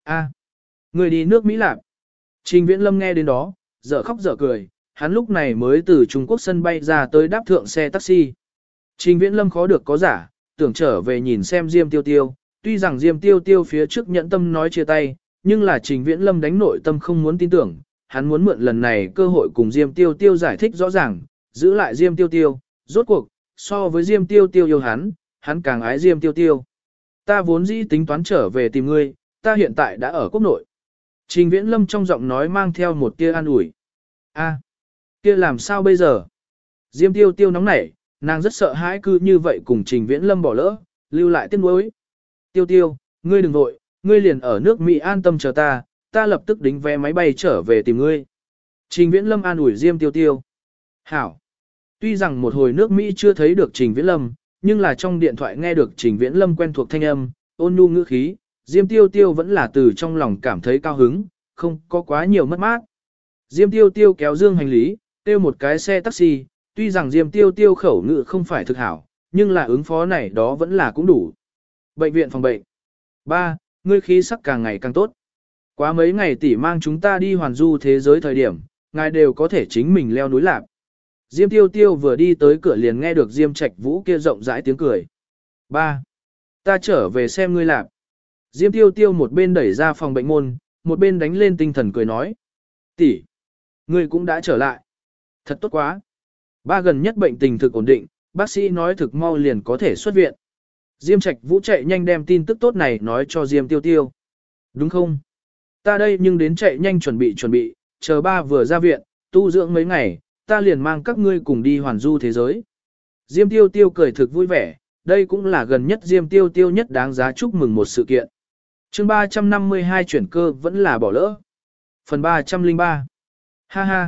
A, người đi nước Mỹ Lạp. Trình Viễn Lâm nghe đến đó, dở khóc dở cười, hắn lúc này mới từ Trung Quốc sân bay ra tới đáp thượng xe taxi. Trình Viễn Lâm khó được có giả, tưởng trở về nhìn xem Diêm Tiêu Tiêu, tuy rằng Diêm Tiêu Tiêu phía trước nhẫn tâm nói chia tay, nhưng là Trình Viễn Lâm đánh nội tâm không muốn tin tưởng, hắn muốn mượn lần này cơ hội cùng Diêm Tiêu Tiêu giải thích rõ ràng, giữ lại Diêm Tiêu Tiêu, rốt cuộc, so với Diêm Tiêu Tiêu yêu hắn càng ái Diêm Tiêu Tiêu. Ta vốn dĩ tính toán trở về tìm ngươi, ta hiện tại đã ở quốc nội. Trình Viễn Lâm trong giọng nói mang theo một tia an ủi. A, kia làm sao bây giờ? Diêm Tiêu Tiêu nóng nảy, nàng rất sợ hãi cứ như vậy cùng Trình Viễn Lâm bỏ lỡ, lưu lại tiếc nuối. Tiêu Tiêu, ngươi đừng vội, ngươi liền ở nước Mỹ an tâm chờ ta, ta lập tức đính vé máy bay trở về tìm ngươi. Trình Viễn Lâm an ủi Diêm Tiêu Tiêu. Hảo. Tuy rằng một hồi nước Mỹ chưa thấy được Trình Viễn Lâm, nhưng là trong điện thoại nghe được Trình Viễn Lâm quen thuộc thanh âm, ôn nhu ngữ khí, Diêm Tiêu Tiêu vẫn là từ trong lòng cảm thấy cao hứng, không có quá nhiều mất mát. Diêm Tiêu Tiêu kéo dương hành lý, tiêu một cái xe taxi, tuy rằng Diêm Tiêu Tiêu khẩu ngữ không phải thực hảo, nhưng là ứng phó này đó vẫn là cũng đủ. Bệnh viện phòng bệnh. 3. Ngươi khí sắc càng ngày càng tốt. Quá mấy ngày tỷ mang chúng ta đi hoàn du thế giới thời điểm, ngài đều có thể chính mình leo núi lạc. Diêm Tiêu Tiêu vừa đi tới cửa liền nghe được Diêm Trạch Vũ kia rộng rãi tiếng cười. 3. Ta trở về xem ngươi lạc. Diêm Tiêu Tiêu một bên đẩy ra phòng bệnh môn, một bên đánh lên tinh thần cười nói. Tỷ, ngươi cũng đã trở lại. Thật tốt quá. Ba gần nhất bệnh tình thực ổn định, bác sĩ nói thực mau liền có thể xuất viện. Diêm Trạch Vũ chạy nhanh đem tin tức tốt này nói cho Diêm Tiêu Tiêu. Đúng không? Ta đây nhưng đến chạy nhanh chuẩn bị, chờ ba vừa ra viện, tu dưỡng mấy ngày, ta liền mang các ngươi cùng đi hoàn du thế giới. Diêm Tiêu Tiêu cười thực vui vẻ, đây cũng là gần nhất Diêm Tiêu Tiêu nhất đáng giá chúc mừng một sự kiện. Chương 352 chuyển cơ vẫn là bỏ lỡ. Phần 303. Ha ha.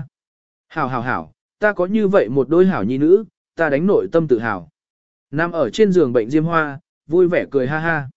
Hảo, ta có như vậy một đôi hảo nhi nữ, ta đánh nội tâm tự hào. Nằm ở trên giường bệnh Diêm Hoa, vui vẻ cười ha ha.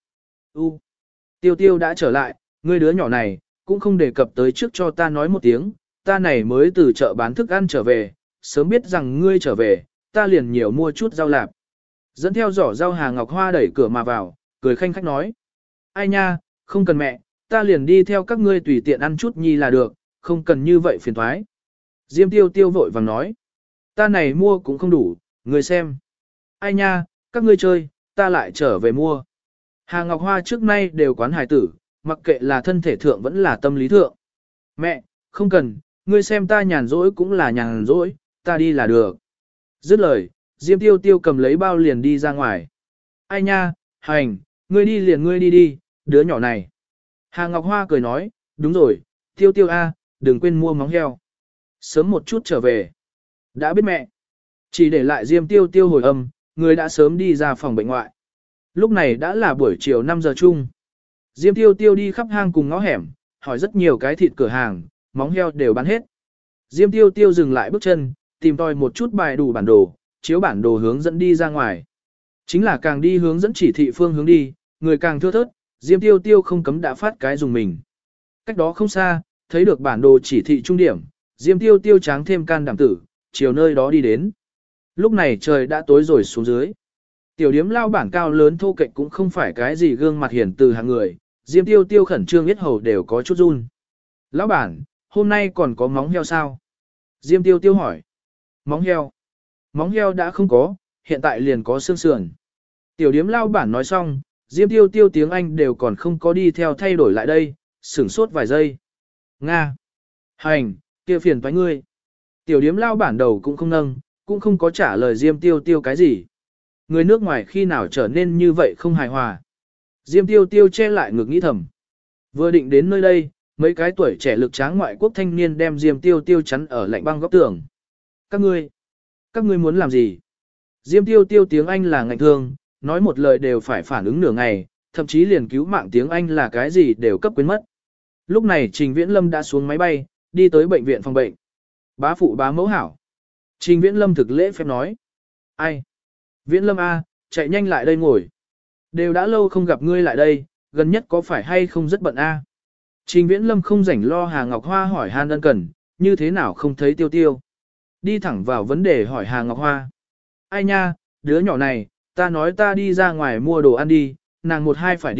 Tiêu Tiêu đã trở lại, ngươi đứa nhỏ này, cũng không đề cập tới trước cho ta nói một tiếng, ta này mới từ chợ bán thức ăn trở về, sớm biết rằng ngươi trở về, ta liền nhiều mua chút rau lạp. Dẫn theo giỏ rau Hà Ngọc Hoa đẩy cửa mà vào, cười khanh khách nói. Ai nha, không cần mẹ, ta liền đi theo các ngươi tùy tiện ăn chút nhi là được, không cần như vậy phiền thoái. Diêm Tiêu Tiêu vội vàng nói. Ta này mua cũng không đủ, ngươi xem. Ai nha, các ngươi chơi, ta lại trở về mua. Hà Ngọc Hoa trước nay đều quán hài tử, mặc kệ là thân thể thượng vẫn là tâm lý thượng. Mẹ, không cần, ngươi xem ta nhàn rỗi cũng là nhàn rỗi, ta đi là được. Dứt lời, Diêm Tiêu Tiêu cầm lấy bao liền đi ra ngoài. Ai nha, hành, ngươi đi liền ngươi đi, đứa nhỏ này. Hà Ngọc Hoa cười nói, đúng rồi, Tiêu Tiêu a, đừng quên mua móng heo. Sớm một chút trở về. Đã biết mẹ. Chỉ để lại Diêm Tiêu Tiêu hồi âm, người đã sớm đi ra phòng bệnh ngoại. Lúc này đã là buổi chiều 5 giờ chung. Diêm Tiêu Tiêu đi khắp hang cùng ngõ hẻm, hỏi rất nhiều cái thịt cửa hàng, móng heo đều bán hết. Diêm Tiêu Tiêu dừng lại bước chân, tìm tòi một chút bài đủ bản đồ, chiếu bản đồ hướng dẫn đi ra ngoài. Chính là càng đi hướng dẫn chỉ thị phương hướng đi, người càng thưa thớt, Diêm Tiêu Tiêu không cấm đã phát cái dùng mình. Cách đó không xa, thấy được bản đồ chỉ thị trung điểm, Diêm Tiêu Tiêu tráng thêm can đảm tử, chiều nơi đó đi đến. Lúc này trời đã tối rồi xuống dưới. Tiểu điếm lao bản cao lớn thô kệch cũng không phải cái gì gương mặt hiển từ hàng người, Diêm Tiêu Tiêu khẩn trương yết hầu đều có chút run. Lão bản, hôm nay còn có móng heo sao? Diêm Tiêu Tiêu hỏi. Móng heo? Móng heo đã không có, hiện tại liền có xương sườn. Tiểu điếm lao bản nói xong, Diêm Tiêu Tiêu tiếng Anh đều còn không có đi theo thay đổi lại đây, sửng sốt vài giây. Nga. Hành, kia phiền toái ngươi. Tiểu điếm lao bản đầu cũng không nâng, cũng không có trả lời Diêm Tiêu Tiêu cái gì. Người nước ngoài khi nào trở nên như vậy không hài hòa. Diêm Tiêu Tiêu che lại ngực nghĩ thầm. Vừa định đến nơi đây, mấy cái tuổi trẻ lực tráng ngoại quốc thanh niên đem Diêm Tiêu Tiêu chắn ở lạnh băng góc tường. Các ngươi muốn làm gì? Diêm Tiêu Tiêu tiếng Anh là ngạnh thương, nói một lời đều phải phản ứng nửa ngày, thậm chí liền cứu mạng tiếng Anh là cái gì đều cấp quên mất. Lúc này Trình Viễn Lâm đã xuống máy bay, đi tới bệnh viện phòng bệnh. Bá phụ bá mẫu hảo. Trình Viễn Lâm thực lễ phép nói. Ai? Viễn Lâm A, chạy nhanh lại đây ngồi. Đều đã lâu không gặp ngươi lại đây, gần nhất có phải hay không rất bận A. Trình Viễn Lâm không rảnh lo Hà Ngọc Hoa hỏi han ân cần, như thế nào không thấy Tiêu Tiêu. Đi thẳng vào vấn đề hỏi Hà Ngọc Hoa. Ai nha, đứa nhỏ này, ta nói ta đi ra ngoài mua đồ ăn đi, nàng một hai phải đi,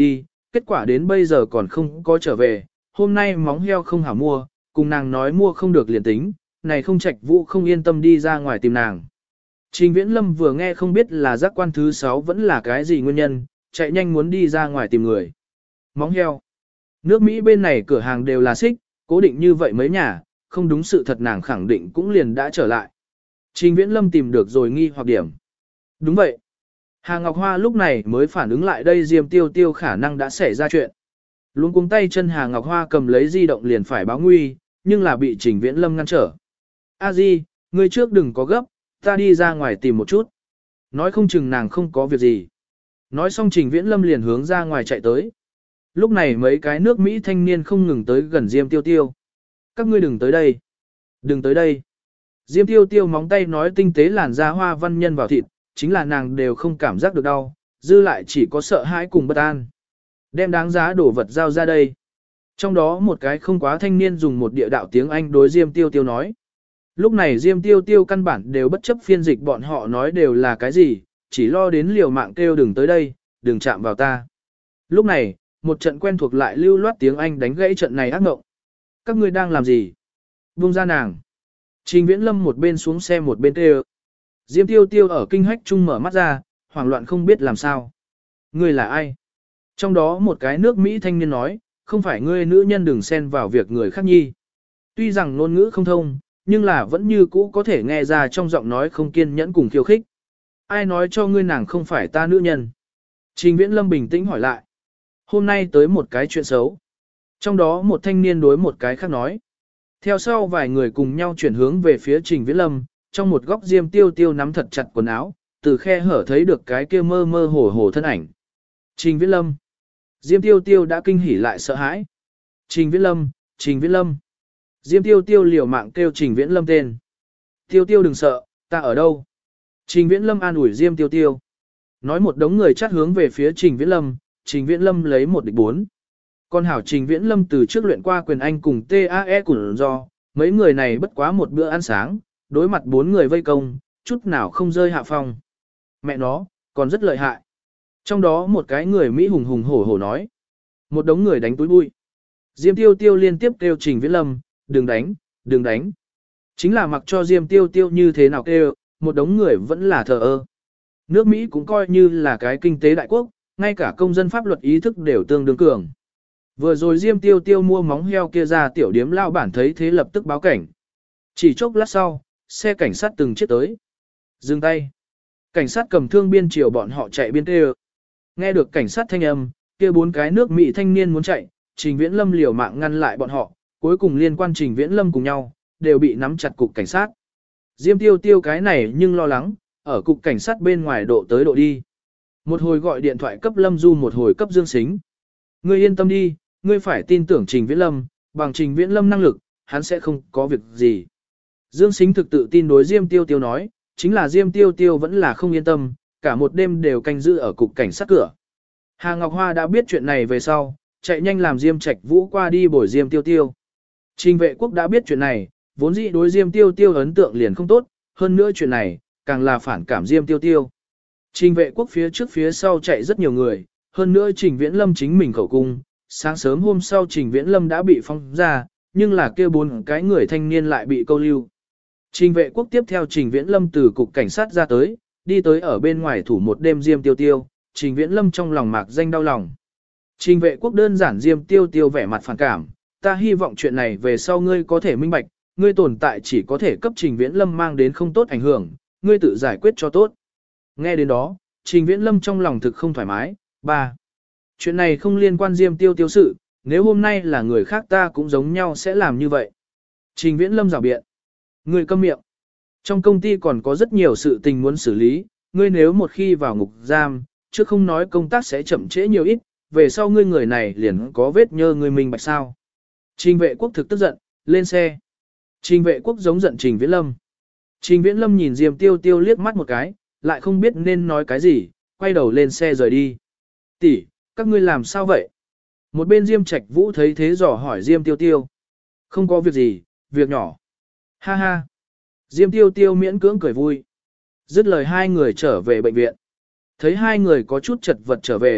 kết quả đến bây giờ còn không có trở về, hôm nay móng heo không hảo mua, cùng nàng nói mua không được liền tính, này không Trạch Vũ không yên tâm đi ra ngoài tìm nàng. Trình Viễn Lâm vừa nghe không biết là giác quan thứ 6 vẫn là cái gì nguyên nhân, chạy nhanh muốn đi ra ngoài tìm người. Móng heo. Nước Mỹ bên này cửa hàng đều là xích, cố định như vậy mấy nhà, không đúng sự thật nàng khẳng định cũng liền đã trở lại. Trình Viễn Lâm tìm được rồi nghi hoặc điểm. Đúng vậy. Hà Ngọc Hoa lúc này mới phản ứng lại đây Diêm Tiêu Tiêu khả năng đã xảy ra chuyện. Luống cuống tay chân Hà Ngọc Hoa cầm lấy di động liền phải báo nguy, nhưng là bị Trình Viễn Lâm ngăn trở. A Di, ngươi trước đừng có gấp, ta đi ra ngoài tìm một chút. Nói không chừng nàng không có việc gì. Nói xong Trình Viễn Lâm liền hướng ra ngoài chạy tới. Lúc này mấy cái nước Mỹ thanh niên không ngừng tới gần Diêm Tiêu Tiêu. Các ngươi đừng tới đây. Đừng tới đây. Diêm Tiêu Tiêu móng tay nói tinh tế làn da hoa văn nhân vào thịt, chính là nàng đều không cảm giác được đau, dư lại chỉ có sợ hãi cùng bất an. Đem đáng giá đổ vật giao ra đây. Trong đó một cái không quá thanh niên dùng một địa đạo tiếng Anh đối Diêm Tiêu Tiêu nói. Lúc này Diêm Tiêu Tiêu căn bản đều bất chấp phiên dịch bọn họ nói đều là cái gì, chỉ lo đến liều mạng kêu đừng tới đây, đừng chạm vào ta. Lúc này, một trận quen thuộc lại lưu loát tiếng Anh đánh gãy trận này ác mộng. Các ngươi đang làm gì? Buông ra nàng. Trình Viễn Lâm một bên xuống xe một bên kêu. Diêm Tiêu Tiêu ở kinh hách chung mở mắt ra, hoảng loạn không biết làm sao. Ngươi là ai? Trong đó một cái nước Mỹ thanh niên nói, không phải ngươi nữ nhân đừng xen vào việc người khác nhi. Tuy rằng ngôn ngữ không thông, nhưng là vẫn như cũ có thể nghe ra trong giọng nói không kiên nhẫn cùng khiêu khích. Ai nói cho ngươi nàng không phải ta nữ nhân? Trình Viễn Lâm bình tĩnh hỏi lại. Hôm nay tới một cái chuyện xấu. Trong đó một thanh niên đối một cái khác nói. Theo sau vài người cùng nhau chuyển hướng về phía Trình Viễn Lâm, trong một góc Diêm Tiêu Tiêu nắm thật chặt quần áo, từ khe hở thấy được cái kia mơ mơ hồ hồ thân ảnh. Trình Viễn Lâm. Diêm Tiêu Tiêu đã kinh hỉ lại sợ hãi. Trình Viễn Lâm, Trình Viễn Lâm. Diêm Tiêu Tiêu liều mạng kêu Trình Viễn Lâm tên. Tiêu Tiêu đừng sợ, ta ở đâu? Trình Viễn Lâm an ủi Diêm Tiêu Tiêu. Nói một đống người chát hướng về phía Trình Viễn Lâm, Trình Viễn Lâm lấy 1-4. Con hảo Trình Viễn Lâm từ trước luyện qua quyền Anh cùng TAE của do, mấy người này bất quá một bữa ăn sáng, đối mặt 4 người vây công, chút nào không rơi hạ phong. Mẹ nó, còn rất lợi hại. Trong đó một cái người Mỹ hùng hùng hổ hổ nói. Một đống người đánh túi bụi. Diêm Tiêu Tiêu liên tiếp kêu Trình Viễn Lâm, đừng đánh, đừng đánh. Chính là mặc cho Diêm Tiêu Tiêu như thế nào kêu, một đống người vẫn là thờ ơ. Nước Mỹ cũng coi như là cái kinh tế đại quốc, ngay cả công dân pháp luật ý thức đều tương đương cường. Vừa rồi Diêm Tiêu Tiêu mua móng heo kia ra tiểu điếm lao bản thấy thế lập tức báo cảnh. Chỉ chốc lát sau, xe cảnh sát từng chiếc tới. Dừng tay. Cảnh sát cầm thương biên chiều bọn họ chạy biên tê. Nghe được cảnh sát thanh âm, kia 4 cái nước Mỹ thanh niên muốn chạy, Trình Viễn Lâm liều mạng ngăn lại bọn họ, cuối cùng liên quan Trình Viễn Lâm cùng nhau, đều bị nắm chặt cục cảnh sát. Diêm Tiêu Tiêu cái này nhưng lo lắng, ở cục cảnh sát bên ngoài độ tới độ đi. Một hồi gọi điện thoại cấp Lâm Du một hồi cấp Dương Sính. Ngươi yên tâm đi, ngươi phải tin tưởng Trình Viễn Lâm, bằng Trình Viễn Lâm năng lực, hắn sẽ không có việc gì. Dương Sính thực tự tin đối Diêm Tiêu Tiêu nói, chính là Diêm Tiêu Tiêu vẫn là không yên tâm, cả một đêm đều canh giữ ở cục cảnh sát cửa. Hà Ngọc Hoa đã biết chuyện này về sau, chạy nhanh làm Diêm Trạch Vũ qua đi bồi Diêm Tiêu Tiêu. Trình Vệ Quốc đã biết chuyện này, vốn dĩ đối Diêm Tiêu Tiêu ấn tượng liền không tốt, hơn nữa chuyện này, càng là phản cảm Diêm Tiêu Tiêu. Trình Vệ Quốc phía trước phía sau chạy rất nhiều người, hơn nữa Trình Viễn Lâm chính mình khẩu cung, sáng sớm hôm sau Trình Viễn Lâm đã bị phong ra, nhưng là kia 4 cái người thanh niên lại bị câu lưu. Trình Vệ Quốc tiếp theo Trình Viễn Lâm từ cục cảnh sát ra tới, đi tới ở bên ngoài thủ một đêm Diêm Tiêu Tiêu, Trình Viễn Lâm trong lòng mạc danh đau lòng. Trình Vệ Quốc đơn giản Diêm Tiêu Tiêu vẻ mặt phản cảm, ta hy vọng chuyện này về sau ngươi có thể minh bạch, ngươi tồn tại chỉ có thể cấp Trình Viễn Lâm mang đến không tốt ảnh hưởng, ngươi tự giải quyết cho tốt. Nghe đến đó, Trình Viễn Lâm trong lòng thực không thoải mái. 3. Chuyện này không liên quan Diêm Tiêu Tiêu sự, nếu hôm nay là người khác ta cũng giống nhau sẽ làm như vậy. Trình Viễn Lâm rào biện. Ngươi câm miệng. Trong công ty còn có rất nhiều sự tình muốn xử lý, ngươi nếu một khi vào ngục giam, chứ không nói công tác sẽ chậm trễ nhiều ít, về sau ngươi người này liền có vết nhơ ngươi mình bạch sao. Trình Vệ Quốc thực tức giận, lên xe. Trình Vệ Quốc giống giận Trình Viễn Lâm. Trình Viễn Lâm nhìn Diêm Tiêu Tiêu liếc mắt một cái, lại không biết nên nói cái gì, quay đầu lên xe rời đi. Tỷ, các ngươi làm sao vậy? Một bên Diêm Trạch Vũ thấy thế dò hỏi Diêm Tiêu Tiêu. Không có việc gì, việc nhỏ. Ha ha. Diêm Tiêu Tiêu miễn cưỡng cười vui. Dứt lời hai người trở về bệnh viện. Thấy hai người có chút chật vật trở về,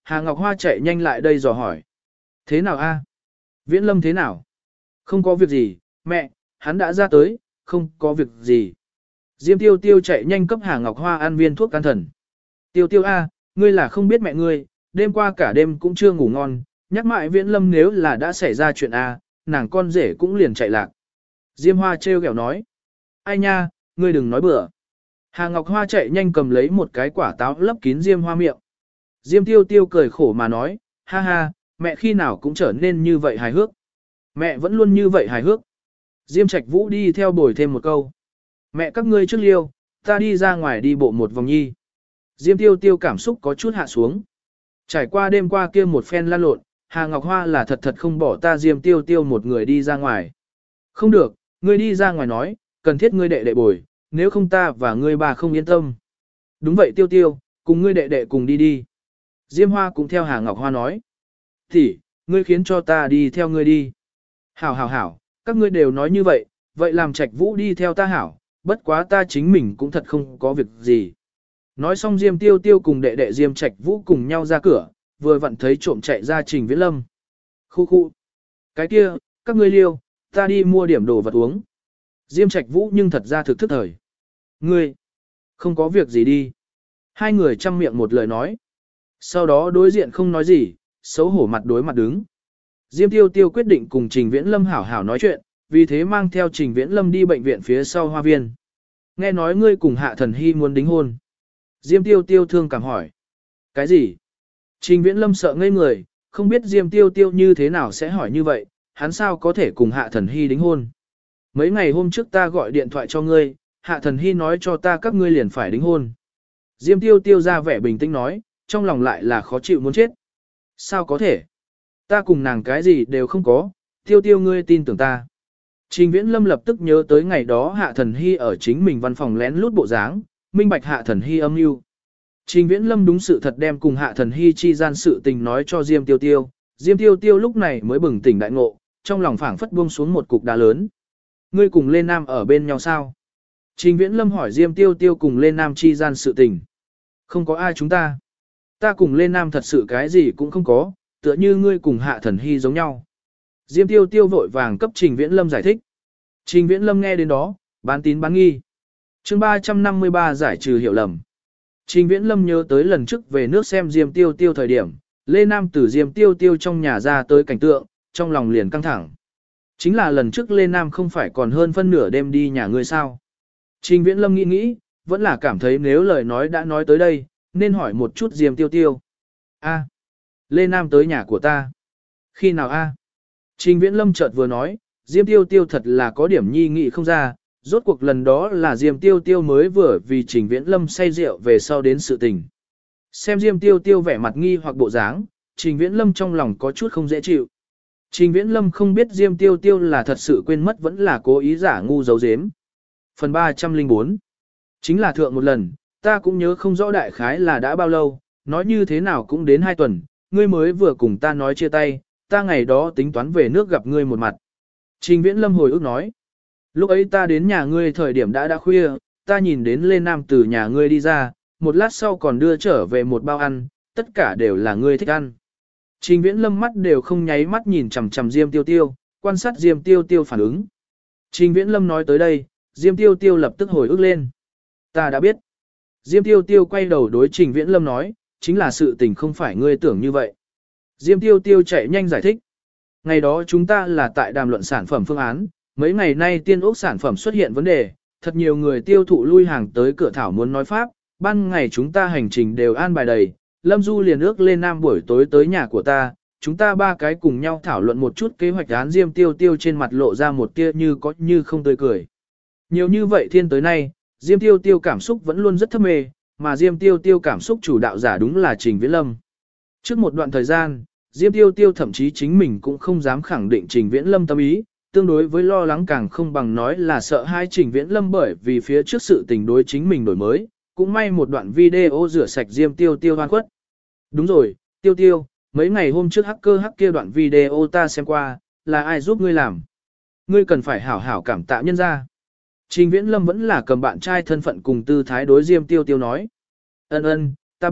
Hà Ngọc Hoa chạy nhanh lại đây dò hỏi. Thế nào a? Viễn Lâm thế nào? Không có việc gì, mẹ, hắn đã ra tới, không có việc gì. Diêm Tiêu Tiêu chạy nhanh cấp Hà Ngọc Hoa ăn viên thuốc can thần. Tiêu Tiêu a, ngươi là không biết mẹ ngươi, đêm qua cả đêm cũng chưa ngủ ngon, nhắc mãi Viễn Lâm nếu là đã xảy ra chuyện a, nàng con rể cũng liền chạy lạc. Diêm Hoa trêu ghẹo nói. Ai nha, ngươi đừng nói bừa. Hà Ngọc Hoa chạy nhanh cầm lấy một cái quả táo lấp kín Diêm Hoa miệng. Diêm Tiêu Tiêu cười khổ mà nói, ha ha, mẹ khi nào cũng trở nên như vậy hài hước. Mẹ vẫn luôn như vậy hài hước. Diêm Trạch Vũ đi theo bồi thêm một câu. Mẹ các ngươi trước liêu, ta đi ra ngoài đi bộ một vòng nhi. Diêm Tiêu Tiêu cảm xúc có chút hạ xuống. Trải qua đêm qua kia một phen lăn lộn, Hà Ngọc Hoa là thật thật không bỏ ta Diêm Tiêu Tiêu một người đi ra ngoài. Không được, ngươi đi ra ngoài nói, cần thiết ngươi đệ đệ bồi, nếu không ta và ngươi bà không yên tâm. Đúng vậy Tiêu Tiêu, cùng ngươi đệ đệ cùng đi đi. Diêm Hoa cũng theo Hà Ngọc Hoa nói. Thì, ngươi khiến cho ta đi theo ngươi đi. Hảo hảo hảo, các ngươi đều nói như vậy, vậy làm Trạch Vũ đi theo ta hảo, bất quá ta chính mình cũng thật không có việc gì. Nói xong Diêm Tiêu Tiêu cùng đệ đệ Diêm Trạch Vũ cùng nhau ra cửa, vừa vặn thấy trộm chạy ra Trình Viễn Lâm. Khu khu. Cái kia, các ngươi liêu, ta đi mua điểm đồ vật uống. Diêm Trạch Vũ nhưng thật ra thực thức thời. Ngươi, không có việc gì đi. Hai người chăm miệng một lời nói. Sau đó đối diện không nói gì, xấu hổ mặt đối mặt đứng. Diêm Tiêu Tiêu quyết định cùng Trình Viễn Lâm hảo hảo nói chuyện, vì thế mang theo Trình Viễn Lâm đi bệnh viện phía sau hoa viên. Nghe nói ngươi cùng Hạ Thần Hy muốn đính hôn. Diêm Tiêu Tiêu thương cảm hỏi. Cái gì? Trình Viễn Lâm sợ ngây người, không biết Diêm Tiêu Tiêu như thế nào sẽ hỏi như vậy, hắn sao có thể cùng Hạ Thần Hy đính hôn. Mấy ngày hôm trước ta gọi điện thoại cho ngươi, Hạ Thần Hy nói cho ta các ngươi liền phải đính hôn. Diêm Tiêu Tiêu ra vẻ bình tĩnh nói, trong lòng lại là khó chịu muốn chết. Sao có thể? Ta cùng nàng cái gì đều không có, Tiêu Tiêu ngươi tin tưởng ta. Trình Viễn Lâm lập tức nhớ tới ngày đó Hạ Thần Hy ở chính mình văn phòng lén lút bộ dáng, minh bạch Hạ Thần Hy âm mưu. Trình Viễn Lâm đúng sự thật đem cùng Hạ Thần Hy chi gian sự tình nói cho Diêm Tiêu Tiêu. Diêm Tiêu Tiêu lúc này mới bừng tỉnh đại ngộ, trong lòng phảng phất buông xuống một cục đá lớn. Ngươi cùng Lê Nam ở bên nhau sao? Trình Viễn Lâm hỏi Diêm Tiêu Tiêu cùng Lê Nam chi gian sự tình. Không có ai chúng ta. Ta cùng Lê Nam thật sự cái gì cũng không có, tựa như ngươi cùng Hạ Thần Hy giống nhau. Diêm Tiêu Tiêu vội vàng cấp Trình Viễn Lâm giải thích. Trình Viễn Lâm nghe đến đó, bán tín bán nghi. Chương 353 giải trừ hiểu lầm. Trình Viễn Lâm nhớ tới lần trước về nước xem Diêm Tiêu Tiêu thời điểm, Lê Nam từ Diêm Tiêu Tiêu trong nhà ra tới cảnh tượng, trong lòng liền căng thẳng. Chính là lần trước Lê Nam không phải còn hơn phân nửa đêm đi nhà ngươi sao. Trình Viễn Lâm nghĩ nghĩ, vẫn là cảm thấy nếu lời nói đã nói tới đây, nên hỏi một chút Diêm Tiêu Tiêu. A, Lê Nam tới nhà của ta. Khi nào a? Trình Viễn Lâm chợt vừa nói, Diêm Tiêu Tiêu thật là có điểm nhi nghị không ra, rốt cuộc lần đó là Diêm Tiêu Tiêu mới vừa vì Trình Viễn Lâm say rượu về sau đến sự tình. Xem Diêm Tiêu Tiêu vẻ mặt nghi hoặc bộ dáng, Trình Viễn Lâm trong lòng có chút không dễ chịu. Trình Viễn Lâm không biết Diêm Tiêu Tiêu là thật sự quên mất vẫn là cố ý giả ngu giấu giếm. Phần 304. Chính là thượng một lần, ta cũng nhớ không rõ đại khái là đã bao lâu, nói như thế nào cũng đến 2 tuần, ngươi mới vừa cùng ta nói chia tay, ta ngày đó tính toán về nước gặp ngươi một mặt. Trình Viễn Lâm hồi ức nói, lúc ấy ta đến nhà ngươi thời điểm đã khuya, ta nhìn đến Lê Nam từ nhà ngươi đi ra, một lát sau còn đưa trở về một bao ăn, tất cả đều là ngươi thích ăn. Trình Viễn Lâm mắt đều không nháy mắt nhìn chằm chằm Diêm Tiêu Tiêu, quan sát Diêm Tiêu Tiêu phản ứng. Trình Viễn Lâm nói tới đây, Diêm Tiêu Tiêu lập tức hồi ức lên. Ta đã biết. Diêm Tiêu Tiêu quay đầu đối Trình Viễn Lâm nói, chính là sự tình không phải ngươi tưởng như vậy. Diêm Tiêu Tiêu chạy nhanh giải thích. Ngày đó chúng ta là tại đàm luận sản phẩm phương án, mấy ngày nay tiên ốc sản phẩm xuất hiện vấn đề, thật nhiều người tiêu thụ lui hàng tới cửa thảo muốn nói pháp, ban ngày chúng ta hành trình đều an bài đầy, Lâm Du liền ước lên Nam buổi tối tới nhà của ta, chúng ta 3 cái cùng nhau thảo luận một chút kế hoạch án. Diêm Tiêu Tiêu trên mặt lộ ra một tia như có như không tươi cười. Nhiều như vậy thiên tới nay, Diêm Tiêu Tiêu cảm xúc vẫn luôn rất thâm mê, mà Diêm Tiêu Tiêu cảm xúc chủ đạo giả đúng là Trình Viễn Lâm. Trước một đoạn thời gian, Diêm Tiêu Tiêu thậm chí chính mình cũng không dám khẳng định Trình Viễn Lâm tâm ý, tương đối với lo lắng càng không bằng nói là sợ hai Trình Viễn Lâm bởi vì phía trước sự tình đối chính mình đổi mới, cũng may một đoạn video rửa sạch Diêm Tiêu Tiêu hoan khuất. Đúng rồi, Tiêu Tiêu, mấy ngày hôm trước hacker kia đoạn video ta xem qua, là ai giúp ngươi làm? Ngươi cần phải hảo hảo cảm tạ nhân ra. Trình Viễn Lâm vẫn là cầm bạn trai thân phận cùng tư thái đối Diêm Tiêu Tiêu nói. Ân, ta biết,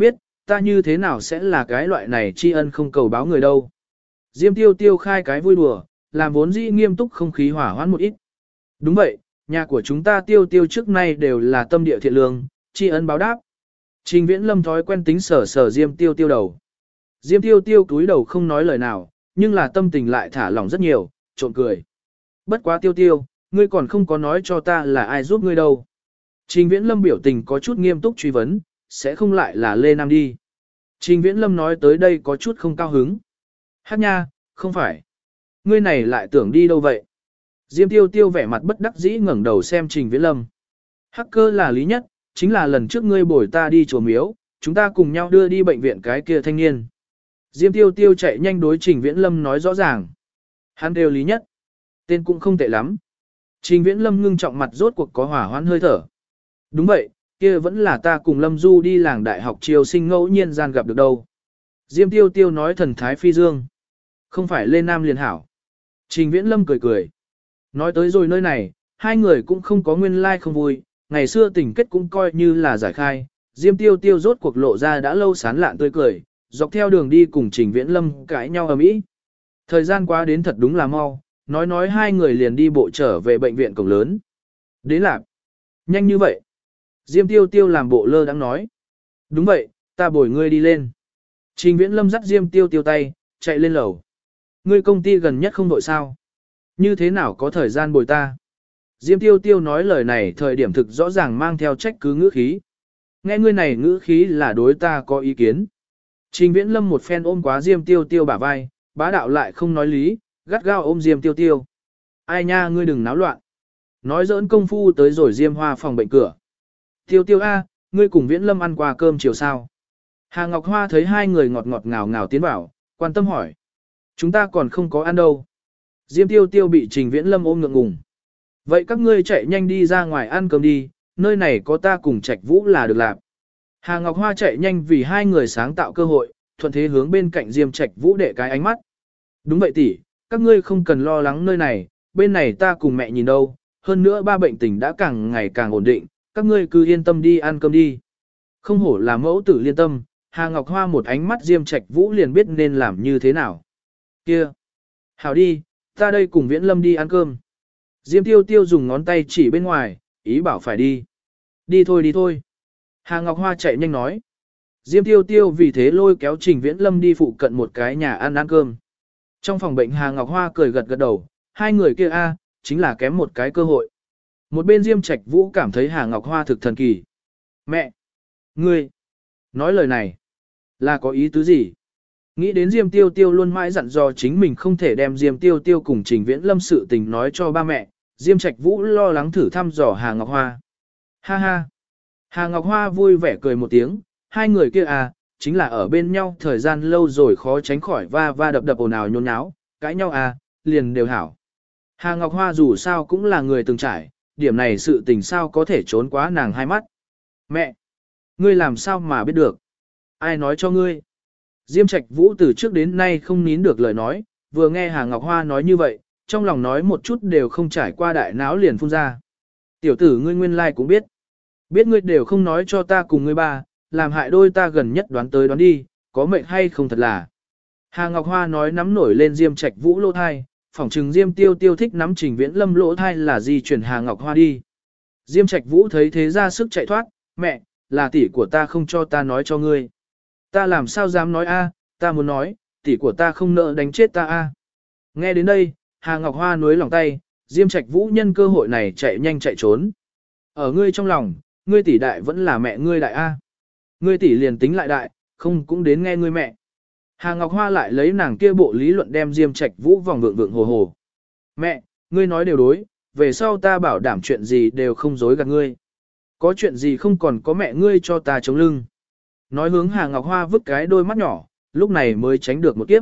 ta như thế nào sẽ là cái loại này tri ân không cầu báo người đâu. Diêm tiêu tiêu khai cái vui đùa, làm vốn dĩ nghiêm túc không khí hỏa hoãn một ít. Đúng vậy, nhà của chúng ta tiêu tiêu trước nay đều là tâm địa thiện lương, tri ân báo đáp. Trình Viễn Lâm thói quen tính sở sở Diêm tiêu tiêu đầu. Diêm tiêu tiêu túi đầu không nói lời nào, nhưng là tâm tình lại thả lỏng rất nhiều, trộn cười. Bất quá tiêu tiêu, ngươi còn không có nói cho ta là ai giúp ngươi đâu. Trình Viễn Lâm biểu tình có chút nghiêm túc truy vấn, sẽ không lại là Lê Nam đi. Trình Viễn Lâm nói tới đây có chút không cao hứng. Hát nha, không phải. Ngươi này lại tưởng đi đâu vậy? Diêm tiêu tiêu vẻ mặt bất đắc dĩ ngẩng đầu xem Trình Viễn Lâm. Hacker là lý nhất, chính là lần trước ngươi bồi ta đi chùa miếu, chúng ta cùng nhau đưa đi bệnh viện cái kia thanh niên. Diêm tiêu tiêu chạy nhanh đối Trình Viễn Lâm nói rõ ràng. Hắn đều lý nhất. Tên cũng không tệ lắm. Trình Viễn Lâm ngưng trọng mặt rốt cuộc có hỏa hoãn hơi thở. Đúng vậy, kia vẫn là ta cùng Lâm Du đi làng đại học triều sinh ngẫu nhiên gian gặp được đâu. Diêm tiêu tiêu nói thần thái phi dương. Không phải lên Nam liền hảo. Trình Viễn Lâm cười cười. Nói tới rồi nơi này, hai người cũng không có nguyên lai không vui, ngày xưa tình kết cũng coi như là giải khai. Diêm tiêu tiêu rốt cuộc lộ ra đã lâu sán lạn tươi cười, dọc theo đường đi cùng Trình Viễn Lâm cãi nhau ầm ĩ. Thời gian qua đến thật đúng là mau, nói hai người liền đi bộ trở về bệnh viện cổng lớn. Đến lạc. Nhanh như vậy. Diêm tiêu tiêu làm bộ lơ đãng nói. Đúng vậy, ta bồi ngươi đi lên. Trình Viễn Lâm dắt Diêm tiêu tiêu tay, chạy lên lầu. Ngươi công ty gần nhất không đội sao? Như thế nào có thời gian bồi ta? Diêm tiêu tiêu nói lời này thời điểm thực rõ ràng mang theo trách cứ ngữ khí. Nghe ngươi này ngữ khí là đối ta có ý kiến. Trình Viễn Lâm một phen ôm quá Diêm tiêu tiêu bả vai, bá đạo lại không nói lý, gắt gao ôm Diêm tiêu tiêu. Ai nha ngươi đừng náo loạn. Nói giỡn công phu tới rồi Diêm Hoa phòng bệnh cửa. Tiêu tiêu a, ngươi cùng Viễn Lâm ăn qua cơm chiều sao? Hà Ngọc Hoa thấy hai người ngọt ngọt ngào ngào tiến vào, quan tâm hỏi. Chúng ta còn không có ăn đâu. Diêm tiêu tiêu bị Trình Viễn Lâm ôm ngượng ngùng. Vậy các ngươi chạy nhanh đi ra ngoài ăn cơm đi, nơi này có ta cùng Trạch Vũ là được làm. Hà Ngọc Hoa chạy nhanh vì hai người sáng tạo cơ hội, thuận thế hướng bên cạnh Diêm Trạch Vũ để cái ánh mắt. Đúng vậy tỷ, các ngươi không cần lo lắng nơi này, bên này ta cùng mẹ nhìn đâu, hơn nữa ba bệnh tình đã càng ngày càng ổn định, các ngươi cứ yên tâm đi ăn cơm đi. Không hổ là mẫu tử liên tâm, Hà Ngọc Hoa một ánh mắt Diêm Trạch Vũ liền biết nên làm như thế nào. Kia, hảo đi, ta đây cùng Viễn Lâm đi ăn cơm. Diêm tiêu tiêu dùng ngón tay chỉ bên ngoài, ý bảo phải đi. Đi thôi đi thôi. Hà Ngọc Hoa chạy nhanh nói. Diêm tiêu tiêu vì thế lôi kéo Trình Viễn Lâm đi phụ cận một cái nhà ăn cơm. Trong phòng bệnh Hà Ngọc Hoa cười gật gật đầu, hai người kia chính là kém một cái cơ hội. Một bên Diêm Trạch Vũ cảm thấy Hà Ngọc Hoa thực thần kỳ. Mẹ! Ngươi! Nói lời này! Là có ý tứ gì? Nghĩ đến Diêm Tiêu Tiêu luôn mãi dặn dò chính mình không thể đem Diêm Tiêu Tiêu cùng Trình Viễn Lâm sự tình nói cho ba mẹ, Diêm Trạch Vũ lo lắng thử thăm dò Hà Ngọc Hoa. Ha ha! Hà Ngọc Hoa vui vẻ cười một tiếng, hai người kia chính là ở bên nhau thời gian lâu rồi khó tránh khỏi va đập đập ồn ào nhốn nháo, cãi nhau liền đều hảo. Hà Ngọc Hoa dù sao cũng là người từng trải, điểm này sự tình sao có thể trốn quá nàng hai mắt. Mẹ! Ngươi làm sao mà biết được? Ai nói cho ngươi? Diêm Trạch Vũ từ trước đến nay không nín được lời nói, vừa nghe Hà Ngọc Hoa nói như vậy, trong lòng nói một chút đều không trải qua đại não liền phun ra. Tiểu tử ngươi nguyên lai cũng biết. Biết ngươi đều không nói cho ta cùng ngươi ba, làm hại đôi ta gần nhất đoán tới đoán đi, có mệnh hay không thật là. Hà Ngọc Hoa nói nắm nổi lên Diêm Trạch Vũ lỗ thai, phỏng chừng Diêm Tiêu Tiêu thích nắm Trình Viễn Lâm lỗ thai là di chuyển Hà Ngọc Hoa đi. Diêm Trạch Vũ thấy thế ra sức chạy thoát, mẹ, là tỷ của ta không cho ta nói cho ngươi. Ta làm sao dám nói ta muốn nói, tỷ của ta không nỡ đánh chết ta Nghe đến đây, Hà Ngọc Hoa nuối lòng tay, Diêm Trạch Vũ nhân cơ hội này chạy nhanh chạy trốn. Ở ngươi trong lòng, ngươi tỷ đại vẫn là mẹ ngươi đại Ngươi tỷ liền tính lại đại, không cũng đến nghe ngươi mẹ. Hà Ngọc Hoa lại lấy nàng kia bộ lý luận đem Diêm Trạch Vũ vòng vượng vượng hồ hồ. Mẹ, ngươi nói đều đối, về sau ta bảo đảm chuyện gì đều không dối gạt ngươi. Có chuyện gì không còn có mẹ ngươi cho ta chống lưng. Nói hướng Hà Ngọc Hoa vứt cái đôi mắt nhỏ, lúc này mới tránh được một kiếp.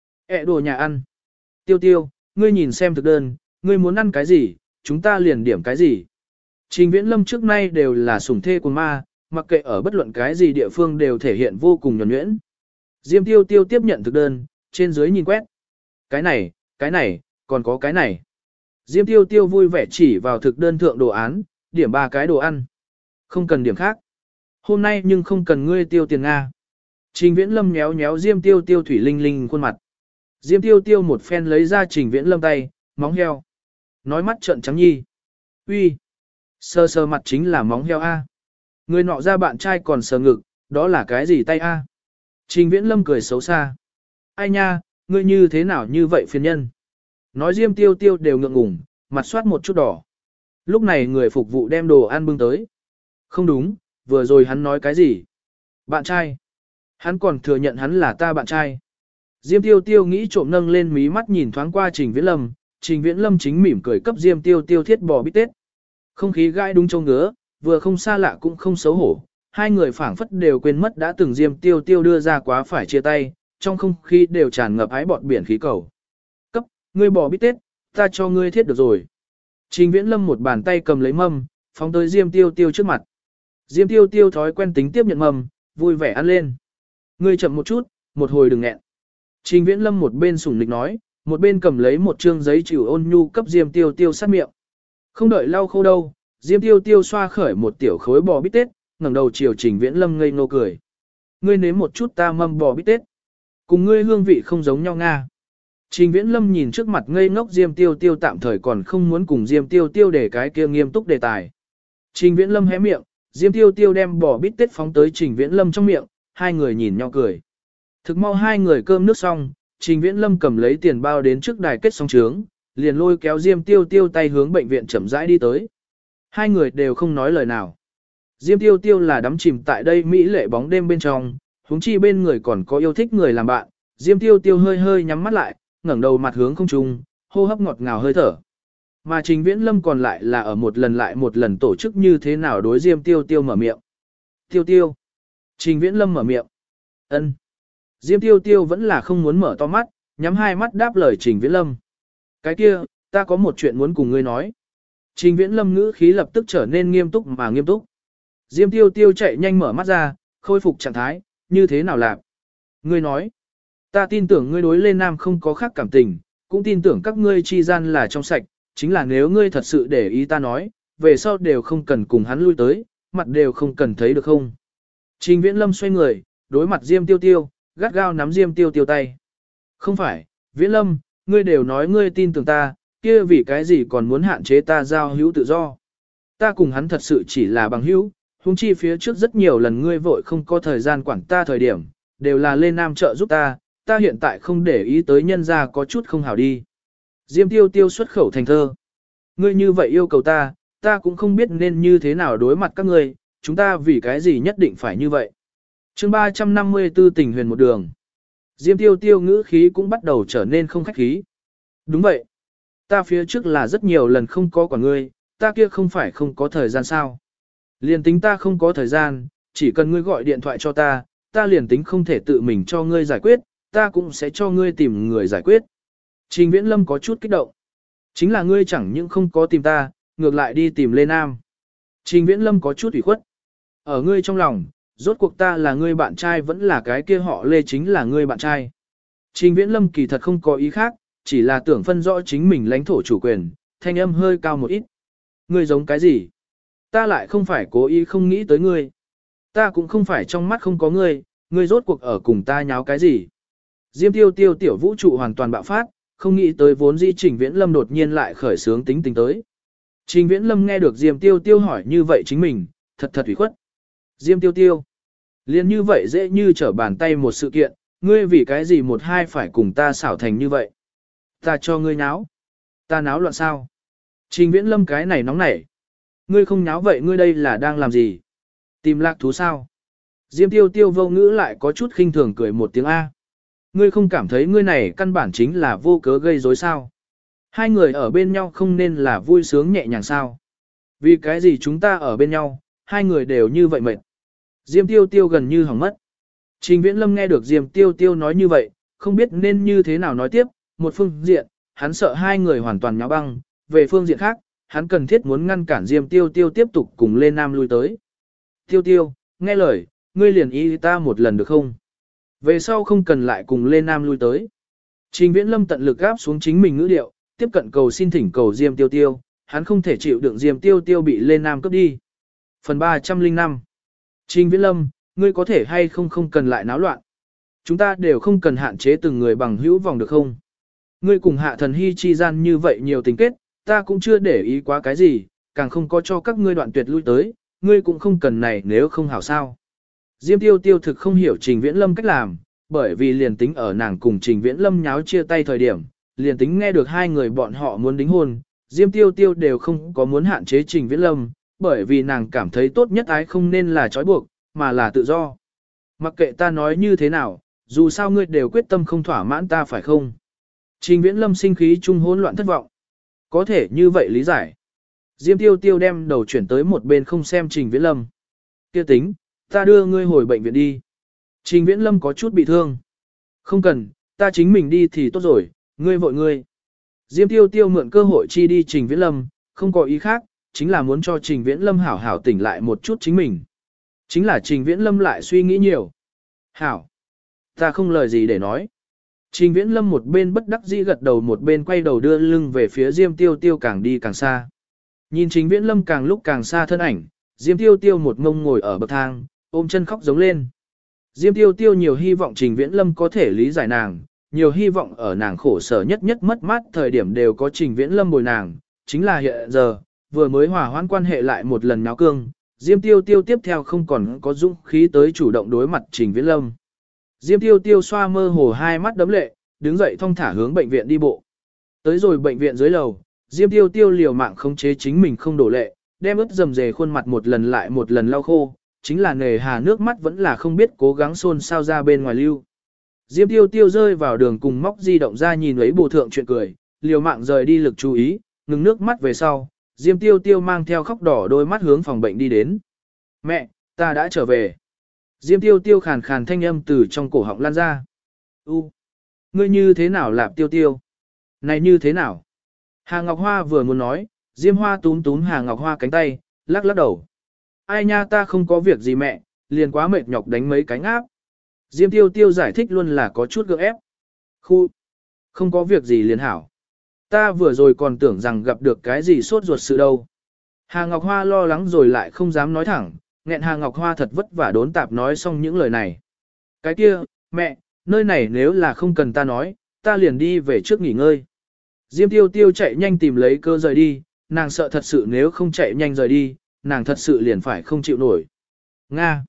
Đồ nhà ăn. Tiêu tiêu, ngươi nhìn xem thực đơn, ngươi muốn ăn cái gì, chúng ta liền điểm cái gì. Trình Viễn Lâm trước nay đều là sủng thê của ma, mặc kệ ở bất luận cái gì địa phương đều thể hiện vô cùng nhuần nhuyễn. Diêm tiêu tiêu tiếp nhận thực đơn, trên dưới nhìn quét. Cái này, còn có cái này. Diêm tiêu tiêu vui vẻ chỉ vào thực đơn thượng đồ án, điểm 3 cái đồ ăn. Không cần điểm khác. Hôm nay nhưng không cần ngươi tiêu tiền Nga. Trình Viễn Lâm nhéo nhéo Diêm Tiêu Tiêu thủy linh linh khuôn mặt. Diêm Tiêu Tiêu một phen lấy ra Trình Viễn Lâm tay, móng heo. Nói mắt trợn trắng nhi. Uy, sờ sờ mặt chính là móng heo A. Người nọ ra bạn trai còn sờ ngực, đó là cái gì tay A? Trình Viễn Lâm cười xấu xa. Ai nha, ngươi như thế nào như vậy phiền nhân? Nói Diêm Tiêu Tiêu đều ngượng ngùng, mặt soát một chút đỏ. Lúc này người phục vụ đem đồ ăn bưng tới. Không đúng, vừa rồi hắn nói cái gì? Bạn trai. Hắn còn thừa nhận hắn là ta bạn trai. Diêm Tiêu Tiêu nghĩ trộm nâng lên mí mắt nhìn thoáng qua Trình Viễn Lâm. Trình Viễn Lâm chính mỉm cười cấp Diêm Tiêu Tiêu thiết bò bít tết. Không khí gai đúng châu ngứa, vừa không xa lạ cũng không xấu hổ. Hai người phảng phất đều quên mất đã từng Diêm Tiêu Tiêu đưa ra quá phải chia tay, trong không khí đều tràn ngập ái bọt biển khí cầu. Cấp, ngươi bò bít tết, ta cho ngươi thiết được rồi. Trình Viễn Lâm một bàn tay cầm lấy mâm, phóng tới Diêm Tiêu Tiêu trước mặt. Diêm Tiêu Tiêu thói quen tính tiếp nhận mâm, vui vẻ ăn lên. Ngươi chậm một chút, một hồi đừng nghẹn. Trình Viễn Lâm một bên sủng nịch nói, một bên cầm lấy một trương giấy chịu ôn nhu cấp Diêm Tiêu Tiêu sát miệng. Không đợi lau khô đâu, Diêm Tiêu Tiêu xoa khởi một tiểu khối bò bít tết, ngẩng đầu chiều Trình Viễn Lâm ngây ngô cười. Ngươi nếm một chút ta mâm bò bít tết. Cùng ngươi hương vị không giống nhau nga. Trình Viễn Lâm nhìn trước mặt ngây ngốc Diêm Tiêu Tiêu tạm thời còn không muốn cùng Diêm Tiêu Tiêu để cái kia nghiêm túc đề tài. Trình Viễn Lâm hé miệng, Diêm Tiêu Tiêu đem bò bít tết phóng tới Trình Viễn Lâm trong miệng, hai người nhìn nhau cười. Thực mau hai người cơm nước xong, Trình Viễn Lâm cầm lấy tiền bao đến trước đài kết xong trướng, liền lôi kéo Diêm Tiêu Tiêu tay hướng bệnh viện chậm rãi đi tới. Hai người đều không nói lời nào. Diêm Tiêu Tiêu là đắm chìm tại đây mỹ lệ bóng đêm bên trong, huống chi bên người còn có yêu thích người làm bạn. Diêm Tiêu Tiêu hơi hơi nhắm mắt lại, ngẩng đầu mặt hướng không trung, hô hấp ngọt ngào hơi thở. Mà Trình Viễn Lâm còn lại là ở một lần lại một lần tổ chức như thế nào đối Diêm Tiêu Tiêu mở miệng. Tiêu Tiêu. Trình Viễn Lâm mở miệng. Ân. Diêm Tiêu Tiêu vẫn là không muốn mở to mắt, nhắm hai mắt đáp lời Trình Viễn Lâm. Cái kia, ta có một chuyện muốn cùng ngươi nói. Trình Viễn Lâm ngữ khí lập tức trở nên nghiêm túc mà nghiêm túc. Diêm Tiêu Tiêu chạy nhanh mở mắt ra, khôi phục trạng thái, như thế nào làm? Ngươi nói, ta tin tưởng ngươi đối Lê Nam không có khác cảm tình, cũng tin tưởng các ngươi chi gian là trong sạch, chính là nếu ngươi thật sự để ý ta nói, về sau đều không cần cùng hắn lui tới, mặt đều không cần thấy được không? Trình Viễn Lâm xoay người, đối mặt Diêm Tiêu Tiêu, gắt gao nắm Diêm Tiêu Tiêu tay. Không phải, Viễn Lâm, ngươi đều nói ngươi tin tưởng ta, kia vì cái gì còn muốn hạn chế ta giao hữu tự do? Ta cùng hắn thật sự chỉ là bằng hữu, huống chi phía trước rất nhiều lần ngươi vội không có thời gian quản ta thời điểm, đều là Lê Nam trợ giúp ta, ta hiện tại không để ý tới nhân ra có chút không hảo đi. Diêm Tiêu Tiêu xuất khẩu thành thơ. Ngươi như vậy yêu cầu ta, ta cũng không biết nên như thế nào đối mặt các ngươi, chúng ta vì cái gì nhất định phải như vậy. Chương 354 tình huyền một đường. Diêm Tiêu Tiêu ngữ khí cũng bắt đầu trở nên không khách khí. Đúng vậy. Ta phía trước là rất nhiều lần không có quả ngươi, ta kia không phải không có thời gian sao. Liền tính ta không có thời gian, chỉ cần ngươi gọi điện thoại cho ta, ta liền tính không thể tự mình cho ngươi giải quyết, ta cũng sẽ cho ngươi tìm người giải quyết. Trình Viễn Lâm có chút kích động. Chính là ngươi chẳng những không có tìm ta, ngược lại đi tìm Lê Nam. Trình Viễn Lâm có chút ủy khuất. Ở ngươi trong lòng, rốt cuộc ta là ngươi bạn trai vẫn là cái kia họ Lê chính là ngươi bạn trai. Trình Viễn Lâm kỳ thật không có ý khác, chỉ là tưởng phân rõ chính mình lãnh thổ chủ quyền, thanh âm hơi cao một ít. Ngươi giống cái gì? Ta lại không phải cố ý không nghĩ tới ngươi. Ta cũng không phải trong mắt không có ngươi, ngươi rốt cuộc ở cùng ta nháo cái gì. Diêm Tiêu Tiêu tiểu vũ trụ hoàn toàn bạo phát, không nghĩ tới vốn dĩ Trình Viễn Lâm đột nhiên lại khởi sướng tính tình tới. Trình Viễn Lâm nghe được Diêm Tiêu Tiêu hỏi như vậy chính mình, thật thật ủy khuất. Diêm Tiêu Tiêu, liền như vậy dễ như trở bàn tay một sự kiện, ngươi vì cái gì một hai phải cùng ta xảo thành như vậy. Ta cho ngươi náo. Ta náo loạn sao? Trình Viễn Lâm cái này nóng nảy. Ngươi không náo vậy ngươi đây là đang làm gì? Tìm lạc thú sao? Diêm Tiêu Tiêu vô ngữ lại có chút khinh thường cười một tiếng A. Ngươi không cảm thấy ngươi này căn bản chính là vô cớ gây rối sao? Hai người ở bên nhau không nên là vui sướng nhẹ nhàng sao? Vì cái gì chúng ta ở bên nhau, hai người đều như vậy mệt. Diêm Tiêu Tiêu gần như hỏng mất. Trình Viễn Lâm nghe được Diêm Tiêu Tiêu nói như vậy, không biết nên như thế nào nói tiếp. Một phương diện, hắn sợ hai người hoàn toàn nháo băng, về phương diện khác, hắn cần thiết muốn ngăn cản Diêm Tiêu Tiêu tiếp tục cùng Lê Nam lui tới. Tiêu Tiêu, nghe lời, ngươi liền ý ta một lần được không? Về sau không cần lại cùng Lê Nam lui tới. Trình Viễn Lâm tận lực gáp xuống chính mình ngữ điệu, tiếp cận cầu xin thỉnh cầu Diêm Tiêu Tiêu, hắn không thể chịu đựng Diêm Tiêu Tiêu bị Lê Nam cướp đi. Phần 305. Trình Viễn Lâm, ngươi có thể hay không không cần lại náo loạn. Chúng ta đều không cần hạn chế từng người bằng hữu vòng được không? Ngươi cùng Hạ Thần Hy chi gian như vậy nhiều tình kết, ta cũng chưa để ý quá cái gì, càng không có cho các ngươi đoạn tuyệt lui tới, ngươi cũng không cần này nếu không hảo sao. Diêm Tiêu Tiêu thực không hiểu Trình Viễn Lâm cách làm, bởi vì liền tính ở nàng cùng Trình Viễn Lâm nháo chia tay thời điểm, liền tính nghe được hai người bọn họ muốn đính hôn, Diêm Tiêu Tiêu đều không có muốn hạn chế Trình Viễn Lâm, bởi vì nàng cảm thấy tốt nhất ái không nên là trói buộc, mà là tự do. Mặc kệ ta nói như thế nào, dù sao ngươi đều quyết tâm không thỏa mãn ta phải không? Trình Viễn Lâm sinh khí trung hỗn loạn thất vọng. Có thể như vậy lý giải. Diêm Tiêu Tiêu đem đầu chuyển tới một bên không xem Trình Viễn Lâm. Kia tính, ta đưa ngươi hồi bệnh viện đi. Trình Viễn Lâm có chút bị thương. Không cần, ta chính mình đi thì tốt rồi, ngươi vội ngươi. Diêm Tiêu Tiêu mượn cơ hội chi đi Trình Viễn Lâm, không có ý khác, chính là muốn cho Trình Viễn Lâm hảo hảo tỉnh lại một chút chính mình. Chính là Trình Viễn Lâm lại suy nghĩ nhiều. Hảo, ta không lời gì để nói. Trình Viễn Lâm một bên bất đắc dĩ gật đầu một bên quay đầu đưa lưng về phía Diêm Tiêu Tiêu càng đi càng xa. Nhìn Trình Viễn Lâm càng lúc càng xa thân ảnh, Diêm Tiêu Tiêu một ngông ngồi ở bậc thang, ôm chân khóc giống lên. Diêm Tiêu Tiêu nhiều hy vọng Trình Viễn Lâm có thể lý giải nàng, nhiều hy vọng ở nàng khổ sở nhất nhất mất mát thời điểm đều có Trình Viễn Lâm bồi nàng, chính là hiện giờ, vừa mới hòa hoãn quan hệ lại một lần náo cương, Diêm Tiêu Tiêu tiếp theo không còn có dũng khí tới chủ động đối mặt Trình Viễn Lâm. Diêm Tiêu Tiêu xoa mơ hồ hai mắt đấm lệ, đứng dậy thong thả hướng bệnh viện đi bộ. Tới rồi bệnh viện dưới lầu, Diêm Tiêu Tiêu liều mạng khống chế chính mình không đổ lệ, đem ướt dầm dề khuôn mặt một lần lại một lần lau khô, chính là nề hà nước mắt vẫn là không biết cố gắng xôn sao ra bên ngoài lưu. Diêm Tiêu Tiêu rơi vào đường cùng móc di động ra nhìn ấy bồ thượng chuyện cười, liều mạng rời đi lực chú ý, ngừng nước mắt về sau, Diêm Tiêu Tiêu mang theo khóc đỏ đôi mắt hướng phòng bệnh đi đến. Mẹ, ta đã trở về. Diêm Tiêu Tiêu khàn khàn thanh âm từ trong cổ họng lan ra. Ngươi như thế nào Lạp Tiêu Tiêu? Này như thế nào? Hà Ngọc Hoa vừa muốn nói, Diêm Hoa túm túm Hà Ngọc Hoa cánh tay, lắc lắc đầu. Ai nha, ta không có việc gì mẹ, liền quá mệt nhọc đánh mấy cánh áp. Diêm Tiêu Tiêu giải thích luôn là có chút gượng ép. Không có việc gì liền hảo. Ta vừa rồi còn tưởng rằng gặp được cái gì sốt ruột sự đâu. Hà Ngọc Hoa lo lắng rồi lại không dám nói thẳng, nghẹn Hà Ngọc Hoa thật vất vả đốn tạp nói xong những lời này. Cái kia, mẹ, nơi này nếu là không cần ta nói, ta liền đi về trước nghỉ ngơi. Diêm Tiêu Tiêu chạy nhanh tìm lấy cơ rời đi, nàng sợ thật sự nếu không chạy nhanh rời đi, nàng thật sự liền phải không chịu nổi. Nga!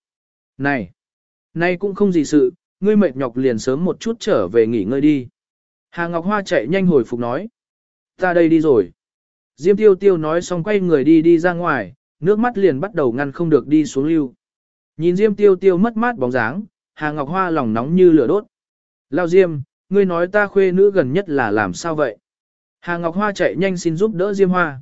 Này cũng không gì sự, ngươi mệt nhọc liền sớm một chút trở về nghỉ ngơi đi. Hà Ngọc Hoa chạy nhanh hồi phục nói. Ta đây đi rồi. Diêm Tiêu Tiêu nói xong quay người đi ra ngoài, nước mắt liền bắt đầu ngăn không được đi xuống lưu. Nhìn Diêm Tiêu Tiêu mất mát bóng dáng, Hà Ngọc Hoa lòng nóng như lửa đốt. Lao Diêm, ngươi nói ta khuê nữ gần nhất là làm sao vậy? Hà Ngọc Hoa chạy nhanh xin giúp đỡ Diêm Hoa.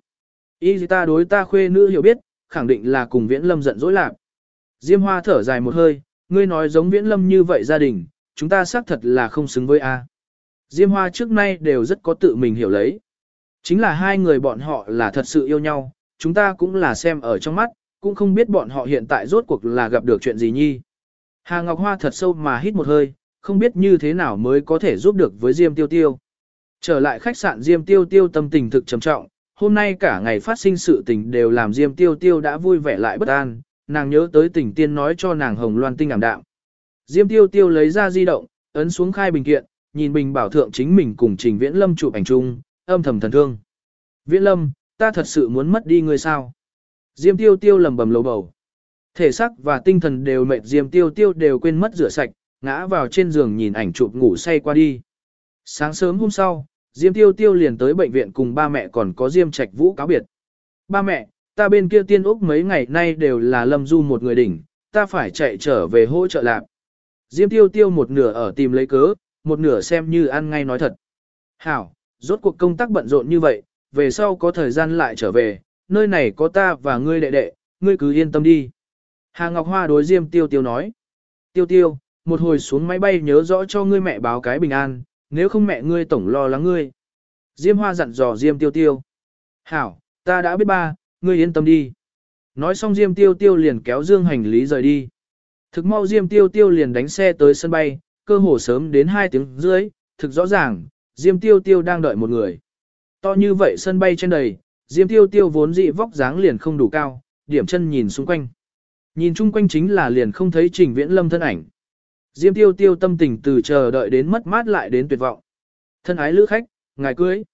Ý ta đối ta khuê nữ hiểu biết, khẳng định là cùng Viễn Lâm giận dỗi lạc. Diêm Hoa thở dài một hơi, ngươi nói giống Viễn Lâm như vậy gia đình, chúng ta xác thật là không xứng với A. Diêm Hoa trước nay đều rất có tự mình hiểu lấy. Chính là hai người bọn họ là thật sự yêu nhau, chúng ta cũng là xem ở trong mắt, cũng không biết bọn họ hiện tại rốt cuộc là gặp được chuyện gì nhi. Hà Ngọc Hoa thật sâu mà hít một hơi, không biết như thế nào mới có thể giúp được với Diêm Tiêu Tiêu. Trở lại khách sạn Diêm Tiêu Tiêu tâm tình thực trầm trọng, hôm nay cả ngày phát sinh sự tình đều làm Diêm Tiêu Tiêu đã vui vẻ lại bất an, nàng nhớ tới tình tiên nói cho nàng hồng loan tinh ảm đạm. Diêm Tiêu Tiêu lấy ra di động, ấn xuống khai bình kiện, nhìn bình bảo thượng chính mình cùng Trình Viễn Lâm chụp ảnh chung, âm thầm thần thương. Viễn Lâm, ta thật sự muốn mất đi ngươi sao? Diêm Tiêu Tiêu lầm bầm lầu bầu. Thể xác và tinh thần đều mệt, Diêm Tiêu Tiêu đều quên mất rửa sạch, ngã vào trên giường nhìn ảnh chụp ngủ say qua đi. Sáng sớm hôm sau, Diêm Tiêu Tiêu liền tới bệnh viện cùng ba mẹ còn có Diêm Trạch Vũ cáo biệt. Ba mẹ, ta bên kia Tiên Úc mấy ngày nay đều là Lâm Du một người đỉnh, ta phải chạy trở về hỗ trợ lạc. Diêm Tiêu Tiêu một nửa ở tìm lấy cớ, một nửa xem như ăn ngay nói thật. Hảo, rốt cuộc công tác bận rộn như vậy, về sau có thời gian lại trở về, nơi này có ta và ngươi đệ đệ, ngươi cứ yên tâm đi. Hà Ngọc Hoa đối Diêm Tiêu Tiêu nói. Tiêu Tiêu, một hồi xuống máy bay nhớ rõ cho ngươi mẹ báo cái bình an, nếu không mẹ ngươi tổng lo lắng ngươi. Diêm Hoa dặn dò Diêm Tiêu Tiêu. Hảo, ta đã biết ba, ngươi yên tâm đi. Nói xong Diêm Tiêu Tiêu liền kéo dương hành lý rời đi. Thực mau Diêm Tiêu Tiêu liền đánh xe tới sân bay, cơ hồ sớm đến 2 tiếng rưỡi, thực rõ ràng, Diêm Tiêu Tiêu đang đợi một người. To như vậy sân bay trên đầy, Diêm Tiêu Tiêu vốn dị vóc dáng liền không đủ cao, điểm chân nhìn xung quanh. Nhìn chung quanh chính là liền không thấy Trình Viễn Lâm thân ảnh. Diêm Tiêu Tiêu tâm tình từ chờ đợi đến mất mát lại đến tuyệt vọng. Thân ái lữ khách, ngài cưới.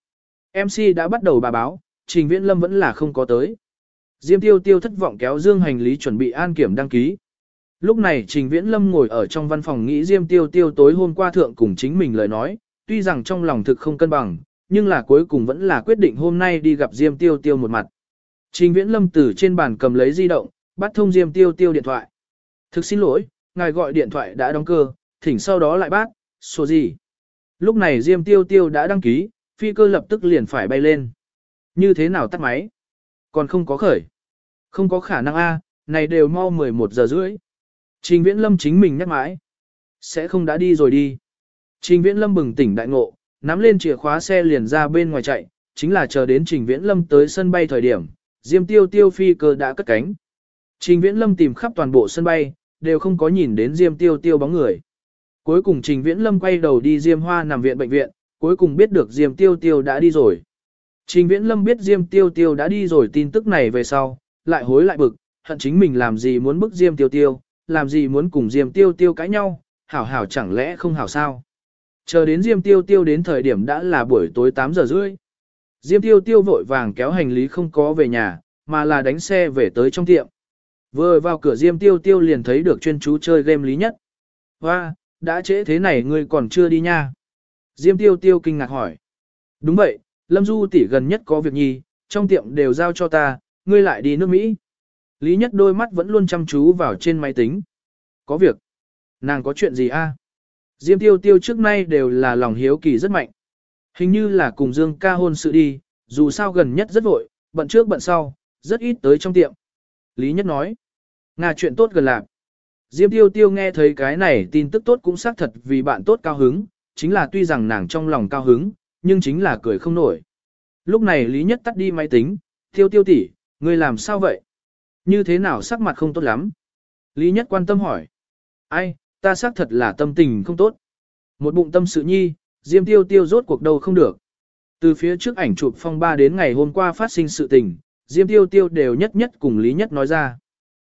MC đã bắt đầu bà báo, Trình Viễn Lâm vẫn là không có tới. Diêm Tiêu Tiêu thất vọng kéo dương hành lý chuẩn bị an kiểm đăng ký. Lúc này Trình Viễn Lâm ngồi ở trong văn phòng nghĩ Diêm Tiêu Tiêu tối hôm qua thượng cùng chính mình lời nói, tuy rằng trong lòng thực không cân bằng, nhưng là cuối cùng vẫn là quyết định hôm nay đi gặp Diêm Tiêu Tiêu một mặt. Trình Viễn Lâm từ trên bàn cầm lấy di động, bắt thông Diêm Tiêu Tiêu điện thoại. Thực xin lỗi, ngài gọi điện thoại đã đóng cơ, thỉnh sau đó lại bắt, số gì. Lúc này Diêm Tiêu Tiêu đã đăng ký, phi cơ lập tức liền phải bay lên. Như thế nào tắt máy? Còn không có khởi. Không có khả năng a, này đều mau 11 giờ rưỡi. Trình Viễn Lâm chính mình nhắc mãi. Sẽ không đã đi rồi đi. Trình Viễn Lâm bừng tỉnh đại ngộ, nắm lên chìa khóa xe liền ra bên ngoài chạy, chính là chờ đến Trình Viễn Lâm tới sân bay thời điểm, Diêm Tiêu Tiêu phi cơ đã cất cánh. Trình Viễn Lâm tìm khắp toàn bộ sân bay, đều không có nhìn đến Diêm Tiêu Tiêu bóng người. Cuối cùng Trình Viễn Lâm quay đầu đi Diêm Hoa nằm viện bệnh viện, cuối cùng biết được Diêm Tiêu Tiêu đã đi rồi. Trình Viễn Lâm biết Diêm Tiêu Tiêu đã đi rồi tin tức này về sau, lại hối lại bực, hận chính mình làm gì muốn bức Diêm Tiêu Tiêu, làm gì muốn cùng Diêm Tiêu Tiêu cãi nhau, hảo hảo chẳng lẽ không hảo sao. Chờ đến Diêm Tiêu Tiêu đến thời điểm đã là buổi tối 8 giờ rưỡi. Diêm Tiêu Tiêu vội vàng kéo hành lý không có về nhà, mà là đánh xe về tới trong tiệm. Vừa vào cửa Diêm Tiêu Tiêu liền thấy được chuyên chú chơi game Lý Nhất. Hoa, đã trễ thế này ngươi còn chưa đi nha. Diêm Tiêu Tiêu kinh ngạc hỏi. Đúng vậy, Lâm Du tỷ gần nhất có việc nhi, trong tiệm đều giao cho ta, ngươi lại đi nước Mỹ. Lý Nhất đôi mắt vẫn luôn chăm chú vào trên máy tính. Có việc. Nàng có chuyện gì a? Diêm Tiêu Tiêu trước nay đều là lòng hiếu kỳ rất mạnh. Hình như là cùng Dương ca hôn sự đi, dù sao gần nhất rất vội, bận trước bận sau, rất ít tới trong tiệm. Lý Nhất nói. Nga chuyện tốt gần lạc. Diêm Tiêu Tiêu nghe thấy cái này tin tức tốt cũng xác thật vì bạn tốt cao hứng, chính là tuy rằng nàng trong lòng cao hứng, nhưng chính là cười không nổi. Lúc này Lý Nhất tắt đi máy tính, Tiêu Tiêu tỷ, ngươi làm sao vậy? Như thế nào sắc mặt không tốt lắm? Lý Nhất quan tâm hỏi. Ai, ta xác thật là tâm tình không tốt. Một bụng tâm sự nhi, Diêm Tiêu Tiêu rốt cuộc đâu không được. Từ phía trước ảnh chụp phong ba đến ngày hôm qua phát sinh sự tình, Diêm Tiêu Tiêu đều nhất nhất cùng Lý Nhất nói ra.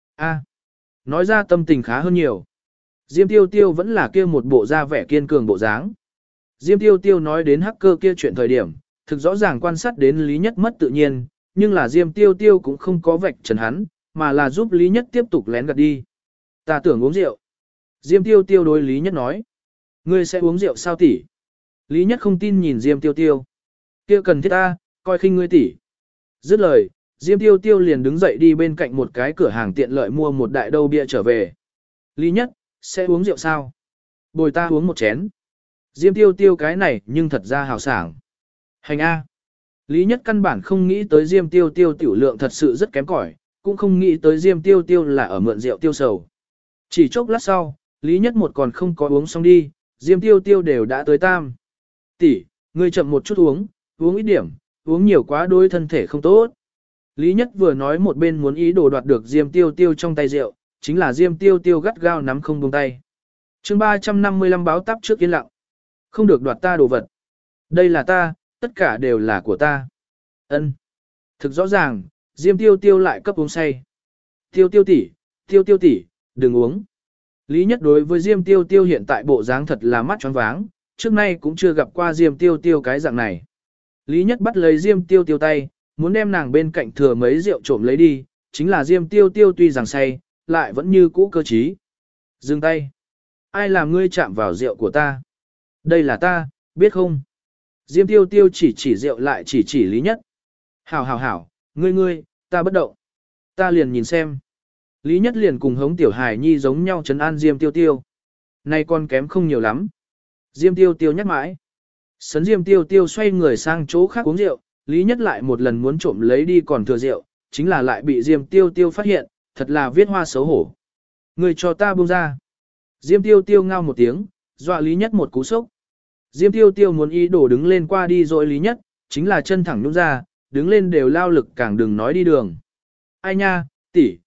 Nói ra tâm tình khá hơn nhiều. Diêm Tiêu Tiêu vẫn là kia một bộ da vẻ kiên cường bộ dáng. Diêm Tiêu Tiêu nói đến hacker kia chuyện thời điểm, thực rõ ràng quan sát đến Lý Nhất mất tự nhiên, nhưng là Diêm Tiêu Tiêu cũng không có vạch trần hắn, mà là giúp Lý Nhất tiếp tục lén gạt đi. Ta tưởng uống rượu. Diêm Tiêu Tiêu đối Lý Nhất nói. Ngươi sẽ uống rượu sao tỷ? Lý Nhất không tin nhìn Diêm Tiêu Tiêu. Kia cần thiết ta, coi khinh ngươi tỷ. Dứt lời, Diêm Tiêu Tiêu liền đứng dậy đi bên cạnh một cái cửa hàng tiện lợi mua một đại đâu bia trở về. Lý Nhất, sẽ uống rượu sao? Bồi ta uống một chén. Diêm Tiêu Tiêu cái này nhưng thật ra hào sảng. Hành A. Lý Nhất căn bản không nghĩ tới Diêm Tiêu Tiêu tiểu lượng thật sự rất kém cỏi, cũng không nghĩ tới Diêm Tiêu Tiêu là ở mượn rượu tiêu sầu. Chỉ chốc lát sau, Lý Nhất một còn không có uống xong đi, Diêm Tiêu Tiêu đều đã tới tam. Tỷ, ngươi chậm một chút uống, uống ít điểm, uống nhiều quá đôi thân thể không tốt. Lý Nhất vừa nói một bên muốn ý đồ đoạt được Diêm Tiêu Tiêu trong tay rượu, chính là Diêm Tiêu Tiêu gắt gao nắm không buông tay. Chương 355 báo táp trước yên lặng. Không được đoạt ta đồ vật. Đây là ta, tất cả đều là của ta. Ân. Thực rõ ràng, Diêm Tiêu Tiêu lại cấp uống say. Tiêu Tiêu tỷ, đừng uống. Lý Nhất đối với Diêm Tiêu Tiêu hiện tại bộ dáng thật là mắt choáng váng, trước nay cũng chưa gặp qua Diêm Tiêu Tiêu cái dạng này. Lý Nhất bắt lấy Diêm Tiêu Tiêu tay, muốn đem nàng bên cạnh thừa mấy rượu trộm lấy đi, chính là Diêm Tiêu Tiêu tuy rằng say, lại vẫn như cũ cơ trí. Dừng tay. Ai làm ngươi chạm vào rượu của ta? Đây là ta, biết không? Diêm Tiêu Tiêu chỉ rượu lại chỉ Lý Nhất. Hảo, ngươi, ta bất động. Ta liền nhìn xem. Lý Nhất liền cùng hống tiểu hài nhi giống nhau trấn an Diêm Tiêu Tiêu. Này con kém không nhiều lắm. Diêm Tiêu Tiêu nhắc mãi. Sấn Diêm Tiêu Tiêu xoay người sang chỗ khác uống rượu, Lý Nhất lại một lần muốn trộm lấy đi còn thừa rượu, chính là lại bị Diêm Tiêu Tiêu phát hiện, thật là viết hoa xấu hổ. Người cho ta buông ra. Diêm Tiêu Tiêu ngao một tiếng, dọa Lý Nhất một cú sốc. Diêm Tiêu Tiêu muốn ý đồ đứng lên qua đi rồi Lý Nhất, chính là chân thẳng nhúc ra, đứng lên đều lao lực càng đừng nói đi đường. Ai nha, tỷ.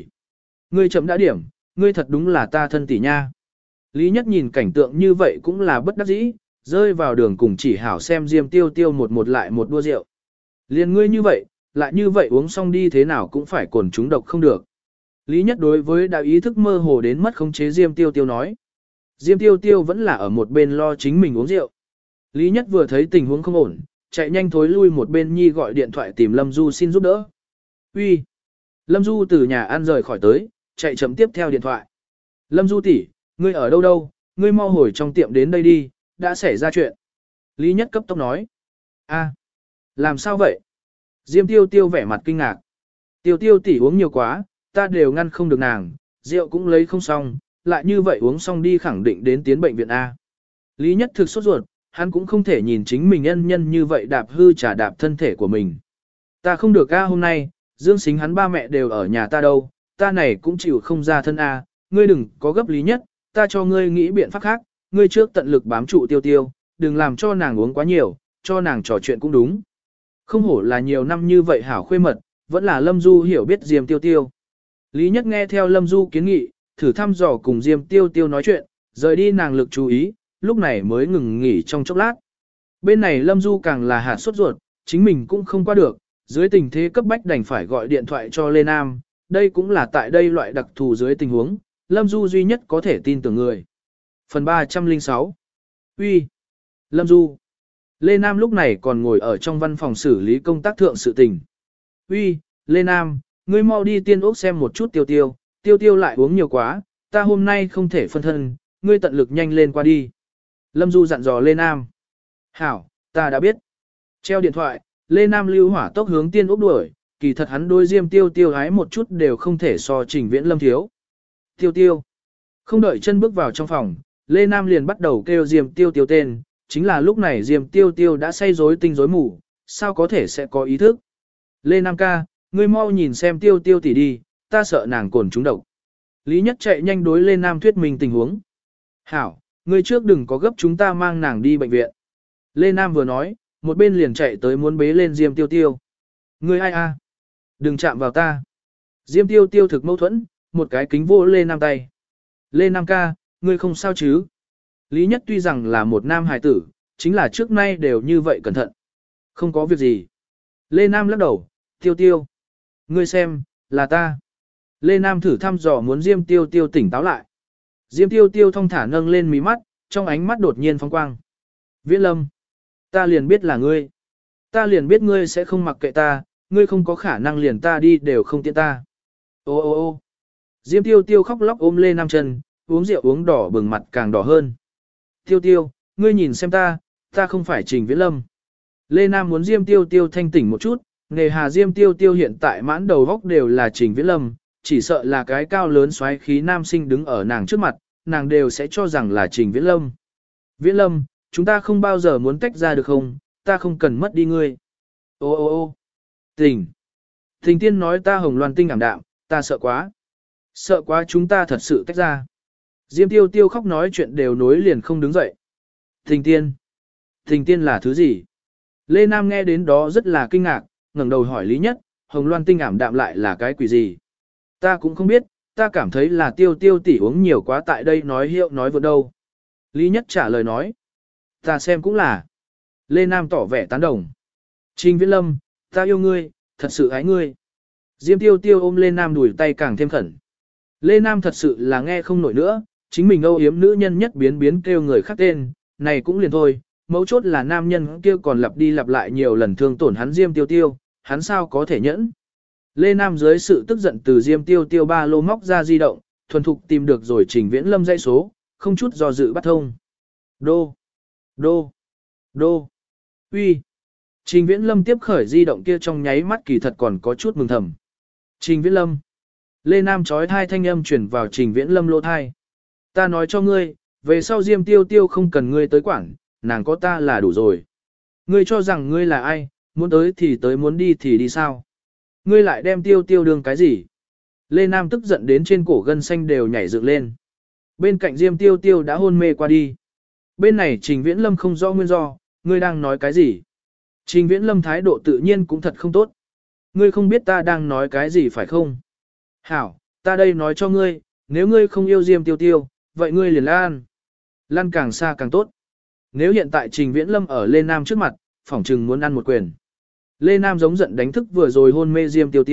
Ngươi chậm đã điểm, ngươi thật đúng là ta thân tỷ nha. Lý Nhất nhìn cảnh tượng như vậy cũng là bất đắc dĩ, rơi vào đường cùng chỉ hảo xem Diêm Tiêu Tiêu một lại một đua rượu. Liền ngươi như vậy, lại như vậy uống xong đi thế nào cũng phải cồn trúng độc không được. Lý Nhất đối với đã ý thức mơ hồ đến mất khống chế Diêm Tiêu Tiêu nói. Diêm Tiêu Tiêu vẫn là ở một bên lo chính mình uống rượu. Lý Nhất vừa thấy tình huống không ổn, chạy nhanh thối lui một bên nhi gọi điện thoại tìm Lâm Du xin giúp đỡ. Uy. Lâm Du từ nhà ăn rời khỏi tới, chạy chậm tiếp theo điện thoại. Lâm Du tỷ, ngươi ở đâu đâu, ngươi mau hồi trong tiệm đến đây đi, đã xảy ra chuyện. Lý Nhất cấp tốc nói. A, làm sao vậy? Diêm Tiêu Tiêu vẻ mặt kinh ngạc. Tiêu Tiêu tỷ uống nhiều quá, ta đều ngăn không được nàng, rượu cũng lấy không xong, lại như vậy uống xong đi khẳng định đến tiến bệnh viện A. Lý Nhất thực sốt ruột, hắn cũng không thể nhìn chính mình nhân nhân như vậy đạp hư trả đạp thân thể của mình. Ta không được A hôm nay, Dương Sính hắn ba mẹ đều ở nhà ta đâu, ta này cũng chịu không ra thân A, ngươi đừng có gấp Lý Nhất, ta cho ngươi nghĩ biện pháp khác, ngươi trước tận lực bám trụ Tiêu Tiêu, đừng làm cho nàng uống quá nhiều, cho nàng trò chuyện cũng đúng. Không hổ là nhiều năm như vậy hảo khuê mật, vẫn là Lâm Du hiểu biết Diêm Tiêu Tiêu. Lý Nhất nghe theo Lâm Du kiến nghị, thử thăm dò cùng Diêm Tiêu Tiêu nói chuyện, rời đi nàng lực chú ý, lúc này mới ngừng nghỉ trong chốc lát. Bên này Lâm Du càng là hạt sốt ruột, chính mình cũng không qua được, dưới tình thế cấp bách đành phải gọi điện thoại cho Lê Nam, đây cũng là tại đây loại đặc thù dưới tình huống, Lâm Du duy nhất có thể tin tưởng người. Phần 306 Uy, Lâm Du. Lê Nam lúc này còn ngồi ở trong văn phòng xử lý công tác thượng sự tình. Uy, Lê Nam, ngươi mau đi tiên ốc xem một chút Tiêu Tiêu, Tiêu Tiêu lại uống nhiều quá, ta hôm nay không thể phân thân, ngươi tận lực nhanh lên qua đi. Lâm Du dặn dò Lê Nam. Hảo, ta đã biết. Treo điện thoại, Lê Nam lưu hỏa tốc hướng tiên ốc đuổi, kỳ thật hắn đôi Diêm Tiêu Tiêu hái một chút đều không thể so Trình Viễn Lâm thiếu. Tiêu Tiêu. Không đợi chân bước vào trong phòng, Lê Nam liền bắt đầu kêu Diêm Tiêu Tiêu tên, chính là lúc này Diêm Tiêu Tiêu đã say rối tinh rối mù, sao có thể sẽ có ý thức. Lê Nam ca, ngươi mau nhìn xem Tiêu Tiêu tỷ đi, ta sợ nàng cồn trúng độc. Lý Nhất chạy nhanh đối Lê Nam thuyết minh tình huống. Hảo, ngươi trước đừng có gấp chúng ta mang nàng đi bệnh viện. Lê Nam vừa nói, một bên liền chạy tới muốn bế lên Diêm Tiêu Tiêu. Ngươi ai a? Đừng chạm vào ta. Diêm Tiêu Tiêu thực mâu thuẫn, một cái kính vô Lê Nam tay. Lê Nam ca, ngươi không sao chứ? Lý Nhất tuy rằng là một nam hài tử, chính là trước nay đều như vậy cẩn thận. Không có việc gì. Lê Nam lắc đầu, Tiêu Tiêu. Ngươi xem, là ta. Lê Nam thử thăm dò muốn Diêm Tiêu Tiêu tỉnh táo lại. Diêm Tiêu Tiêu thong thả nâng lên mí mắt, trong ánh mắt đột nhiên phóng quang. Viễn Lâm, ta liền biết là ngươi. Ta liền biết ngươi sẽ không mặc kệ ta, ngươi không có khả năng liền ta đi đều không tiện ta. Ô ô ô Diêm Tiêu Tiêu khóc lóc ôm Lê Nam chân, uống rượu uống đỏ bừng mặt càng đỏ hơn. Tiêu Tiêu, ngươi nhìn xem ta không phải Trình Viễn Lâm. Lê Nam muốn Diêm Tiêu Tiêu thanh tỉnh một chút, nghề hà Diêm Tiêu Tiêu hiện tại mãn đầu góc đều là Trình Viễn Lâm, chỉ sợ là cái cao lớn xoáy khí nam sinh đứng ở nàng trước mặt, nàng đều sẽ cho rằng là Trình Viễn Lâm. Viễn Lâm, chúng ta không bao giờ muốn tách ra được không, ta không cần mất đi ngươi. Ô ô ô Tình. Tình tiên nói ta hồng loan tinh ảm đạm, ta sợ quá. Sợ quá chúng ta thật sự tách ra. Diêm Tiêu Tiêu khóc nói chuyện đều nối liền không đứng dậy. Tình tiên. Tình tiên là thứ gì? Lê Nam nghe đến đó rất là kinh ngạc, ngẩng đầu hỏi Lý Nhất, hồng loan tinh ảm đạm lại là cái quỷ gì? Ta cũng không biết, ta cảm thấy là Tiêu Tiêu tỷ uống nhiều quá tại đây nói hiệu nói vượt đâu. Lý Nhất trả lời nói. Ta xem cũng là. Lê Nam tỏ vẻ tán đồng. Trình Viễn Lâm, ta yêu ngươi, thật sự ái ngươi. Diêm Tiêu Tiêu ôm Lê Nam đuổi tay càng thêm khẩn. Lê Nam thật sự là nghe không nổi nữa, chính mình âu yếm nữ nhân nhất biến kêu người khác tên, này cũng liền thôi, mấu chốt là nam nhân kia còn lặp đi lặp lại nhiều lần thương tổn hắn Diêm Tiêu Tiêu, hắn sao có thể nhẫn. Lê Nam dưới sự tức giận từ Diêm Tiêu Tiêu ba lô móc ra di động, thuần thục tìm được rồi Trình Viễn Lâm dãy số, không chút do dự bắt thông. Đô, đô, đô, uy. Trình Viễn Lâm tiếp khởi di động kia trong nháy mắt kỳ thật còn có chút mừng thầm. Trình Viễn Lâm. Lê Nam chói thai thanh âm truyền vào Trình Viễn Lâm lỗ thai. Ta nói cho ngươi, về sau Diêm Tiêu Tiêu không cần ngươi tới quản, nàng có ta là đủ rồi. Ngươi cho rằng ngươi là ai, muốn tới thì tới muốn đi thì đi sao? Ngươi lại đem Tiêu Tiêu đương cái gì? Lê Nam tức giận đến trên cổ gân xanh đều nhảy dựng lên. Bên cạnh Diêm Tiêu Tiêu đã hôn mê qua đi. Bên này Trình Viễn Lâm không rõ nguyên do, ngươi đang nói cái gì? Trình Viễn Lâm thái độ tự nhiên cũng thật không tốt. Ngươi không biết ta đang nói cái gì phải không? Hảo, ta đây nói cho ngươi, nếu ngươi không yêu Diêm Tiêu Tiêu, vậy ngươi liền lan. Lan càng xa càng tốt. Nếu hiện tại Trình Viễn Lâm ở Lê Nam trước mặt, phỏng chừng muốn ăn một quyền. Lê Nam giống giận đánh thức vừa rồi hôn mê Diêm Tiêu Tiêu,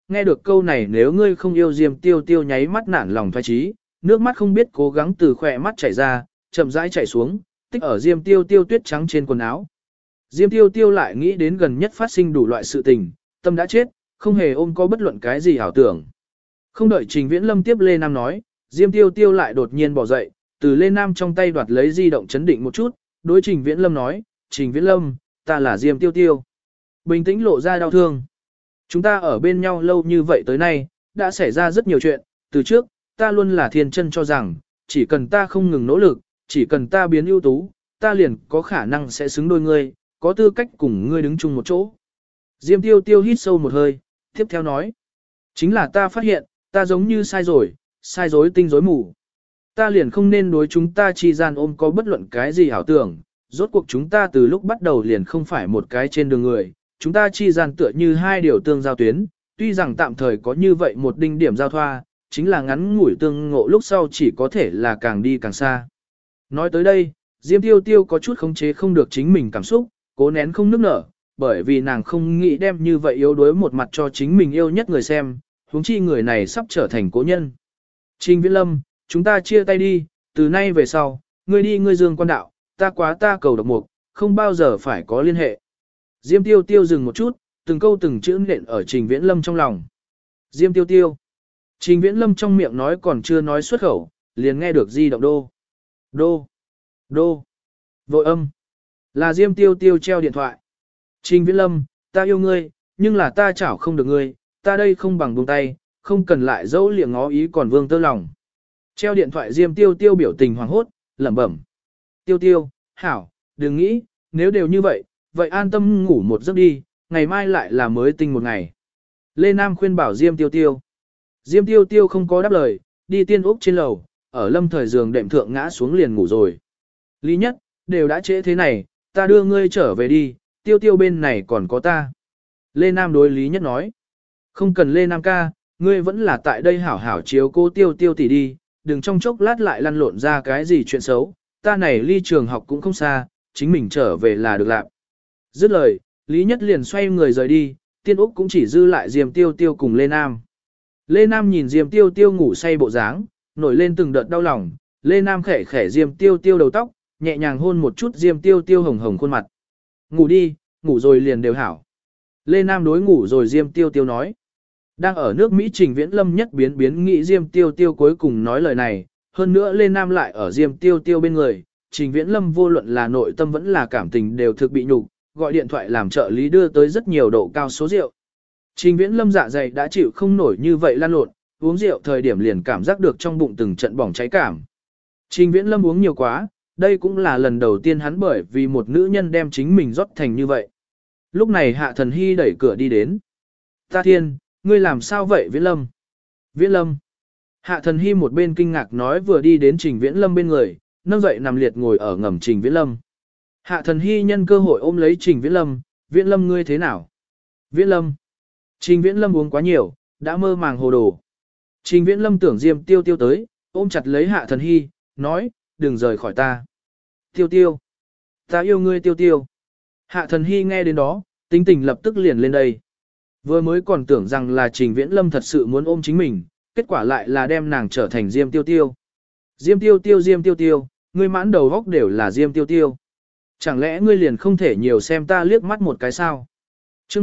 nghe được câu này nếu ngươi không yêu Diêm Tiêu Tiêu nháy mắt nản lòng thoái trí, nước mắt không biết cố gắng từ khỏe mắt chảy ra, chậm rãi chảy xuống, tích ở Diêm Tiêu Tiêu tuyết trắng trên quần áo. Diêm Tiêu Tiêu lại nghĩ đến gần nhất phát sinh đủ loại sự tình, tâm đã chết, không hề ôm có bất luận cái gì ảo tưởng. Không đợi Trình Viễn Lâm tiếp Lê Nam nói, Diêm Tiêu Tiêu lại đột nhiên bỏ dậy, từ Lê Nam trong tay đoạt lấy di động chấn định một chút, đối Trình Viễn Lâm nói, Trình Viễn Lâm, ta là Diêm Tiêu Tiêu. Bình tĩnh lộ ra đau thương. Chúng ta ở bên nhau lâu như vậy tới nay, đã xảy ra rất nhiều chuyện, từ trước, ta luôn là thiên chân cho rằng, chỉ cần ta không ngừng nỗ lực, chỉ cần ta biến ưu tú, ta liền có khả năng sẽ xứng đôi ngươi, có tư cách cùng ngươi đứng chung một chỗ. Diêm Tiêu Tiêu hít sâu một hơi, tiếp theo nói, chính là ta phát hiện, ta giống như sai rồi, sai rối tinh rối mù. Ta liền không nên đối chúng ta chi gian ôm có bất luận cái gì ảo tưởng, rốt cuộc chúng ta từ lúc bắt đầu liền không phải một cái trên đường người, chúng ta chi gian tựa như hai điều tương giao tuyến, tuy rằng tạm thời có như vậy một đinh điểm giao thoa, chính là ngắn ngủi tương ngộ lúc sau chỉ có thể là càng đi càng xa. Nói tới đây, Diêm Tiêu Tiêu có chút khống chế không được chính mình cảm xúc, cố nén không nức nở, bởi vì nàng không nghĩ đem như vậy yếu đuối một mặt cho chính mình yêu nhất người xem, huống chi người này sắp trở thành cố nhân. Trình Viễn Lâm, chúng ta chia tay đi, từ nay về sau, ngươi đi ngươi dương quan đạo, ta quá ta cầu độc mục, không bao giờ phải có liên hệ. Diêm Tiêu Tiêu dừng một chút, từng câu từng chữ nện ở Trình Viễn Lâm trong lòng. Diêm Tiêu Tiêu. Trình Viễn Lâm trong miệng nói còn chưa nói xuất khẩu, liền nghe được di động đô. Đô. Đô. Vội âm. Là Diêm Tiêu Tiêu treo điện thoại. Trình Viễn Lâm, ta yêu ngươi, nhưng là ta chảo không được ngươi, ta đây không bằng buông tay, không cần lại dẫu liệng ngó ý còn vương tơ lòng. Treo điện thoại Diêm Tiêu Tiêu biểu tình hoàng hốt, lẩm bẩm. Tiêu Tiêu, hảo, đừng nghĩ, nếu đều như vậy, vậy an tâm ngủ một giấc đi, ngày mai lại là mới tinh một ngày. Lê Nam khuyên bảo Diêm Tiêu Tiêu. Diêm Tiêu Tiêu không có đáp lời, đi tiên úc trên lầu, ở lâm thời giường đệm thượng ngã xuống liền ngủ rồi. Lý Nhất, đều đã trễ thế này, ta đưa ngươi trở về đi, Tiêu Tiêu bên này còn có ta. Lê Nam đối Lý Nhất nói. Không cần Lê Nam ca, ngươi vẫn là tại đây hảo hảo chiếu cô Tiêu Tiêu tỷ đi, đừng trong chốc lát lại lăn lộn ra cái gì chuyện xấu, ta này ly trường học cũng không xa, chính mình trở về là được làm. Dứt lời, Lý Nhất liền xoay người rời đi, tiên úc cũng chỉ dư lại Diêm Tiêu Tiêu cùng Lê Nam. Lê Nam nhìn Diêm Tiêu Tiêu ngủ say bộ dáng, nổi lên từng đợt đau lòng, Lê Nam khẽ khẽ Diêm Tiêu Tiêu đầu tóc, nhẹ nhàng hôn một chút Diêm Tiêu Tiêu hồng hồng khuôn mặt. Ngủ đi, ngủ rồi liền đều hảo. Lê Nam đối ngủ rồi Diêm Tiêu Tiêu nói. Đang ở nước Mỹ Trình Viễn Lâm nhất biến nghĩ Diêm Tiêu Tiêu cuối cùng nói lời này, hơn nữa Lê Nam lại ở Diêm Tiêu Tiêu bên người, Trình Viễn Lâm vô luận là nội tâm vẫn là cảm tình đều thực bị nhục, gọi điện thoại làm trợ lý đưa tới rất nhiều độ cao số rượu. Trình Viễn Lâm dạ dày đã chịu không nổi như vậy lan lộn, uống rượu thời điểm liền cảm giác được trong bụng từng trận bỏng cháy cảm. Trình Viễn Lâm uống nhiều quá, đây cũng là lần đầu tiên hắn bởi vì một nữ nhân đem chính mình rót thành như vậy. Lúc này Hạ Thần Hy đẩy cửa đi đến. Ta thiên, ngươi làm sao vậy Viễn Lâm? Viễn Lâm. Hạ Thần Hy một bên kinh ngạc nói vừa đi đến Trình Viễn Lâm bên người, nâng dậy nằm liệt ngồi ở ngầm Trình Viễn Lâm. Hạ Thần Hy nhân cơ hội ôm lấy Trình Viễn Lâm, Viễn Lâm ngươi thế nào? Viễn Lâm. Trình Viễn Lâm uống quá nhiều, đã mơ màng hồ đồ. Trình Viễn Lâm tưởng Diêm Tiêu Tiêu tới, ôm chặt lấy Hạ Thần Hy, nói, đừng rời khỏi ta. Tiêu Tiêu. Ta yêu ngươi Tiêu Tiêu. Hạ Thần Hy nghe đến đó, tính tình lập tức liền lên đây. Vừa mới còn tưởng rằng là Trình Viễn Lâm thật sự muốn ôm chính mình, kết quả lại là đem nàng trở thành Diêm Tiêu Tiêu. Diêm Tiêu Tiêu Diêm Tiêu Tiêu, ngươi mãn đầu góc đều là Diêm Tiêu Tiêu. Chẳng lẽ ngươi liền không thể nhiều xem ta liếc mắt một cái sao? Chương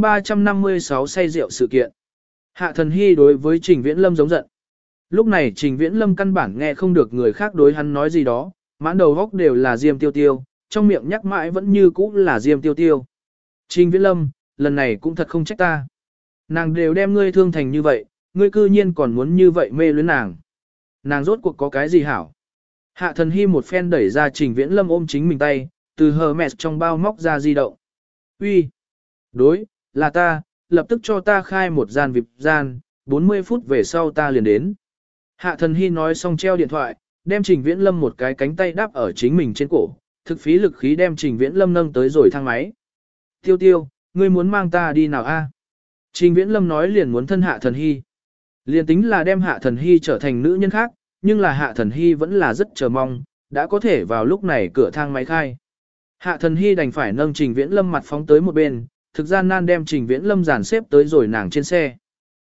356 say rượu sự kiện. Hạ Thần Hy đối với Trình Viễn Lâm giống giận. Lúc này Trình Viễn Lâm căn bản nghe không được người khác đối hắn nói gì đó, mãn đầu góc đều là Diêm Tiêu Tiêu, trong miệng nhắc mãi vẫn như cũ là Diêm Tiêu Tiêu. Trình Viễn Lâm, lần này cũng thật không trách ta. Nàng đều đem ngươi thương thành như vậy, ngươi cư nhiên còn muốn như vậy mê luyến nàng. Nàng rốt cuộc có cái gì hảo? Hạ Thần Hy một phen đẩy ra Trình Viễn Lâm ôm chính mình tay, từ Hermes trong bao móc ra di động. Uy, đối, là ta, lập tức cho ta khai một gian VIP gian, 40 phút về sau ta liền đến. Hạ Thần Hy nói xong treo điện thoại, đem Trình Viễn Lâm một cái cánh tay đáp ở chính mình trên cổ, thực phí lực khí đem Trình Viễn Lâm nâng tới rồi thang máy. Tiêu Tiêu, ngươi muốn mang ta đi nào a? Trình Viễn Lâm nói liền muốn thân Hạ Thần Hy. Liền tính là đem Hạ Thần Hy trở thành nữ nhân khác, nhưng là Hạ Thần Hy vẫn là rất chờ mong, đã có thể vào lúc này cửa thang máy khai. Hạ Thần Hy đành phải nâng Trình Viễn Lâm mặt phóng tới một bên, thực gian nan đem Trình Viễn Lâm dàn xếp tới rồi nàng trên xe.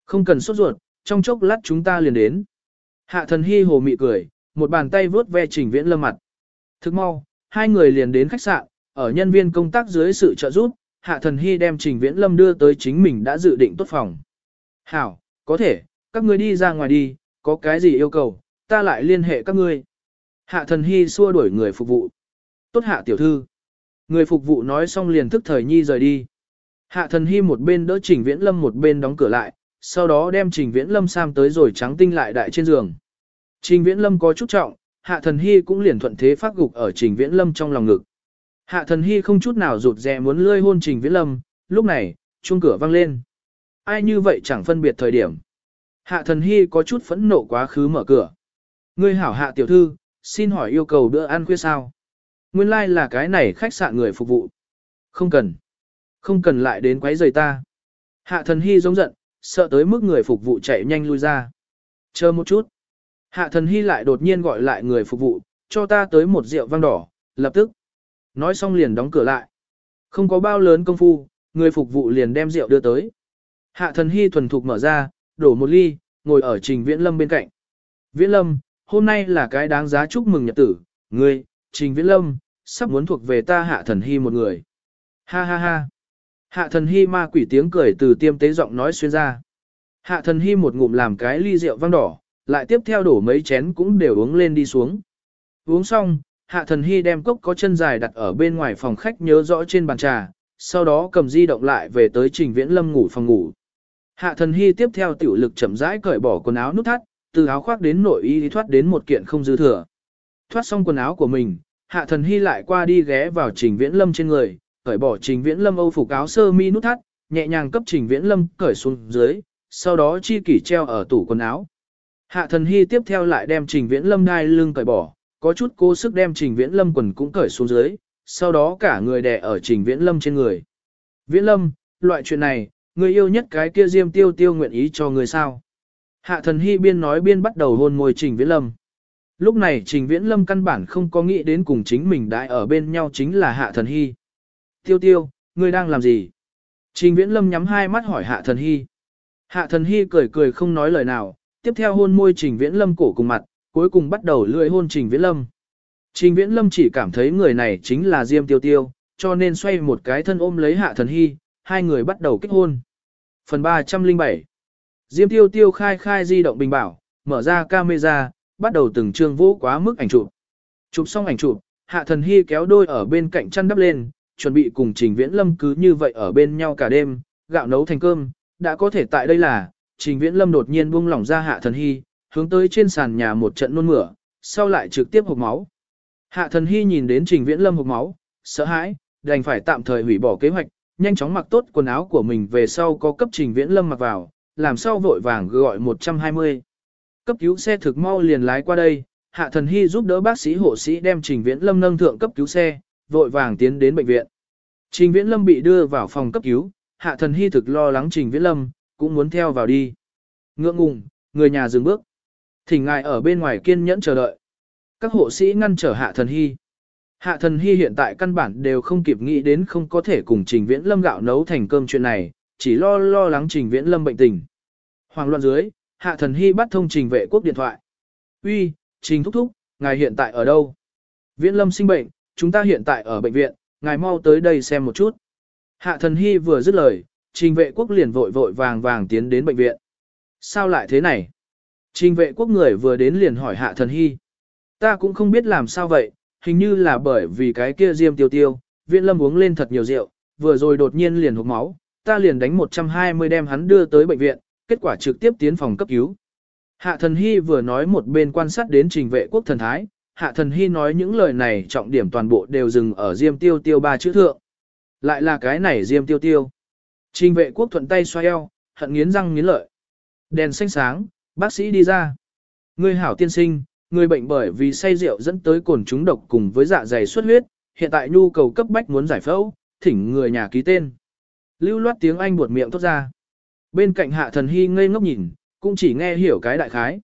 Không cần sốt ruột, trong chốc lát chúng ta liền đến. Hạ thần hy hồ mị cười, một bàn tay vướt ve Trình Viễn Lâm mặt. Thức mau, hai người liền đến khách sạn, ở nhân viên công tác dưới sự trợ giúp, Hạ thần hy đem Trình Viễn Lâm đưa tới chính mình đã dự định tốt phòng. Hảo, có thể, các ngươi đi ra ngoài đi, có cái gì yêu cầu, ta lại liên hệ các ngươi. Hạ thần hy xua đuổi người phục vụ. Tốt hạ tiểu thư. Người phục vụ nói xong liền thức thời nhi rời đi. Hạ thần hy một bên đỡ Trình Viễn Lâm một bên đóng cửa lại, sau đó đem Trình Viễn Lâm sam tới rồi trắng tinh lại đại trên giường. Trình Viễn Lâm có chút trọng, Hạ thần hy cũng liền thuận thế phát gục ở Trình Viễn Lâm trong lòng ngực. Hạ thần hy không chút nào rụt rè muốn lươi hôn Trình Viễn Lâm, lúc này, chuông cửa vang lên. Ai như vậy chẳng phân biệt thời điểm. Hạ thần hy có chút phẫn nộ quá khứ mở cửa. Ngươi hảo Hạ tiểu thư, xin hỏi yêu cầu bữa ăn khuya sao? Nguyên lai like là cái này khách sạn người phục vụ. Không cần. Không cần lại đến quấy rầy ta. Hạ thần hy giống giận, sợ tới mức người phục vụ chạy nhanh lui ra. Chờ một chút. Hạ thần hy lại đột nhiên gọi lại người phục vụ, cho ta tới một rượu vang đỏ, lập tức. Nói xong liền đóng cửa lại. Không có bao lớn công phu, người phục vụ liền đem rượu đưa tới. Hạ thần hy thuần thục mở ra, đổ một ly, ngồi ở Trình Viễn Lâm bên cạnh. Viễn Lâm, hôm nay là cái đáng giá chúc mừng nhật tử, ngươi, Trình Viễn Lâm, sắp muốn thuộc về ta Hạ thần hy một người. Ha ha ha. Hạ thần hy ma quỷ tiếng cười từ tiêm tế giọng nói xuyên ra. Hạ thần hy một ngụm làm cái ly rượu vang đỏ, lại tiếp theo đổ mấy chén cũng đều uống lên đi xuống. Uống xong, Hạ thần hy đem cốc có chân dài đặt ở bên ngoài phòng khách nhớ rõ trên bàn trà, sau đó cầm di động lại về tới Trình Viễn Lâm ngủ phòng ngủ. Hạ thần hy tiếp theo tiểu lực chậm rãi cởi bỏ quần áo nút thắt, từ áo khoác đến nội y thoát đến một kiện không dư thừa. Thoát xong quần áo của mình, Hạ thần hy lại qua đi ghé vào Trình Viễn Lâm trên người, cởi bỏ Trình Viễn Lâm âu phục áo sơ mi nút thắt, nhẹ nhàng cấp Trình Viễn Lâm cởi xuống dưới, sau đó chi kỷ treo ở tủ quần áo. Hạ thần hy tiếp theo lại đem Trình Viễn Lâm đai lưng cởi bỏ, có chút cố sức đem Trình Viễn Lâm quần cũng cởi xuống dưới, sau đó cả người đè ở Trình Viễn Lâm trên người. Viễn Lâm, loại chuyện này, người yêu nhất cái kia Diêm Tiêu Tiêu nguyện ý cho người sao? Hạ thần hy biên nói biên bắt đầu hôn môi Trình Viễn Lâm. Lúc này Trình Viễn Lâm căn bản không có nghĩ đến cùng chính mình đãi ở bên nhau chính là Hạ thần hy. Tiêu Tiêu, ngươi đang làm gì? Trình Viễn Lâm nhắm hai mắt hỏi Hạ thần hy. Hạ thần hy cười cười không nói lời nào, tiếp theo hôn môi Trình Viễn Lâm cổ cùng mặt, cuối cùng bắt đầu lưỡi hôn Trình Viễn Lâm. Trình Viễn Lâm chỉ cảm thấy người này chính là Diêm Tiêu Tiêu, cho nên xoay một cái thân ôm lấy Hạ thần hy, hai người bắt đầu kết hôn. Phần 307 Diêm Tiêu Tiêu khai di động bình bảo, mở ra camera, bắt đầu từng chương vô quá mức ảnh chụp. Chụp xong ảnh chụp, Hạ thần hy kéo đôi ở bên cạnh chăn đắp lên, chuẩn bị cùng Trình Viễn Lâm cứ như vậy ở bên nhau cả đêm, gạo nấu thành cơm, đã có thể tại đây là, Trình Viễn Lâm đột nhiên buông lỏng ra Hạ thần hy, hướng tới trên sàn nhà một trận nôn mửa, sau lại trực tiếp hộc máu. Hạ thần hy nhìn đến Trình Viễn Lâm hộc máu, sợ hãi, đành phải tạm thời hủy bỏ kế hoạch, nhanh chóng mặc tốt quần áo của mình về sau có cấp Trình Viễn Lâm mặc vào, làm sau vội vàng gọi 120. Cấp cứu xe thực mau liền lái qua đây, Hạ thần hy giúp đỡ bác sĩ hộ sĩ đem Trình Viễn Lâm nâng thượng cấp cứu xe, vội vàng tiến đến bệnh viện. Trình Viễn Lâm bị đưa vào phòng cấp cứu, Hạ thần hy thực lo lắng Trình Viễn Lâm, cũng muốn theo vào đi. Ngượng ngùng, người nhà dừng bước. Thỉnh ngài ở bên ngoài kiên nhẫn chờ đợi. Các hộ sĩ ngăn trở Hạ thần hy. Hạ thần hy hiện tại căn bản đều không kịp nghĩ đến không có thể cùng Trình Viễn Lâm gạo nấu thành cơm chuyện này, chỉ lo lắng Trình Viễn Lâm bệnh tình. Hoảng loạn dưới, Hạ thần hy bắt thông Trình Vệ Quốc điện thoại. Uy, Trình thúc thúc, ngài hiện tại ở đâu? Viễn Lâm sinh bệnh, chúng ta hiện tại ở bệnh viện, ngài mau tới đây xem một chút. Hạ thần hy vừa dứt lời, Trình Vệ Quốc liền vội vàng tiến đến bệnh viện. Sao lại thế này? Trình Vệ Quốc người vừa đến liền hỏi Hạ thần hy. Ta cũng không biết làm sao vậy, hình như là bởi vì cái kia Diêm Tiêu Tiêu, Viễn Lâm uống lên thật nhiều rượu, vừa rồi đột nhiên liền hộc máu, ta liền đánh 120 đem hắn đưa tới bệnh viện, kết quả trực tiếp tiến phòng cấp cứu. Hạ thần hy vừa nói một bên quan sát đến Trình Vệ Quốc thần thái, Hạ thần hy nói những lời này trọng điểm toàn bộ đều dừng ở Diêm Tiêu Tiêu ba chữ thượng. Lại là cái này Diêm Tiêu Tiêu. Trình Vệ Quốc thuận tay xoay eo, hận nghiến răng nghiến lợi. Đèn xanh sáng, bác sĩ đi ra. Ngươi hảo tiên sinh, người bệnh bởi vì say rượu dẫn tới cồn trúng độc cùng với dạ dày xuất huyết, hiện tại nhu cầu cấp bách muốn giải phẫu, thỉnh người nhà ký tên. Lưu loát tiếng Anh buột miệng thốt ra. Bên cạnh Hạ thần hy ngây ngốc nhìn, cũng chỉ nghe hiểu cái đại khái.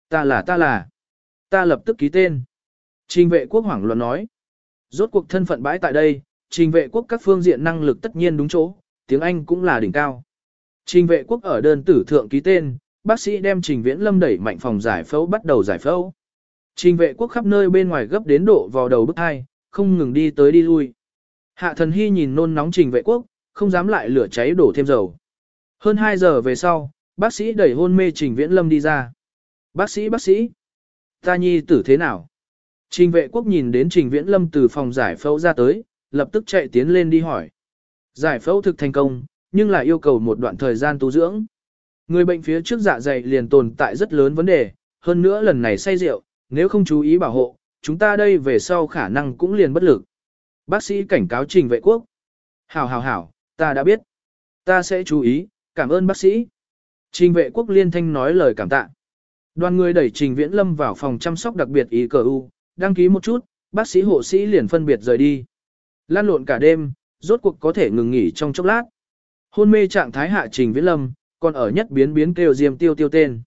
Ta lập tức ký tên. Trình Vệ Quốc hoảng loạn nói. Rốt cuộc thân phận bãi tại đây, Trình Vệ Quốc các phương diện năng lực tất nhiên đúng chỗ, tiếng Anh cũng là đỉnh cao. Trình Vệ Quốc ở đơn tử thượng ký tên, bác sĩ đem Trình Viễn Lâm đẩy mạnh phòng giải phẫu bắt đầu giải phẫu. Trình Vệ Quốc khắp nơi bên ngoài gấp đến độ vào đầu bức hai, không ngừng đi tới đi lui. Hạ Thần Hy nhìn nôn nóng Trình Vệ Quốc, không dám lại lửa cháy đổ thêm dầu. Hơn 2 giờ về sau, bác sĩ đẩy hôn mê Trình Viễn Lâm đi ra. Bác sĩ, ta nhi tử thế nào? Trình Vệ Quốc nhìn đến Trình Viễn Lâm từ phòng giải phẫu ra tới, lập tức chạy tiến lên đi hỏi. Giải phẫu thực thành công, nhưng lại yêu cầu một đoạn thời gian tu dưỡng. Người bệnh phía trước dạ dày liền tồn tại rất lớn vấn đề, hơn nữa lần này say rượu, nếu không chú ý bảo hộ, chúng ta đây về sau khả năng cũng liền bất lực. Bác sĩ cảnh cáo Trình Vệ Quốc. Hảo, ta đã biết. Ta sẽ chú ý, cảm ơn bác sĩ. Trình Vệ Quốc liên thanh nói lời cảm tạ. Đoàn người đẩy Trình Viễn Lâm vào phòng chăm sóc đặc biệt ý cờ u, đăng ký một chút, bác sĩ hộ sĩ liền phân biệt rời đi. Lan lộn cả đêm, rốt cuộc có thể ngừng nghỉ trong chốc lát. Hôn mê trạng thái hạ Trình Viễn Lâm, còn ở nhất biến kêu Diêm Tiêu Tiêu tên.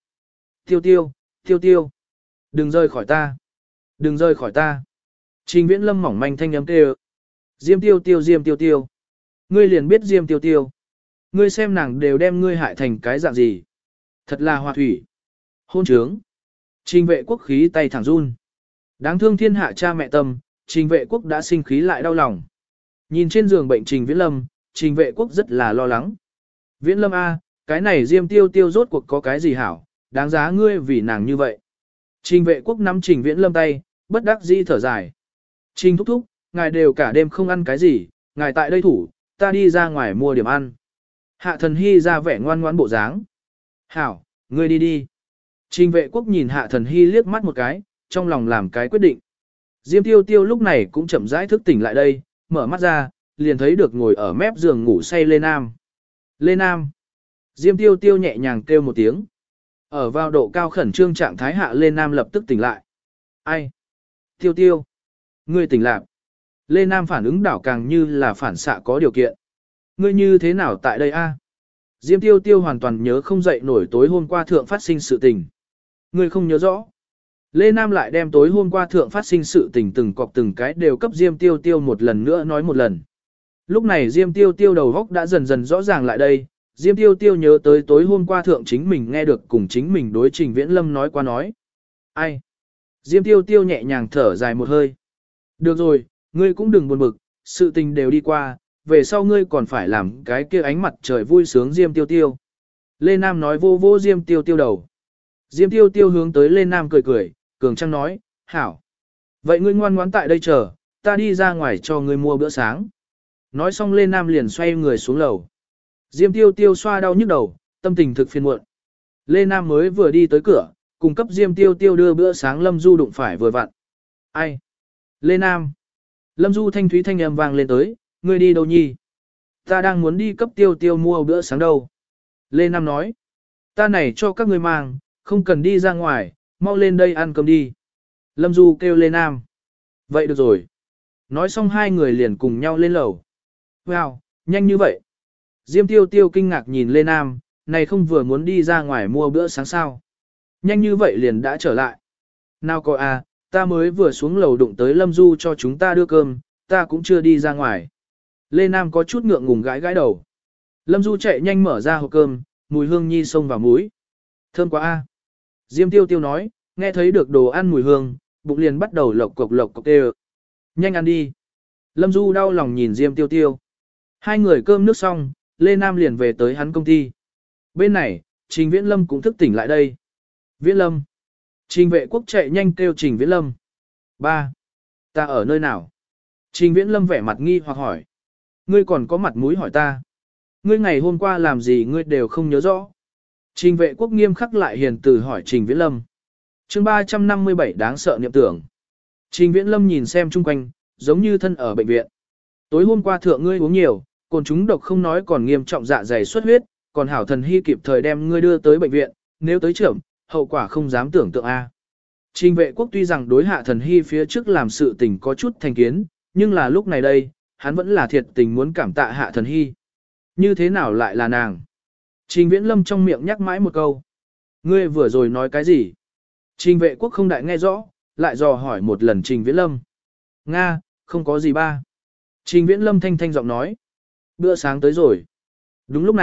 Tiêu. Đừng rời khỏi ta. Trình Viễn Lâm mỏng manh thanh âm kêu. Diêm Tiêu Tiêu. Ngươi liền biết Diêm Tiêu Tiêu. Ngươi xem nàng đều đem ngươi hại thành cái dạng gì. Thật là hòa thủy. Hôn trướng. Trình Vệ Quốc khí tay thẳng run. Đáng thương thiên hạ cha mẹ tâm, Trình Vệ Quốc đã sinh khí lại đau lòng. Nhìn trên giường bệnh Trình Viễn Lâm, Trình Vệ Quốc rất là lo lắng. Viễn Lâm A, cái này Diêm Tiêu Tiêu rốt cuộc có cái gì hảo, đáng giá ngươi vì nàng như vậy. Trình Vệ Quốc nắm Trình Viễn Lâm tay, bất đắc dĩ thở dài. Trình thúc, ngài đều cả đêm không ăn cái gì, ngài tại đây thủ, ta đi ra ngoài mua điểm ăn. Hạ Thần Hy ra vẻ ngoan ngoãn bộ dáng. Hảo, ngươi đi. Trình Vệ Quốc nhìn Hạ Thần Hy liếc mắt một cái, trong lòng làm cái quyết định. Diêm Tiêu Tiêu lúc này cũng chậm rãi thức tỉnh lại đây, mở mắt ra, liền thấy được ngồi ở mép giường ngủ say Lê Nam. Lê Nam. Diêm Tiêu Tiêu nhẹ nhàng kêu một tiếng. Ở vào độ cao khẩn trương trạng thái hạ Lê Nam lập tức tỉnh lại. Ai? Tiêu. Ngươi tỉnh lạc. Lê Nam phản ứng đảo càng như là phản xạ có điều kiện. Ngươi như thế nào tại đây a? Diêm Tiêu Tiêu hoàn toàn nhớ không dậy nổi tối hôm qua thượng phát sinh sự tình. Ngươi không nhớ rõ. Lê Nam lại đem tối hôm qua thượng phát sinh sự tình từng cọc từng cái đều cấp Diêm Tiêu Tiêu một lần nữa nói một lần. Lúc này Diêm Tiêu Tiêu đầu góc đã dần dần rõ ràng lại đây, Diêm Tiêu Tiêu nhớ tới tối hôm qua thượng chính mình nghe được cùng chính mình đối Trình Viễn Lâm nói qua nói. Ai? Diêm Tiêu Tiêu nhẹ nhàng thở dài một hơi. Được rồi, ngươi cũng đừng buồn bực, sự tình đều đi qua, về sau ngươi còn phải làm cái kia ánh mặt trời vui sướng Diêm Tiêu Tiêu. Lê Nam nói vô vô Diêm Tiêu Tiêu đầu. Diêm Tiêu Tiêu hướng tới Lê Nam cười, cường trăng nói, hảo. Vậy ngươi ngoan ngoãn tại đây chờ, ta đi ra ngoài cho ngươi mua bữa sáng. Nói xong Lê Nam liền xoay người xuống lầu. Diêm Tiêu Tiêu xoa đau nhức đầu, tâm tình thực phiền muộn. Lê Nam mới vừa đi tới cửa, cùng cấp Diêm Tiêu Tiêu đưa bữa sáng Lâm Du đụng phải vừa vặn. Ai? Lê Nam. Lâm Du thanh thúy thanh âm vang lên tới, ngươi đi đâu nhi? Ta đang muốn đi cấp Tiêu Tiêu mua bữa sáng đâu. Lê Nam nói. Ta này cho các ngươi mang, không cần đi ra ngoài, mau lên đây ăn cơm đi. Lâm Du kêu Lê Nam. Vậy được rồi. Nói xong hai người liền cùng nhau lên lầu. Wow, nhanh như vậy. Diêm Tiêu Tiêu kinh ngạc nhìn Lê Nam, này không vừa muốn đi ra ngoài mua bữa sáng sao. Nhanh như vậy liền đã trở lại. Nào có à, ta mới vừa xuống lầu đụng tới Lâm Du cho chúng ta đưa cơm, ta cũng chưa đi ra ngoài. Lê Nam có chút ngượng ngùng gãi đầu. Lâm Du chạy nhanh mở ra hộp cơm, mùi hương nhi xông vào mũi. Thơm quá a. Diêm Tiêu Tiêu nói, nghe thấy được đồ ăn mùi hương, bụng liền bắt đầu lộc cộc đều. Nhanh ăn đi. Lâm Du đau lòng nhìn Diêm Tiêu Tiêu. Hai người cơm nước xong, Lê Nam liền về tới hắn công ty. Bên này, Trình Viễn Lâm cũng thức tỉnh lại đây. Viễn Lâm. Trình Vệ Quốc chạy nhanh kêu Trình Viễn Lâm. Ba. Ta ở nơi nào? Trình Viễn Lâm vẻ mặt nghi hoặc hỏi. Ngươi còn có mặt mũi hỏi ta. Ngươi ngày hôm qua làm gì ngươi đều không nhớ rõ. Trình Vệ Quốc nghiêm khắc lại hiền từ hỏi Trình Viễn Lâm. Chương 357 đáng sợ niệm tưởng. Trình Viễn Lâm nhìn xem chung quanh, giống như thân ở bệnh viện. Tối hôm qua thượng ngươi uống nhiều, cồn trúng độc không nói còn nghiêm trọng dạ dày xuất huyết, còn Hảo Thần Hy kịp thời đem ngươi đưa tới bệnh viện, nếu tới trưởng, hậu quả không dám tưởng tượng a. Trình Vệ Quốc tuy rằng đối Hạ Thần Hy phía trước làm sự tình có chút thành kiến, nhưng là lúc này đây, hắn vẫn là thiệt tình muốn cảm tạ Hạ Thần Hy. Như thế nào lại là nàng? Trình Viễn Lâm trong miệng nhắc mãi một câu. Ngươi vừa rồi nói cái gì? Trình Vệ Quốc không đại nghe rõ, lại dò hỏi một lần Trình Viễn Lâm. Nga, không có gì ba. Trình Viễn Lâm thanh thanh giọng nói. Bữa sáng tới rồi. Đúng lúc này,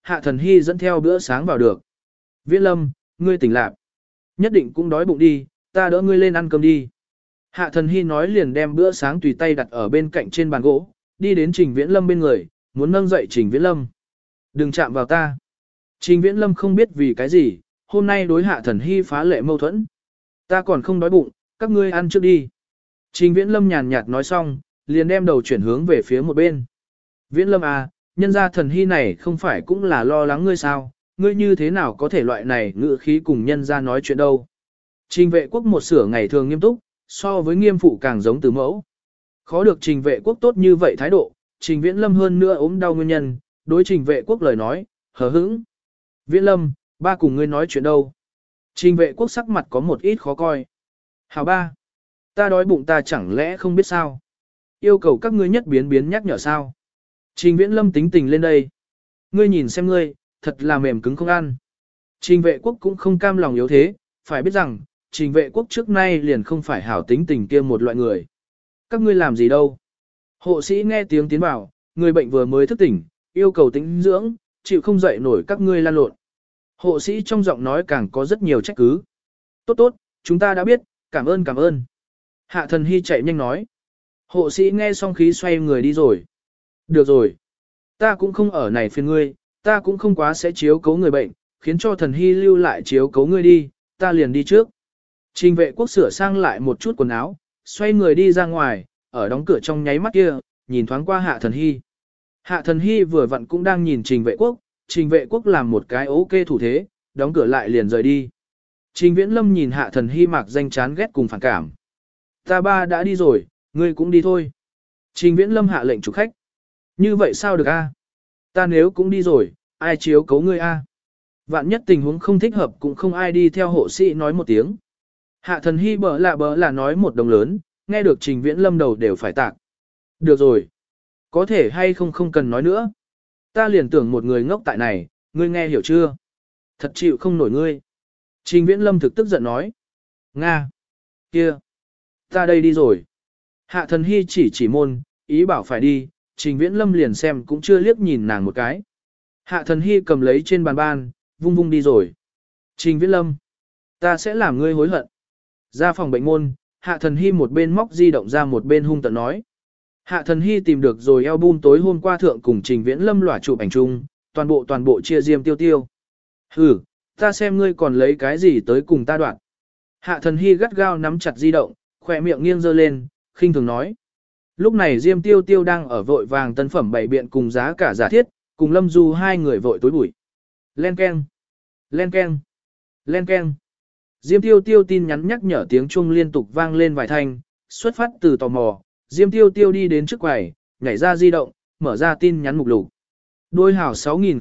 Hạ Thần Hy dẫn theo bữa sáng vào được. Viễn Lâm, ngươi tỉnh lạc. Nhất định cũng đói bụng đi, ta đỡ ngươi lên ăn cơm đi. Hạ Thần Hy nói liền đem bữa sáng tùy tay đặt ở bên cạnh trên bàn gỗ, đi đến Trình Viễn Lâm bên người, muốn nâng dậy Trình Viễn Lâm. Đừng chạm vào ta. Trình Viễn Lâm không biết vì cái gì, hôm nay đối Hạ Thần Hy phá lệ mâu thuẫn. Ta còn không đói bụng, các ngươi ăn trước đi. Trình Viễn Lâm nhàn nhạt nói xong, liền đem đầu chuyển hướng về phía một bên. Viễn Lâm à, nhân gia Thần Hy này không phải cũng là lo lắng ngươi sao, ngươi như thế nào có thể loại này ngữ khí cùng nhân gia nói chuyện đâu. Trình Vệ Quốc một sửa ngày thường nghiêm túc, so với nghiêm phụ càng giống từ mẫu. Khó được Trình Vệ Quốc tốt như vậy thái độ, Trình Viễn Lâm hơn nữa ốm đau nguyên nhân, đối Trình Vệ Quốc lời nói, hờ hững. Viễn Lâm, ba cùng ngươi nói chuyện đâu. Trình Vệ Quốc sắc mặt có một ít khó coi. Hảo ba, ta đói bụng ta chẳng lẽ không biết sao. Yêu cầu các ngươi nhất biến nhắc nhở sao. Trình Viễn Lâm tính tình lên đây. Ngươi nhìn xem ngươi, thật là mềm cứng không ăn. Trình Vệ Quốc cũng không cam lòng yếu thế, phải biết rằng, Trình Vệ Quốc trước nay liền không phải hảo tính tình kia một loại người. Các ngươi làm gì đâu? Hộ sĩ nghe tiếng tiến vào, người bệnh vừa mới thức tỉnh, yêu cầu tĩnh dưỡng, chịu không dậy nổi các ngươi lan lộn. Hộ sĩ trong giọng nói càng có rất nhiều trách cứ. Tốt tốt, chúng ta đã biết, cảm ơn. Hạ Thần Hy chạy nhanh nói. Hộ sĩ nghe xong khí xoay người đi rồi. Được rồi. Ta cũng không ở này phiền ngươi, ta cũng không quá sẽ chiếu cấu người bệnh, khiến cho Thần Hy lưu lại chiếu cấu ngươi đi, ta liền đi trước. Trình Vệ Quốc sửa sang lại một chút quần áo, xoay người đi ra ngoài, ở đóng cửa trong nháy mắt kia, nhìn thoáng qua Hạ Thần Hy. Hạ Thần Hy vừa vặn cũng đang nhìn Trình Vệ Quốc, Trình Vệ Quốc làm một cái ok thủ thế, đóng cửa lại liền rời đi. Trình Viễn Lâm nhìn Hạ Thần Hy mạc danh chán ghét cùng phản cảm. Ta ba đã đi rồi, ngươi cũng đi thôi. Trình Viễn Lâm hạ lệnh chủ khách. Như vậy sao được a? Ta nếu cũng đi rồi, ai chiếu cấu ngươi a? Vạn nhất tình huống không thích hợp cũng không ai đi theo hộ sĩ nói một tiếng. Hạ Thần Hy bỡ lạ nói một đồng lớn, nghe được Trình Viễn Lâm đầu đều phải tạc. Được rồi. Có thể hay không cần nói nữa. Ta liền tưởng một người ngốc tại này, ngươi nghe hiểu chưa? Thật chịu không nổi ngươi. Trình Viễn Lâm thực tức giận nói. Nga. Kia. Ta đây đi rồi. Hạ Thần Hy chỉ môn, ý bảo phải đi, Trình Viễn Lâm liền xem cũng chưa liếc nhìn nàng một cái. Hạ Thần Hy cầm lấy trên bàn ban, vung vung đi rồi. Trình Viễn Lâm. Ta sẽ làm ngươi hối hận. Ra phòng bệnh môn, Hạ Thần Hy một bên móc di động ra một bên hung tợn nói. Hạ Thần Hy tìm được rồi album tối hôm qua thượng cùng Trình Viễn Lâm lỏa chụp ảnh chung, toàn bộ chia Diêm Tiêu Tiêu. Hừ, ta xem ngươi còn lấy cái gì tới cùng ta đoạn. Hạ Thần Hy gắt gao nắm chặt di động, khỏe miệng nghiêng dơ lên, khinh thường nói. Lúc này Diêm Tiêu Tiêu đang ở vội vàng tân phẩm bày biện cùng giá cả giả thiết, cùng Lâm Du hai người vội tối bụi. Len keng, len keng, len keng. Diêm Tiêu Tiêu tin nhắn nhắc nhở tiếng chuông liên tục vang lên vài thanh, xuất phát từ tò mò, Diêm Tiêu Tiêu đi đến trước quầy, nhảy ra di động, mở ra tin nhắn mục lục. Đôi hảo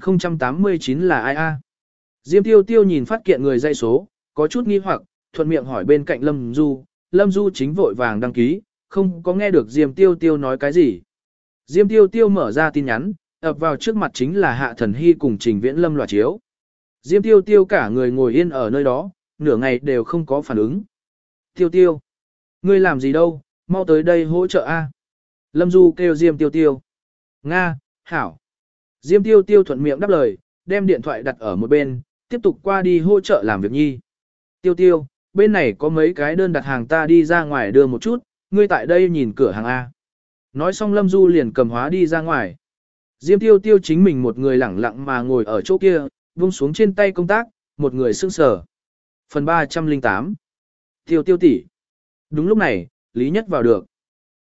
6089 là ai a? Diêm Tiêu Tiêu nhìn phát kiện người dây số, có chút nghi hoặc, thuận miệng hỏi bên cạnh Lâm Du chính vội vàng đăng ký, không có nghe được Diêm Tiêu Tiêu nói cái gì. Diêm Tiêu Tiêu mở ra tin nhắn, ập vào trước mặt chính là Hạ Thần Hy cùng Trình Viễn Lâm loạt chiếu. Diêm Tiêu Tiêu cả người ngồi yên ở nơi đó, nửa ngày đều không có phản ứng. Tiêu Tiêu, ngươi làm gì đâu, mau tới đây hỗ trợ a. Lâm Du kêu Diêm Tiêu Tiêu. Nga, hảo. Diêm Tiêu Tiêu thuận miệng đáp lời, đem điện thoại đặt ở một bên, tiếp tục qua đi hỗ trợ làm việc nhi. Tiêu Tiêu, bên này có mấy cái đơn đặt hàng ta đi ra ngoài đưa một chút, ngươi tại đây nhìn cửa hàng A. Nói xong Lâm Du liền cầm hóa đi ra ngoài. Diêm Tiêu Tiêu chính mình một người lẳng lặng mà ngồi ở chỗ kia, buông xuống trên tay công tác, một người sững sờ. Phần 308. Tiêu Tiêu tỷ. Đúng lúc này, Lý Nhất vào được.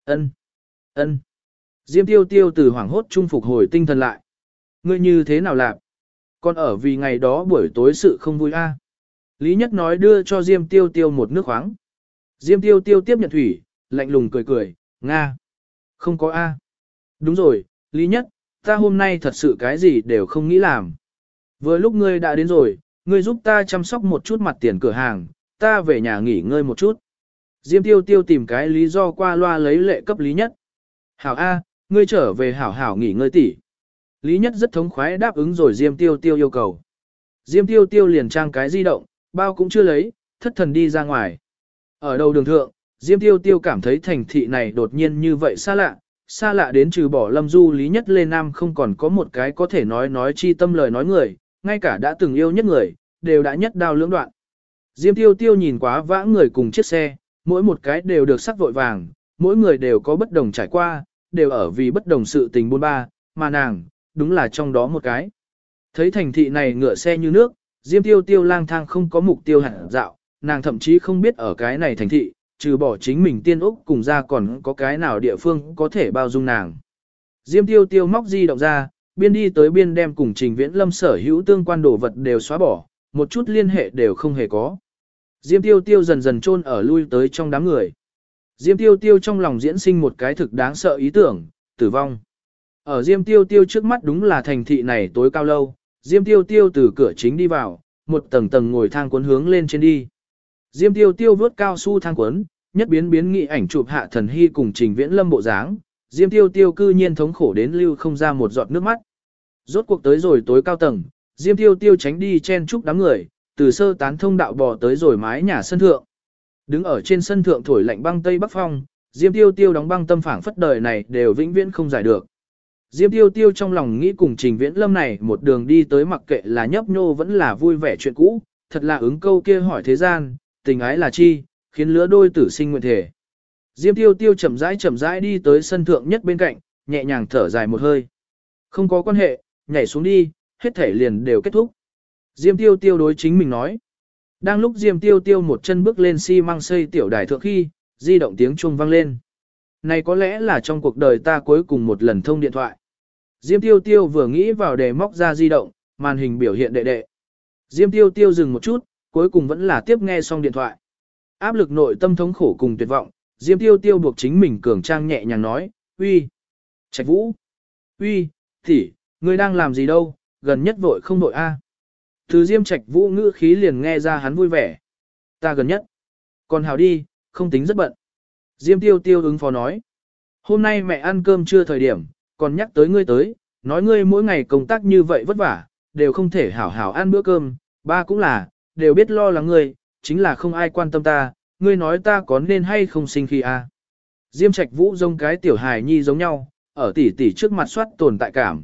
Ân. Diêm Tiêu Tiêu từ hoảng hốt trung phục hồi tinh thần lại. Ngươi như thế nào làm? Còn ở vì ngày đó buổi tối sự không vui a. Lý Nhất nói đưa cho Diêm Tiêu Tiêu một nước khoáng. Diêm Tiêu Tiêu tiếp nhận thủy, lạnh lùng cười, Nga. Không có a. Đúng rồi, Lý Nhất, ta hôm nay thật sự cái gì đều không nghĩ làm. Vừa lúc ngươi đã đến rồi, ngươi giúp ta chăm sóc một chút mặt tiền cửa hàng, ta về nhà nghỉ ngơi một chút. Diêm Tiêu Tiêu tìm cái lý do qua loa lấy lệ cấp Lý Nhất. Hảo A, ngươi trở về hảo nghỉ ngơi tỉ. Lý Nhất rất thống khoái đáp ứng rồi Diêm Tiêu Tiêu yêu cầu. Diêm Tiêu Tiêu liền trang cái di động, bao cũng chưa lấy, thất thần đi ra ngoài. Ở đầu đường thượng, Diêm Tiêu Tiêu cảm thấy thành thị này đột nhiên như vậy xa lạ, xa lạ đến trừ bỏ Lâm Du Lý Nhất Lê Nam không còn có một cái có thể nói chi tâm lời nói người, ngay cả đã từng yêu nhất người, đều đã nhất đao lưỡng đoạn. Diêm Tiêu Tiêu nhìn quá vã người cùng chiếc xe, mỗi một cái đều được sắc vội vàng, mỗi người đều có bất đồng trải qua, đều ở vì bất đồng sự tình buôn ba, mà nàng, đúng là trong đó một cái. Thấy thành thị này ngựa xe như nước, Diêm Tiêu Tiêu lang thang không có mục tiêu hẳn dạo, nàng thậm chí không biết ở cái này thành thị, trừ bỏ chính mình Tiên Úc cùng ra còn có cái nào địa phương có thể bao dung nàng. Diêm Tiêu Tiêu móc di động ra, biên đi tới biên đem cùng Trình Viễn Lâm sở hữu tương quan đồ vật đều xóa bỏ, một chút liên hệ đều không hề có. Diêm Tiêu Tiêu dần dần chôn ở lui tới trong đám người. Diêm Tiêu Tiêu trong lòng diễn sinh một cái thực đáng sợ ý tưởng, tử vong. Ở Diêm Tiêu Tiêu trước mắt đúng là thành thị này tối cao lâu, Diêm Tiêu Tiêu từ cửa chính đi vào, một tầng tầng ngồi thang cuốn hướng lên trên đi. Diêm Tiêu Tiêu vớt cao su thang cuốn, nhất biến biến nghị ảnh chụp Hạ Thần Hy cùng Trình Viễn Lâm bộ dáng, Diêm Tiêu Tiêu cư nhiên thống khổ đến lưu không ra một giọt nước mắt. Rốt cuộc tới rồi tối cao tầng, Diêm Tiêu Tiêu tránh đi chen chúc đám người, từ sơ tán thông đạo bò tới rồi mái nhà sân thượng. Đứng ở trên sân thượng thổi lạnh băng tây bắc phong, Diêm Tiêu Tiêu đóng băng tâm phảng phất đời này đều vĩnh viễn không giải được. Diêm Tiêu Tiêu trong lòng nghĩ cùng Trình Viễn Lâm này một đường đi tới mặc kệ là nhấp nhô vẫn là vui vẻ chuyện cũ, thật là ứng câu kia hỏi thế gian, tình ái là chi, khiến lứa đôi tử sinh nguyện thể. Diêm Tiêu Tiêu chậm rãi đi tới sân thượng nhất bên cạnh, nhẹ nhàng thở dài một hơi. Không có quan hệ, nhảy xuống đi, hết thể liền đều kết thúc. Diêm Tiêu Tiêu đối chính mình nói. Đang lúc Diêm Tiêu Tiêu một chân bước lên xi măng xây tiểu đài thượng khi, di động tiếng chuông vang lên. Này có lẽ là trong cuộc đời ta cuối cùng một lần thông điện thoại. Diêm Tiêu Tiêu vừa nghĩ vào để móc ra di động, màn hình biểu hiện đệ đệ. Diêm Tiêu Tiêu dừng một chút, cuối cùng vẫn là tiếp nghe xong điện thoại. Áp lực nội tâm thống khổ cùng tuyệt vọng, Diêm Tiêu Tiêu buộc chính mình cường trang nhẹ nhàng nói, uy, Trạch Vũ, uy, tỷ, ngươi đang làm gì đâu, gần nhất vội không vội a. Từ Diêm Trạch Vũ ngữ khí liền nghe ra hắn vui vẻ. Ta gần nhất. Còn hào đi, không tính rất bận. Diêm Tiêu Tiêu ứng phó nói. Hôm nay mẹ ăn cơm trưa thời điểm, còn nhắc tới ngươi tới, nói ngươi mỗi ngày công tác như vậy vất vả, đều không thể hảo hảo ăn bữa cơm, ba cũng là, đều biết lo lắng ngươi, chính là không ai quan tâm ta, ngươi nói ta có nên hay không sinh khi a? Diêm Trạch Vũ giống cái tiểu hài nhi giống nhau, ở tỷ tỷ trước mặt soát tồn tại cảm.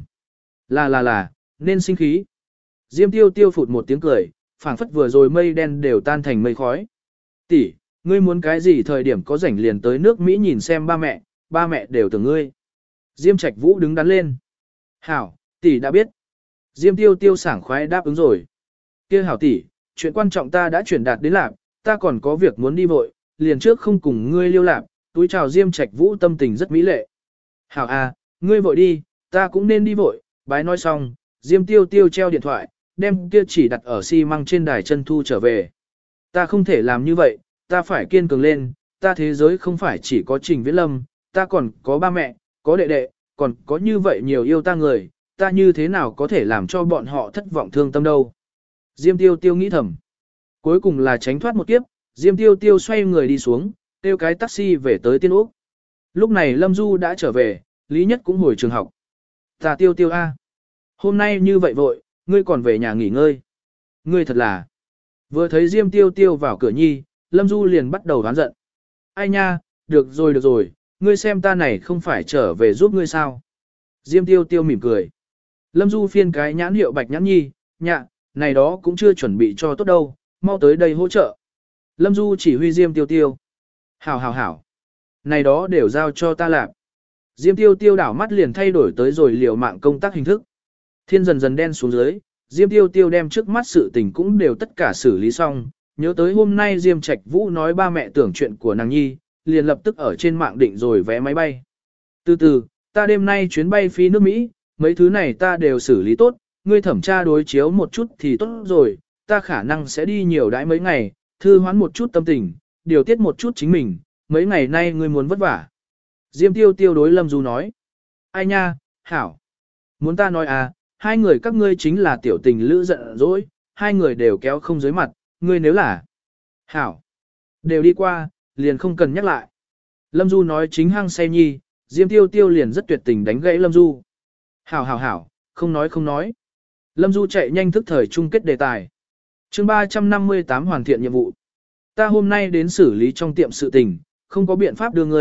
Là, nên sinh khí. Diêm Tiêu Tiêu phụt một tiếng cười, phảng phất vừa rồi mây đen đều tan thành mây khói. Tỷ, ngươi muốn cái gì thời điểm có rảnh liền tới nước Mỹ nhìn xem ba mẹ đều tưởng ngươi. Diêm Trạch Vũ đứng đắn lên. Hảo, tỷ đã biết. Diêm Tiêu Tiêu sảng khoái đáp ứng rồi. Kia hảo tỷ, chuyện quan trọng ta đã chuyển đạt đến lạc, ta còn có việc muốn đi vội, liền trước không cùng ngươi liêu lạc, túi chào Diêm Trạch Vũ tâm tình rất mỹ lệ. Hảo à, ngươi vội đi, ta cũng nên đi vội, bái nói xong, Diêm Tiêu Tiêu treo điện thoại, đem kia chỉ đặt ở xi măng trên đài chân thu trở về. Ta không thể làm như vậy, ta phải kiên cường lên, ta thế giới không phải chỉ có Trình Viễn Lâm, ta còn có ba mẹ, có đệ đệ, còn có như vậy nhiều yêu ta người, ta như thế nào có thể làm cho bọn họ thất vọng thương tâm đâu. Diêm Tiêu Tiêu nghĩ thầm. Cuối cùng là tránh thoát một kiếp, Diêm Tiêu Tiêu xoay người đi xuống, kêu cái taxi về tới Tiên Úc. Lúc này Lâm Du đã trở về, Lý Nhất cũng hồi trường học. Ta Tiêu Tiêu A. Hôm nay như vậy vội, ngươi còn về nhà nghỉ ngơi. Ngươi thật là. Vừa thấy Diêm Tiêu Tiêu vào cửa nhi, Lâm Du liền bắt đầu đoán giận. Ai nha, được rồi, ngươi xem ta này không phải trở về giúp ngươi sao. Diêm Tiêu Tiêu mỉm cười. Lâm Du phiên cái nhãn hiệu bạch nhãn nhi, nhạ, này đó cũng chưa chuẩn bị cho tốt đâu, mau tới đây hỗ trợ. Lâm Du chỉ huy Diêm Tiêu Tiêu. Hảo. Này đó đều giao cho ta làm. Diêm Tiêu Tiêu đảo mắt liền thay đổi tới rồi liều mạng công tác hình thức. Thiên dần dần đen xuống dưới, Diêm Tiêu Tiêu đem trước mắt sự tình cũng đều tất cả xử lý xong, nhớ tới hôm nay Diêm Trạch Vũ nói ba mẹ tưởng chuyện của nàng nhi, liền lập tức ở trên mạng định rồi vé máy bay. Từ từ, ta đêm nay chuyến bay phi nước Mỹ, mấy thứ này ta đều xử lý tốt, ngươi thẩm tra đối chiếu một chút thì tốt rồi, ta khả năng sẽ đi nhiều đãi mấy ngày, thư hoán một chút tâm tình, điều tiết một chút chính mình, mấy ngày nay ngươi muốn vất vả. Diêm Tiêu Tiêu đối Lâm Du nói. Ai nha, hảo. Muốn ta nói à, hai người các ngươi chính là tiểu tình lữ giận dỗi, hai người đều kéo không dưới mặt, ngươi nếu là. Hảo. Đều đi qua, liền không cần nhắc lại. Lâm Du nói chính hăng say nhi, Diêm Tiêu Tiêu liền rất tuyệt tình đánh gãy Lâm Du. Hảo, không nói. Lâm Du chạy nhanh thức thời chung kết đề tài. Chương 358 hoàn thiện nhiệm vụ. Ta hôm nay đến xử lý trong tiệm sự tình, không có biện pháp đưa ngươi,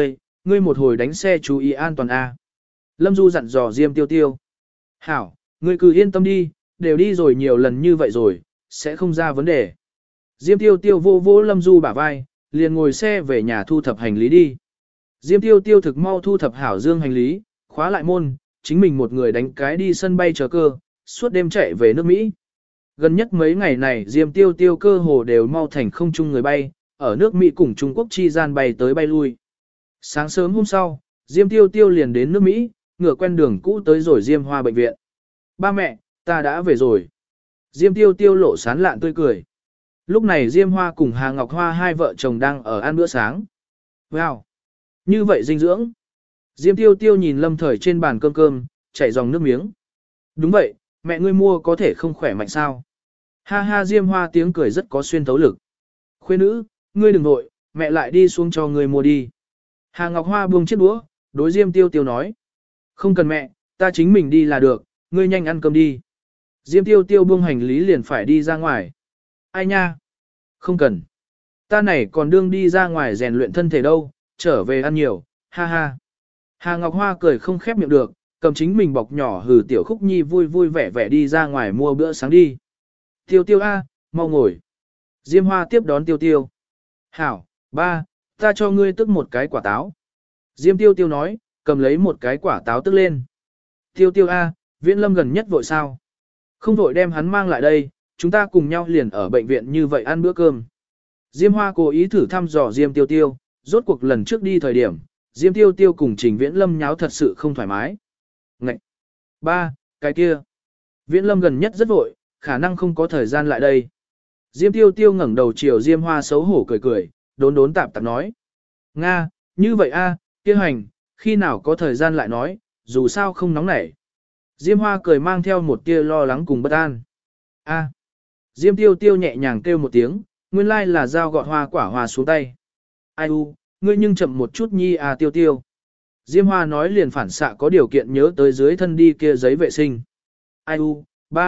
ngươi một hồi đánh xe chú ý an toàn a. Lâm Du dặn dò Diêm Tiêu Tiêu. Hảo, ngươi cứ yên tâm đi, đều đi rồi nhiều lần như vậy rồi, sẽ không ra vấn đề. Diêm Tiêu Tiêu vô vô Lâm Du bả vai, liền ngồi xe về nhà thu thập hành lý đi. Diêm Tiêu Tiêu thực mau thu thập hảo dương hành lý, khóa lại môn, chính mình một người đánh cái đi sân bay chờ cơ, suốt đêm chạy về nước Mỹ. Gần nhất mấy ngày này Diêm Tiêu Tiêu cơ hồ đều mau thành không chung người bay, ở nước Mỹ cùng Trung Quốc chi gian bay tới bay lui. Sáng sớm hôm sau, Diêm Tiêu Tiêu liền đến nước Mỹ, ngựa quen đường cũ tới rồi Diêm Hoa bệnh viện. Ba mẹ, ta đã về rồi. Diêm Tiêu Tiêu lộ sán lạn tươi cười. Lúc này Diêm Hoa cùng Hà Ngọc Hoa hai vợ chồng đang ở ăn bữa sáng. Wow! Như vậy dinh dưỡng. Diêm Tiêu Tiêu nhìn Lâm Thời trên bàn cơm cơm, chảy dòng nước miếng. Đúng vậy, mẹ ngươi mua có thể không khỏe mạnh sao? Ha ha Diêm Hoa tiếng cười rất có xuyên thấu lực. Khuê nữ, ngươi đừng nội, mẹ lại đi xuống cho ngươi mua đi. Hà Ngọc Hoa buông chiếc đũa, đối Diêm Tiêu Tiêu nói. Không cần mẹ, ta chính mình đi là được, ngươi nhanh ăn cơm đi. Diêm Tiêu Tiêu buông hành lý liền phải đi ra ngoài. Ai nha? Không cần. Ta này còn đương đi ra ngoài rèn luyện thân thể đâu, trở về ăn nhiều, ha ha. Hà Ngọc Hoa cười không khép miệng được, cầm chính mình bọc nhỏ hừ tiểu Khúc Nhi vui vui vẻ vẻ đi ra ngoài mua bữa sáng đi. Tiêu Tiêu a, mau ngồi. Diêm Hoa tiếp đón Tiêu Tiêu. Hảo, ba, ta cho ngươi tức một cái quả táo. Diêm Tiêu Tiêu nói, cầm lấy một cái quả táo tức lên. Tiêu Tiêu a, Viễn Lâm gần nhất vội sao? Không vội đem hắn mang lại đây, chúng ta cùng nhau liền ở bệnh viện như vậy ăn bữa cơm. Diêm Hoa cố ý thử thăm dò Diêm Tiêu Tiêu, rốt cuộc lần trước đi thời điểm, Diêm Tiêu Tiêu cùng Trình Viễn Lâm nháo thật sự không thoải mái. Ngậy! Ba, cái kia! Viễn Lâm gần nhất rất vội, khả năng không có thời gian lại đây. Diêm Tiêu Tiêu ngẩng đầu chiều Diêm Hoa xấu hổ cười cười, đốn đốn tạp tạp nói. Nga, như vậy a, kia hành, khi nào có thời gian lại nói, dù sao không nóng nảy. Diêm Hoa cười mang theo một tia lo lắng cùng bất an. A. Diêm Tiêu Tiêu nhẹ nhàng kêu một tiếng, nguyên lai là dao gọt hoa quả hòa xuống tay. Ai u, ngươi nhưng chậm một chút nhi à Tiêu Tiêu. Diêm Hoa nói liền phản xạ có điều kiện nhớ tới dưới thân đi kia giấy vệ sinh. Ai u,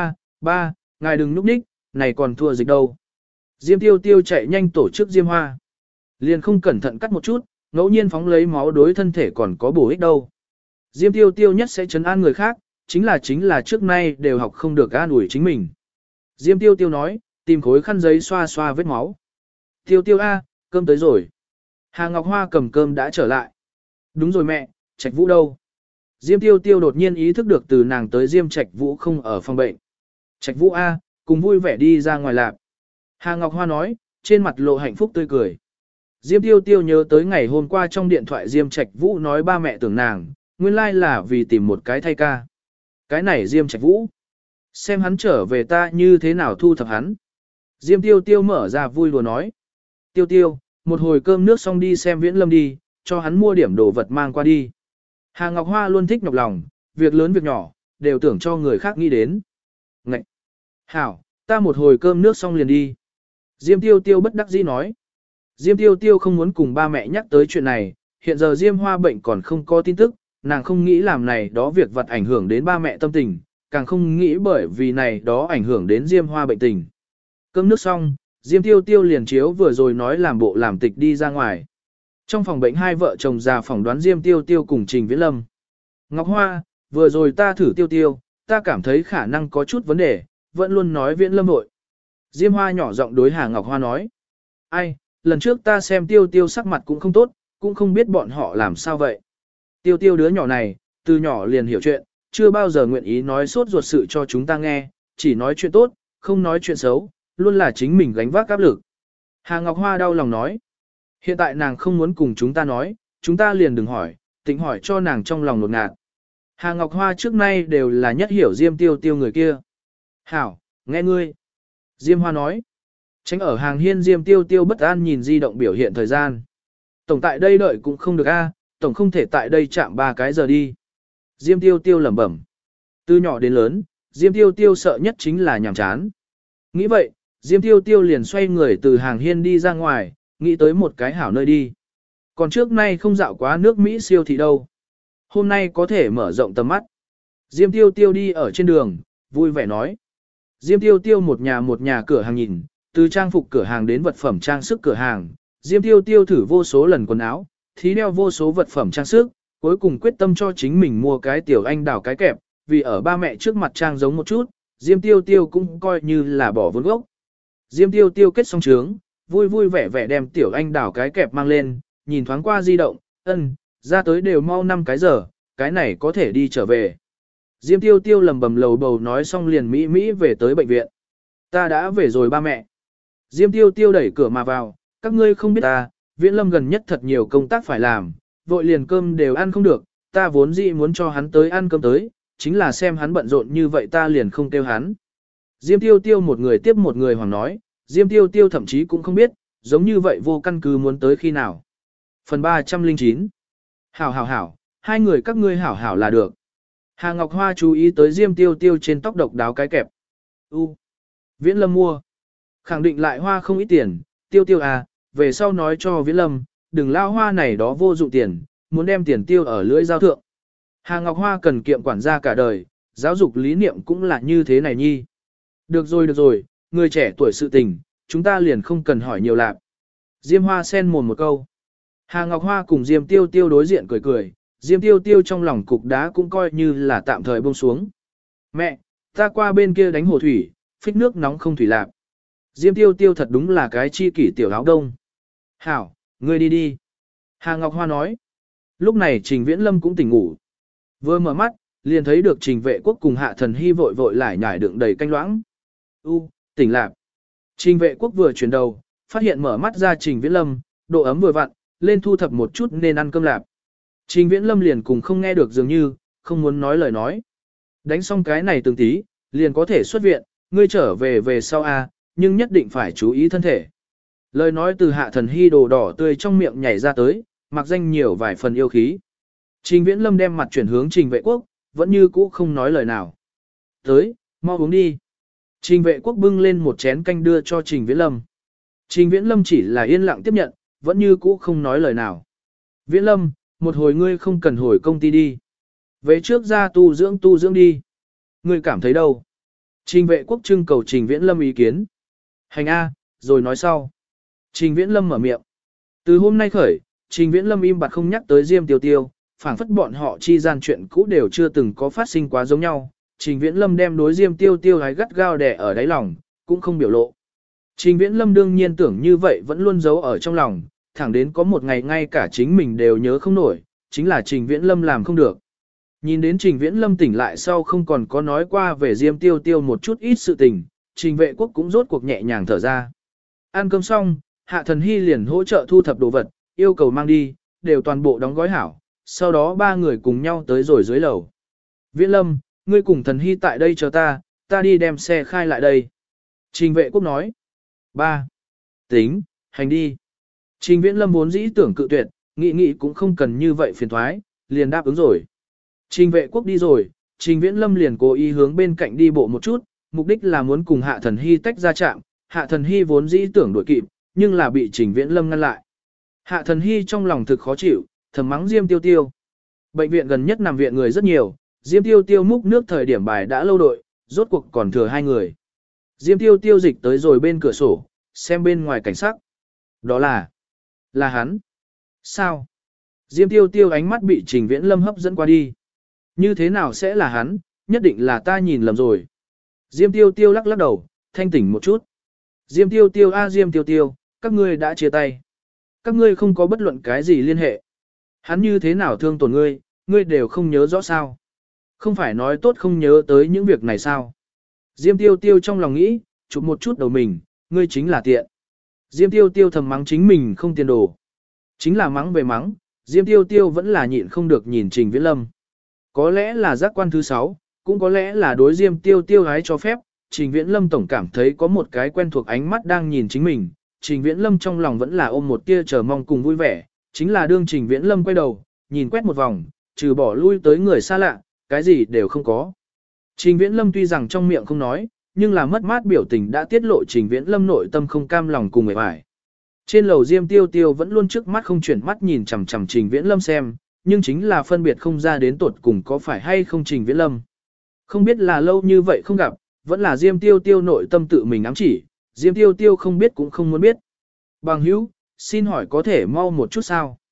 ba, ngài đừng núp ních, này còn thua dịch đâu. Diêm Tiêu Tiêu chạy nhanh tổ chức Diêm Hoa. Liền không cẩn thận cắt một chút, ngẫu nhiên phóng lấy máu đối thân thể còn có bổ ích đâu. Diêm Tiêu Tiêu nhất sẽ trấn an người khác, chính là trước nay đều học không được an ủi chính mình. Diêm Tiêu Tiêu nói, tìm khối khăn giấy xoa xoa vết máu. Tiêu Tiêu a, cơm tới rồi. Hà Ngọc Hoa cầm cơm đã trở lại. Đúng rồi mẹ, Trạch Vũ đâu? Diêm Tiêu Tiêu đột nhiên ý thức được từ nàng tới Diêm Trạch Vũ không ở phòng bệnh. Trạch Vũ a, cùng vui vẻ đi ra ngoài lạp. Hà Ngọc Hoa nói, trên mặt lộ hạnh phúc tươi cười. Diêm Tiêu Tiêu nhớ tới ngày hôm qua trong điện thoại Diêm Trạch Vũ nói ba mẹ tưởng nàng, nguyên lai là vì tìm một cái thay ca. Cái này Diêm Trạch Vũ. Xem hắn trở về ta như thế nào thu thập hắn. Diêm Tiêu Tiêu mở ra vui lùa nói. Tiêu Tiêu, một hồi cơm nước xong đi xem Viễn Lâm đi, cho hắn mua điểm đồ vật mang qua đi. Hà Ngọc Hoa luôn thích nhọc lòng, việc lớn việc nhỏ, đều tưởng cho người khác nghĩ đến. Ngậy! Hảo, ta một hồi cơm nước xong liền đi. Diêm Tiêu Tiêu bất đắc dĩ nói. Diêm Tiêu Tiêu không muốn cùng ba mẹ nhắc tới chuyện này, hiện giờ Diêm Hoa bệnh còn không có tin tức, nàng không nghĩ làm này đó việc vật ảnh hưởng đến ba mẹ tâm tình, càng không nghĩ bởi vì này đó ảnh hưởng đến Diêm Hoa bệnh tình. Cơm nước xong, Diêm Tiêu Tiêu liền chiếu vừa rồi nói làm bộ làm tịch đi ra ngoài. Trong phòng bệnh hai vợ chồng già phỏng đoán Diêm Tiêu Tiêu cùng Trình Viễn Lâm. Ngọc Hoa, vừa rồi ta thử Tiêu Tiêu, ta cảm thấy khả năng có chút vấn đề, vẫn luôn nói Viễn Lâm vội. Diêm Hoa nhỏ giọng đối Hà Ngọc Hoa nói. Ai, lần trước ta xem Tiêu Tiêu sắc mặt cũng không tốt, cũng không biết bọn họ làm sao vậy. Tiêu Tiêu đứa nhỏ này, từ nhỏ liền hiểu chuyện, chưa bao giờ nguyện ý nói sốt ruột sự cho chúng ta nghe, chỉ nói chuyện tốt, không nói chuyện xấu, luôn là chính mình gánh vác áp lực. Hà Ngọc Hoa đau lòng nói. Hiện tại nàng không muốn cùng chúng ta nói, chúng ta liền đừng hỏi, tính hỏi cho nàng trong lòng nột ngạt. Hà Ngọc Hoa trước nay đều là nhất hiểu Diêm Tiêu Tiêu người kia. Hảo, nghe ngươi. Diêm Hoa nói. Tránh ở hàng hiên Diêm Tiêu Tiêu bất an nhìn di động biểu hiện thời gian. Tổng tại đây đợi cũng không được a, tổng không thể tại đây chạm 3 cái giờ đi. Diêm Tiêu Tiêu lẩm bẩm. Từ nhỏ đến lớn, Diêm Tiêu Tiêu sợ nhất chính là nhàm chán. Nghĩ vậy, Diêm Tiêu Tiêu liền xoay người từ hàng hiên đi ra ngoài, nghĩ tới một cái hảo nơi đi. Còn trước nay không dạo quá nước Mỹ siêu thị đâu. Hôm nay có thể mở rộng tầm mắt. Diêm Tiêu Tiêu đi ở trên đường, vui vẻ nói. Diêm Tiêu Tiêu một nhà cửa hàng nhìn, từ trang phục cửa hàng đến vật phẩm trang sức cửa hàng. Diêm Tiêu Tiêu thử vô số lần quần áo, thí đeo vô số vật phẩm trang sức, cuối cùng quyết tâm cho chính mình mua cái tiểu anh đào cái kẹp, vì ở ba mẹ trước mặt trang giống một chút, Diêm Tiêu Tiêu cũng coi như là bỏ vốn gốc. Diêm Tiêu Tiêu kết xong trướng, vui vui vẻ vẻ đem tiểu anh đào cái kẹp mang lên, nhìn thoáng qua di động, ra tới đều mau 5 cái giờ, cái này có thể đi trở về. Diêm Tiêu Tiêu lầm bầm lầu bầu nói xong liền mỹ về tới bệnh viện. Ta đã về rồi ba mẹ. Diêm Tiêu Tiêu đẩy cửa mà vào, các ngươi không biết ta, Viễn Lâm gần nhất thật nhiều công tác phải làm, vội liền cơm đều ăn không được, ta vốn dĩ muốn cho hắn tới ăn cơm tới, chính là xem hắn bận rộn như vậy ta liền không kêu hắn. Diêm Tiêu Tiêu một người tiếp một người hoàng nói, Diêm Tiêu Tiêu thậm chí cũng không biết, giống như vậy vô căn cứ muốn tới khi nào. Phần 309 Hảo, hai người các ngươi hảo là được. Hà Ngọc Hoa chú ý tới Diêm Tiêu Tiêu trên tóc độc đáo cái kẹp. Viễn Lâm mua. Khẳng định lại hoa không ít tiền, Tiêu Tiêu à, về sau nói cho Viễn Lâm, đừng lao hoa này đó vô dụng tiền, muốn đem tiền tiêu ở lưỡi giao thượng. Hà Ngọc Hoa cần kiệm quản gia cả đời, giáo dục lý niệm cũng là như thế này nhi. Được rồi, người trẻ tuổi sự tình, chúng ta liền không cần hỏi nhiều lạc. Diêm Hoa sen mồm một câu. Hà Ngọc Hoa cùng Diêm Tiêu Tiêu đối diện cười, Diêm Tiêu Tiêu trong lòng cục đá cũng coi như là tạm thời buông xuống. Mẹ, ta qua bên kia đánh hồ thủy, phích nước nóng không thủy lạc. Diêm Tiêu Tiêu thật đúng là cái chi kỷ tiểu áo đông. Hảo, ngươi đi. Hà Ngọc Hoa nói. Lúc này Trình Viễn Lâm cũng tỉnh ngủ. Vừa mở mắt, liền thấy được Trình Vệ Quốc cùng Hạ Thần Hy vội lải nhải đựng đầy canh loãng. Tỉnh lạc. Trình Vệ Quốc vừa chuyển đầu, phát hiện mở mắt ra Trình Viễn Lâm, độ ấm vừa vặn, lên thu thập một chút nên ăn cơm lạp. Trình Viễn Lâm liền cùng không nghe được dường như, không muốn nói lời nói. Đánh xong cái này từng tí, liền có thể xuất viện, ngươi trở về sau a, nhưng nhất định phải chú ý thân thể. Lời nói từ Hạ Thần Hy đồ đỏ tươi trong miệng nhảy ra tới, mặc danh nhiều vài phần yêu khí. Trình Viễn Lâm đem mặt chuyển hướng Trình Vệ Quốc, vẫn như cũ không nói lời nào. Tới, mau uống đi. Trình Vệ Quốc bưng lên một chén canh đưa cho Trình Viễn Lâm. Trình Viễn Lâm chỉ là yên lặng tiếp nhận, vẫn như cũ không nói lời nào. Viễn Lâm, một hồi ngươi không cần hồi công ty đi. Về trước ra tu dưỡng đi. Ngươi cảm thấy đâu? Trình Vệ Quốc trưng cầu Trình Viễn Lâm ý kiến. Hành A, rồi nói sau. Trình Viễn Lâm mở miệng. Từ hôm nay khởi, Trình Viễn Lâm im bặt không nhắc tới Diêm Tiêu Tiêu, phảng phất bọn họ chi gian chuyện cũ đều chưa từng có phát sinh quá giống nhau. Trình Viễn Lâm đem đối Diêm Tiêu Tiêu hái gắt gao đè ở đáy lòng, cũng không biểu lộ. Trình Viễn Lâm đương nhiên tưởng như vậy vẫn luôn giấu ở trong lòng, thẳng đến có một ngày ngay cả chính mình đều nhớ không nổi, chính là Trình Viễn Lâm làm không được. Nhìn đến Trình Viễn Lâm tỉnh lại sau không còn có nói qua về Diêm Tiêu Tiêu một chút ít sự tình, Trình Vệ Quốc cũng rốt cuộc nhẹ nhàng thở ra. Ăn cơm xong, Hạ Thần Hy liền hỗ trợ thu thập đồ vật, yêu cầu mang đi, đều toàn bộ đóng gói hảo, sau đó ba người cùng nhau tới rồi dưới lầu. Viễn Lâm, ngươi cùng Thần Hy tại đây chờ ta đi đem xe khai lại đây. Trình Vệ Quốc nói. Ba. Tính, hành đi. Trình Viễn Lâm vốn dĩ tưởng cự tuyệt, nghĩ cũng không cần như vậy phiền thoái, liền đáp ứng rồi. Trình Vệ Quốc đi rồi, Trình Viễn Lâm liền cố ý hướng bên cạnh đi bộ một chút, mục đích là muốn cùng Hạ Thần Hy tách ra chạm. Hạ Thần Hy vốn dĩ tưởng đuổi kịp, nhưng là bị Trình Viễn Lâm ngăn lại. Hạ Thần Hy trong lòng thực khó chịu, thầm mắng Diêm Tiêu Tiêu. Bệnh viện gần nhất nằm viện người rất nhiều, Diêm Tiêu Tiêu múc nước thời điểm bài đã lâu đội, rốt cuộc còn thừa 2 người. Diêm Tiêu Tiêu dịch tới rồi bên cửa sổ, xem bên ngoài cảnh sắc. Đó là hắn. Sao? Diêm Tiêu Tiêu ánh mắt bị Trình Viễn Lâm hấp dẫn qua đi. Như thế nào sẽ là hắn, nhất định là ta nhìn lầm rồi. Diêm Tiêu Tiêu lắc đầu, thanh tỉnh một chút. Diêm Tiêu Tiêu Diêm Tiêu Tiêu, các ngươi đã chia tay. Các ngươi không có bất luận cái gì liên hệ. Hắn như thế nào thương tổn ngươi, ngươi đều không nhớ rõ sao. Không phải nói tốt không nhớ tới những việc này sao. Diêm Tiêu Tiêu trong lòng nghĩ, chụp một chút đầu mình, ngươi chính là tiện. Diêm Tiêu Tiêu thầm mắng chính mình không tiền đồ. Chính là mắng về mắng, Diêm Tiêu Tiêu vẫn là nhịn không được nhìn Trình Viễn Lâm. Có lẽ là giác quan thứ 6, cũng có lẽ là đối Diêm Tiêu Tiêu hái cho phép, Trình Viễn Lâm tổng cảm thấy có một cái quen thuộc ánh mắt đang nhìn chính mình. Trình Viễn Lâm trong lòng vẫn là ôm một tia chờ mong cùng vui vẻ, chính là đương Trình Viễn Lâm quay đầu, nhìn quét một vòng, trừ bỏ lui tới người xa lạ, cái gì đều không có. Trình Viễn Lâm tuy rằng trong miệng không nói, nhưng là mất mát biểu tình đã tiết lộ Trình Viễn Lâm nội tâm không cam lòng cùng người phải. Trên lầu Diêm Tiêu Tiêu vẫn luôn trước mắt không chuyển mắt nhìn chằm chằm Trình Viễn Lâm xem, nhưng chính là phân biệt không ra đến tột cùng có phải hay không Trình Viễn Lâm. Không biết là lâu như vậy không gặp, vẫn là Diêm Tiêu Tiêu nội tâm tự mình ám chỉ, Diêm Tiêu Tiêu không biết cũng không muốn biết. Bằng hữu, xin hỏi có thể mau một chút sao?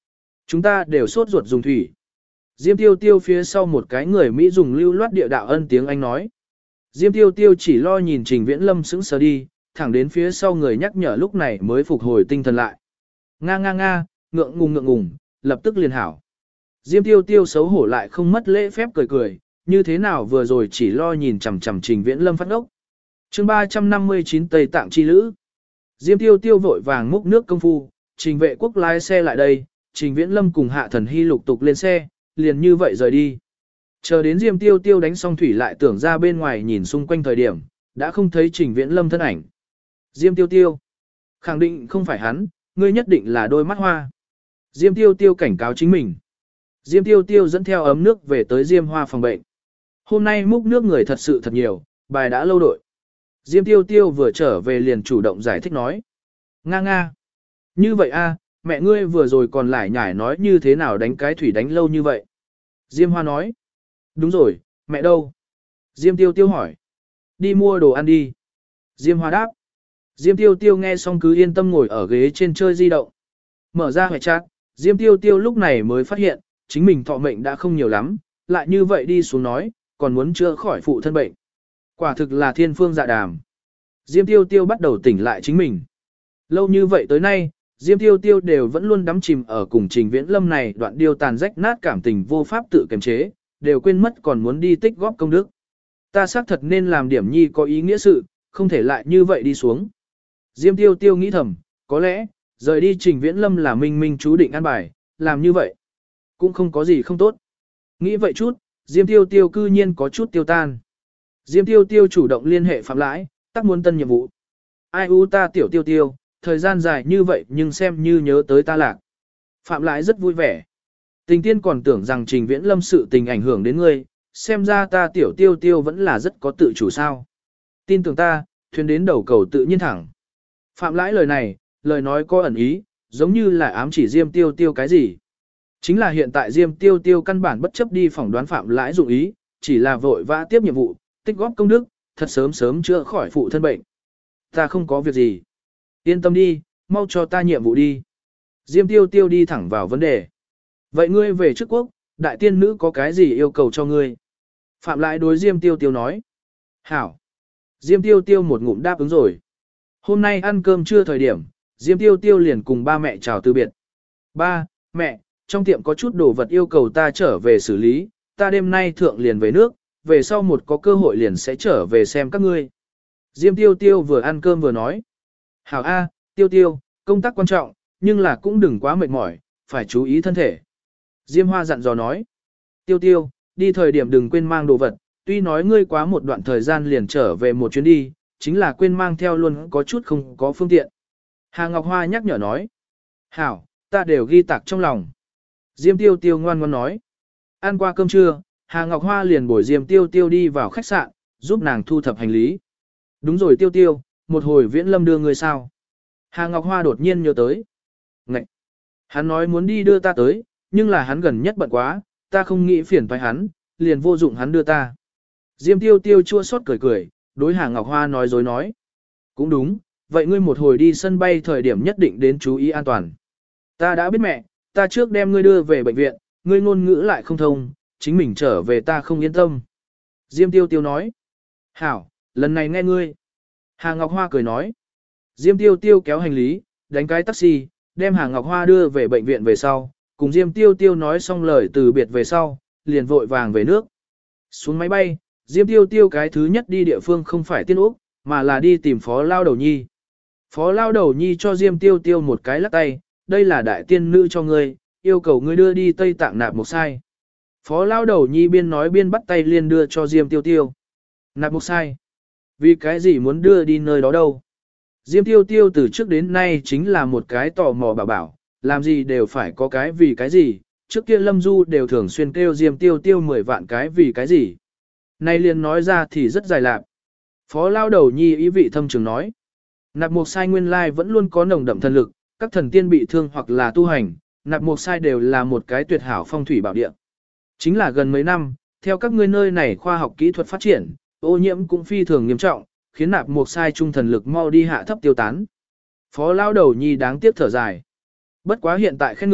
Chúng ta đều sốt ruột dùng thủy. Diêm tiêu tiêu phía sau một cái người Mỹ dùng lưu loát địa đạo ân tiếng Anh nói. Diêm tiêu tiêu chỉ lo nhìn Trình Viễn Lâm sững sờ đi, thẳng đến phía sau người nhắc nhở lúc này mới phục hồi tinh thần lại. Nga nga nga, ngượng ngùng, lập tức liền hảo. Diêm tiêu tiêu xấu hổ lại không mất lễ phép cười cười, như thế nào vừa rồi chỉ lo nhìn chằm chằm Trình Viễn Lâm phát ốc. Chương 359 Tây Tạng chi lữ. Diêm tiêu tiêu vội vàng múc nước công phu, Trình vệ quốc lái xe lại đây, Trình Viễn Lâm cùng Hạ Thần Hy lục tục lên xe, liền như vậy rời đi. Chờ đến Diêm tiêu tiêu đánh xong thủy lại tưởng ra bên ngoài nhìn xung quanh thời điểm, đã không thấy Trình Viễn Lâm thân ảnh. Diêm tiêu tiêu. Khẳng định không phải hắn, ngươi nhất định là đôi mắt hoa. Diêm tiêu tiêu cảnh cáo chính mình. Diêm tiêu tiêu dẫn theo ấm nước về tới Diêm Hoa phòng bệnh. Hôm nay múc nước người thật sự thật nhiều, bài đã lâu đội. Diêm tiêu tiêu vừa trở về liền chủ động giải thích nói. Nga nga. Như vậy a, mẹ ngươi vừa rồi còn lại nhải nói như thế nào đánh cái thủy đánh lâu như vậy. Diêm Hoa nói. Đúng rồi, mẹ đâu? Diêm tiêu tiêu hỏi. Đi mua đồ ăn đi. Diêm Hoa đáp. Diêm tiêu tiêu nghe xong cứ yên tâm ngồi ở ghế trên chơi di động. Mở ra hệ chat, Diêm tiêu tiêu lúc này mới phát hiện, chính mình thọ mệnh đã không nhiều lắm, lại như vậy đi xuống nói, còn muốn chữa khỏi phụ thân bệnh. Quả thực là thiên phương dạ đàm. Diêm tiêu tiêu bắt đầu tỉnh lại chính mình. Lâu như vậy tới nay, Diêm tiêu tiêu đều vẫn luôn đắm chìm ở cùng Trình Viễn Lâm này đoạn điêu tàn rách nát cảm tình vô pháp tự kiềm chế, đều quên mất còn muốn đi tích góp công đức. Ta xác thật nên làm điểm nhi có ý nghĩa sự, không thể lại như vậy đi xuống. Diêm tiêu tiêu nghĩ thầm, có lẽ, rời đi Trình Viễn Lâm là minh minh chú định an bài, làm như vậy cũng không có gì không tốt. Nghĩ vậy chút, Diêm tiêu tiêu cư nhiên có chút tiêu tan. Diêm tiêu tiêu chủ động liên hệ Phạm Lãi, tác muốn tân nhiệm vụ. Ai u ta tiểu tiêu tiêu, thời gian dài như vậy nhưng xem như nhớ tới ta lạc. Phạm Lãi rất vui vẻ. Tình tiên còn tưởng rằng Trình Viễn Lâm sự tình ảnh hưởng đến ngươi, xem ra ta tiểu tiêu tiêu vẫn là rất có tự chủ sao. Tin tưởng ta, thuyền đến đầu cầu tự nhiên thẳng. Phạm Lãi lời này, lời nói có ẩn ý, giống như là ám chỉ Diêm tiêu tiêu cái gì. Chính là hiện tại Diêm tiêu tiêu căn bản bất chấp đi phỏng đoán Phạm Lãi dụng ý, chỉ là vội vã tiếp nhiệm vụ, tích góp công đức, thật sớm sớm chữa khỏi phụ thân bệnh. Ta không có việc gì. Yên tâm đi, mau cho ta nhiệm vụ đi. Diêm tiêu tiêu đi thẳng vào vấn đề. Vậy ngươi về trước quốc, đại tiên nữ có cái gì yêu cầu cho ngươi? Phạm Lãi đối Diêm tiêu tiêu nói. Hảo. Diêm tiêu tiêu một ngụm đáp ứng rồi. Hôm nay ăn cơm trưa thời điểm, Diêm tiêu tiêu liền cùng ba mẹ chào từ biệt. Ba, mẹ, trong tiệm có chút đồ vật yêu cầu ta trở về xử lý, ta đêm nay thượng liền về nước, về sau một có cơ hội liền sẽ trở về xem các ngươi. Diêm tiêu tiêu vừa ăn cơm vừa nói. Hảo A, tiêu tiêu, công tác quan trọng, nhưng là cũng đừng quá mệt mỏi, phải chú ý thân thể. Diêm Hoa dặn dò nói. Tiêu tiêu, đi thời điểm đừng quên mang đồ vật, tuy nói ngươi quá một đoạn thời gian liền trở về một chuyến đi, chính là quên mang theo luôn có chút không có phương tiện. Hà Ngọc Hoa nhắc nhở nói. Hảo, ta đều ghi tạc trong lòng. Diêm tiêu tiêu ngoan ngoan nói. Ăn qua cơm trưa, Hà Ngọc Hoa liền bồi Diêm tiêu tiêu đi vào khách sạn, giúp nàng thu thập hành lý. Đúng rồi tiêu tiêu, một hồi Viễn Lâm đưa người sao. Hà Ngọc Hoa đột nhiên nhớ tới. Ngậy! Hắn nói muốn đi đưa ta tới, nhưng là hắn gần nhất bận quá, ta không nghĩ phiền toái hắn, liền vô dụng hắn đưa ta. Diêm tiêu tiêu chua xót cười cười, đối Hà Ngọc Hoa nói dối nói. Cũng đúng, vậy ngươi một hồi đi sân bay thời điểm nhất định đến chú ý an toàn. Ta đã biết mẹ, ta trước đem ngươi đưa về bệnh viện, ngươi ngôn ngữ lại không thông, chính mình trở về ta không yên tâm. Diêm tiêu tiêu nói. Hảo, lần này nghe ngươi. Hà Ngọc Hoa cười nói. Diêm tiêu tiêu kéo hành lý, đánh cái taxi, đem Hà Ngọc Hoa đưa về bệnh viện về sau, cùng Diêm tiêu tiêu nói xong lời từ biệt về sau, liền vội vàng về nước. Xuống máy bay, Diêm tiêu tiêu cái thứ nhất đi địa phương không phải Tiên Úc, mà là đi tìm Phó Lao Đầu Nhi. Phó Lao Đầu Nhi cho Diêm tiêu tiêu một cái lắc tay, đây là đại tiên nữ cho ngươi, yêu cầu ngươi đưa đi Tây Tạng Nạp Mộc Sai. Phó Lao Đầu Nhi biên nói biên bắt tay liên đưa cho Diêm tiêu tiêu. Nạp Mộc Sai. Vì cái gì muốn đưa đi nơi đó đâu? Diêm tiêu tiêu từ trước đến nay chính là một cái tò mò bảo, làm gì đều phải có cái vì cái gì, trước kia Lâm Du đều thường xuyên kêu Diêm tiêu tiêu 10 vạn cái vì cái gì. Nay liền nói ra thì rất dài lạc. Phó Lao Đầu Nhi ý vị thâm trường nói. Nạp Mộc Sai nguyên lai vẫn luôn có nồng đậm thần lực, các thần tiên bị thương hoặc là tu hành, Nạp Mộc Sai đều là một cái tuyệt hảo phong thủy bảo địa. Chính là gần mấy năm, theo các ngươi nơi này khoa học kỹ thuật phát triển, ô nhiễm cũng phi thường nghiêm trọng, khiến Nạp Mộc Sai trung thần lực mau đi hạ thấp tiêu tán. Phó Lao Đầu Nhi đáng tiếc thở dài. Bất quá hiện tại khen ngược,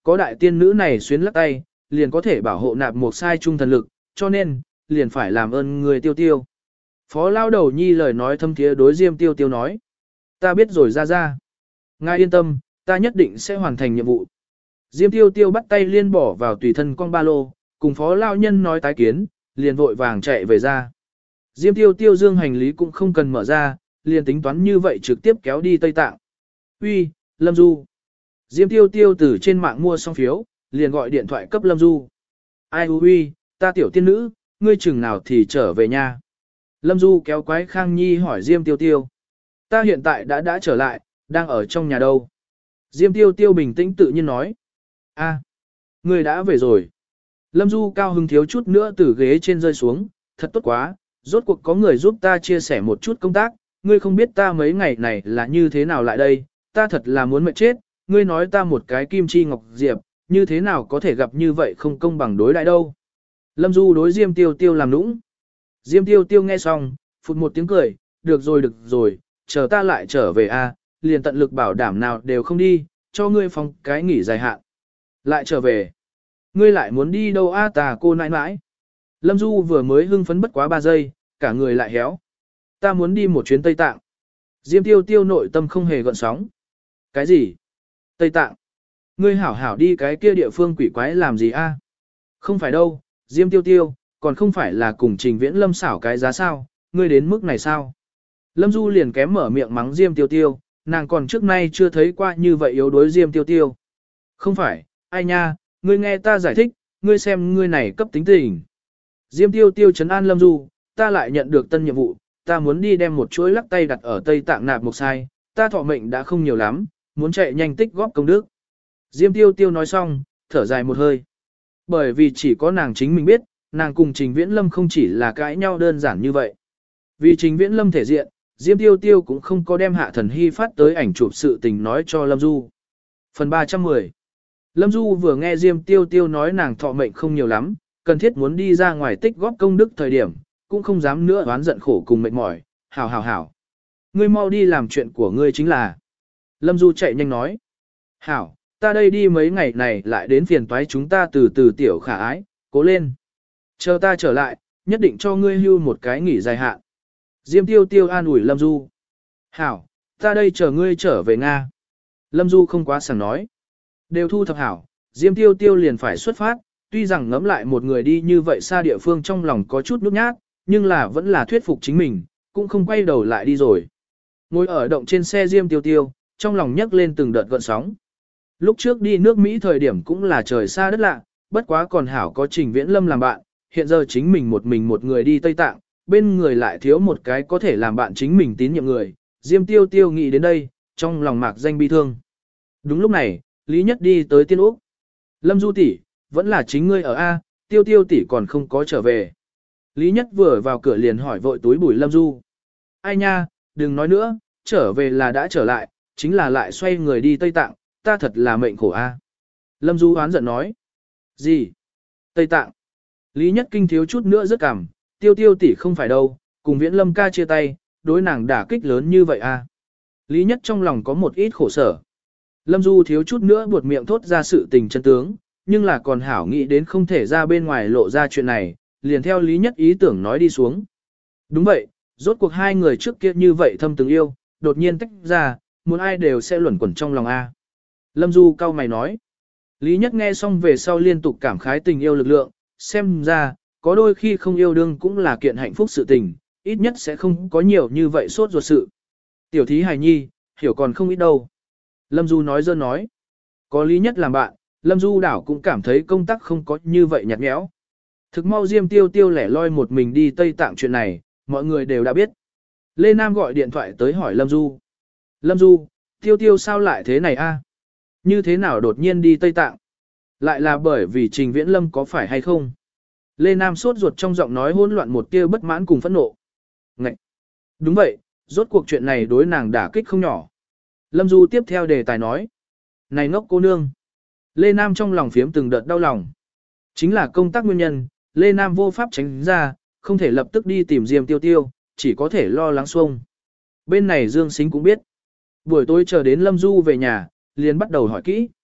có đại tiên nữ này xuyến lắc tay, liền có thể bảo hộ nạp một sai trung thần lực, cho nên, liền phải làm ơn người Tiêu Tiêu. Phó lao đầu nhi lời nói thâm thiế đối Diêm Tiêu Tiêu nói. Ta biết rồi ra ra. Ngài yên tâm, ta nhất định sẽ hoàn thành nhiệm vụ. Diêm Tiêu Tiêu bắt tay liên bỏ vào tùy thân con ba lô, cùng phó lao nhân nói tái kiến, liền vội vàng chạy về ra. Diêm Tiêu Tiêu dương hành lý cũng không cần mở ra, liền tính toán như vậy trực tiếp kéo đi Tây Tạng. Uy, Lâm Du. Diêm Tiêu Tiêu từ trên mạng mua xong phiếu, liền gọi điện thoại cấp Lâm Du. Ai uy, ta tiểu tiên nữ, ngươi chừng nào thì trở về nhà. Lâm Du kéo quái Khang Nhi hỏi Diêm Tiêu Tiêu. Ta hiện tại đã trở lại, đang ở trong nhà đâu. Diêm Tiêu Tiêu bình tĩnh tự nhiên nói. A, ngươi đã về rồi. Lâm Du cao hứng thiếu chút nữa từ ghế trên rơi xuống, thật tốt quá, rốt cuộc có người giúp ta chia sẻ một chút công tác, ngươi không biết ta mấy ngày này là như thế nào lại đây, ta thật là muốn mệt chết, ngươi nói ta một cái kim chi ngọc diệp, như thế nào có thể gặp như vậy không công bằng đối đãi đâu. Lâm Du đối Diêm Tiêu Tiêu làm nũng. Diêm Tiêu Tiêu nghe xong, phụt một tiếng cười, được rồi, chờ ta lại trở về a, liền tận lực bảo đảm nào đều không đi, cho ngươi phòng cái nghỉ dài hạn. Lại trở về. Ngươi lại muốn đi đâu a tà cô nãi nãi. Lâm Du vừa mới hưng phấn bất quá 3 giây, cả người lại héo. Ta muốn đi một chuyến Tây Tạng. Diêm Tiêu Tiêu nội tâm không hề gợn sóng. Cái gì? Tây Tạng. Ngươi hảo hảo đi cái kia địa phương quỷ quái làm gì a? Không phải đâu, Diêm Tiêu Tiêu, còn không phải là cùng Trình Viễn Lâm xảo cái giá sao, ngươi đến mức này sao? Lâm Du liền kém mở miệng mắng Diêm Tiêu Tiêu, nàng còn trước nay chưa thấy qua như vậy yếu đuối Diêm Tiêu Tiêu. Không phải, ai nha, ngươi nghe ta giải thích, ngươi xem ngươi này cấp tính tình. Diêm Tiêu Tiêu trấn an Lâm Du, ta lại nhận được tân nhiệm vụ, ta muốn đi đem một chuỗi lắc tay đặt ở Tây Tạng nạp một sai, ta thọ mệnh đã không nhiều lắm, muốn chạy nhanh tích góp công đức. Diêm Tiêu Tiêu nói xong, thở dài một hơi. Bởi vì chỉ có nàng chính mình biết, nàng cùng Trình Viễn Lâm không chỉ là cãi nhau đơn giản như vậy. Vì Trình Viễn Lâm thể diện, Diêm Tiêu Tiêu cũng không có đem Hạ Thần Hy phát tới ảnh chụp sự tình nói cho Lâm Du. Phần 310. Lâm Du vừa nghe Diêm Tiêu Tiêu nói nàng thọ mệnh không nhiều lắm, cần thiết muốn đi ra ngoài tích góp công đức thời điểm, cũng không dám nữa oán giận khổ cùng mệt mỏi. Hảo. Ngươi mau đi làm chuyện của ngươi chính là. Lâm Du chạy nhanh nói. Hảo, ta đây đi mấy ngày này lại đến phiền toái chúng ta từ từ tiểu khả ái, cố lên. Chờ ta trở lại, nhất định cho ngươi hưu một cái nghỉ dài hạn. Diêm Tiêu Tiêu an ủi Lâm Du. Hảo, ta đây chờ ngươi trở về Nga. Lâm Du không quá sảng nói. Đều thu thập hảo, Diêm Tiêu Tiêu liền phải xuất phát, tuy rằng ngẫm lại một người đi như vậy xa địa phương trong lòng có chút nhút nhát, nhưng là vẫn là thuyết phục chính mình, cũng không quay đầu lại đi rồi. Ngồi ở động trên xe Diêm Tiêu Tiêu, trong lòng nhấc lên từng đợt gợn sóng. Lúc trước đi nước Mỹ thời điểm cũng là trời xa đất lạ, bất quá còn hảo có Trình Viễn Lâm làm bạn, hiện giờ chính mình một người đi Tây Tạng, bên người lại thiếu một cái có thể làm bạn chính mình tín nhiệm người. Diêm Tiêu Tiêu nghĩ đến đây, trong lòng mạc danh bi thương. Đúng lúc này, Lý Nhất đi tới Tiên Úc. Lâm Du tỷ, vẫn là chính ngươi ở A, Tiêu Tiêu tỷ còn không có trở về. Lý Nhất vừa vào cửa liền hỏi vội túi bùi Lâm Du. Ai nha, đừng nói nữa, trở về là đã trở lại, chính là lại xoay người đi Tây Tạng, ta thật là mệnh khổ A. Lâm Du oán giận nói. Gì? Tây Tạng. Lý Nhất kinh thiếu chút nữa rất cảm, Tiêu Tiêu tỷ không phải đâu, cùng Viễn Lâm ca chia tay, đối nàng đả kích lớn như vậy A. Lý Nhất trong lòng có một ít khổ sở. Lâm Du thiếu chút nữa buột miệng thốt ra sự tình chân tướng, nhưng là còn hảo nghĩ đến không thể ra bên ngoài lộ ra chuyện này, liền theo Lý Nhất ý tưởng nói đi xuống. Đúng vậy, rốt cuộc hai người trước kia như vậy thâm từng yêu, đột nhiên tách ra, muốn ai đều sẽ luẩn quẩn trong lòng A. Lâm Du cau mày nói. Lý Nhất nghe xong về sau liên tục cảm khái tình yêu lực lượng, xem ra, có đôi khi không yêu đương cũng là kiện hạnh phúc sự tình, ít nhất sẽ không có nhiều như vậy sốt ruột sự. Tiểu thí hài nhi, hiểu còn không ít đâu. Lâm Du nói dơ nói. Có Lý Nhất làm bạn, Lâm Du đảo cũng cảm thấy công tác không có như vậy nhạt nhẽo. Thực mau Diêm Tiêu Tiêu lẻ loi một mình đi Tây Tạng chuyện này, mọi người đều đã biết. Lê Nam gọi điện thoại tới hỏi Lâm Du. Lâm Du, Tiêu Tiêu sao lại thế này a? Như thế nào đột nhiên đi Tây Tạng? Lại là bởi vì Trình Viễn Lâm có phải hay không? Lê Nam sốt ruột trong giọng nói hỗn loạn một tia bất mãn cùng phẫn nộ. Ngậy! Đúng vậy, rốt cuộc chuyện này đối nàng đả kích không nhỏ. Lâm Du tiếp theo đề tài nói. Này ngốc cô nương! Lê Nam trong lòng phiếm từng đợt đau lòng. Chính là công tác nguyên nhân, Lê Nam vô pháp tránh ra, không thể lập tức đi tìm Diêm Tiêu Tiêu, chỉ có thể lo lắng xuông. Bên này Dương Sính cũng biết. Buổi tối chờ đến Lâm Du về nhà, liền bắt đầu hỏi kỹ.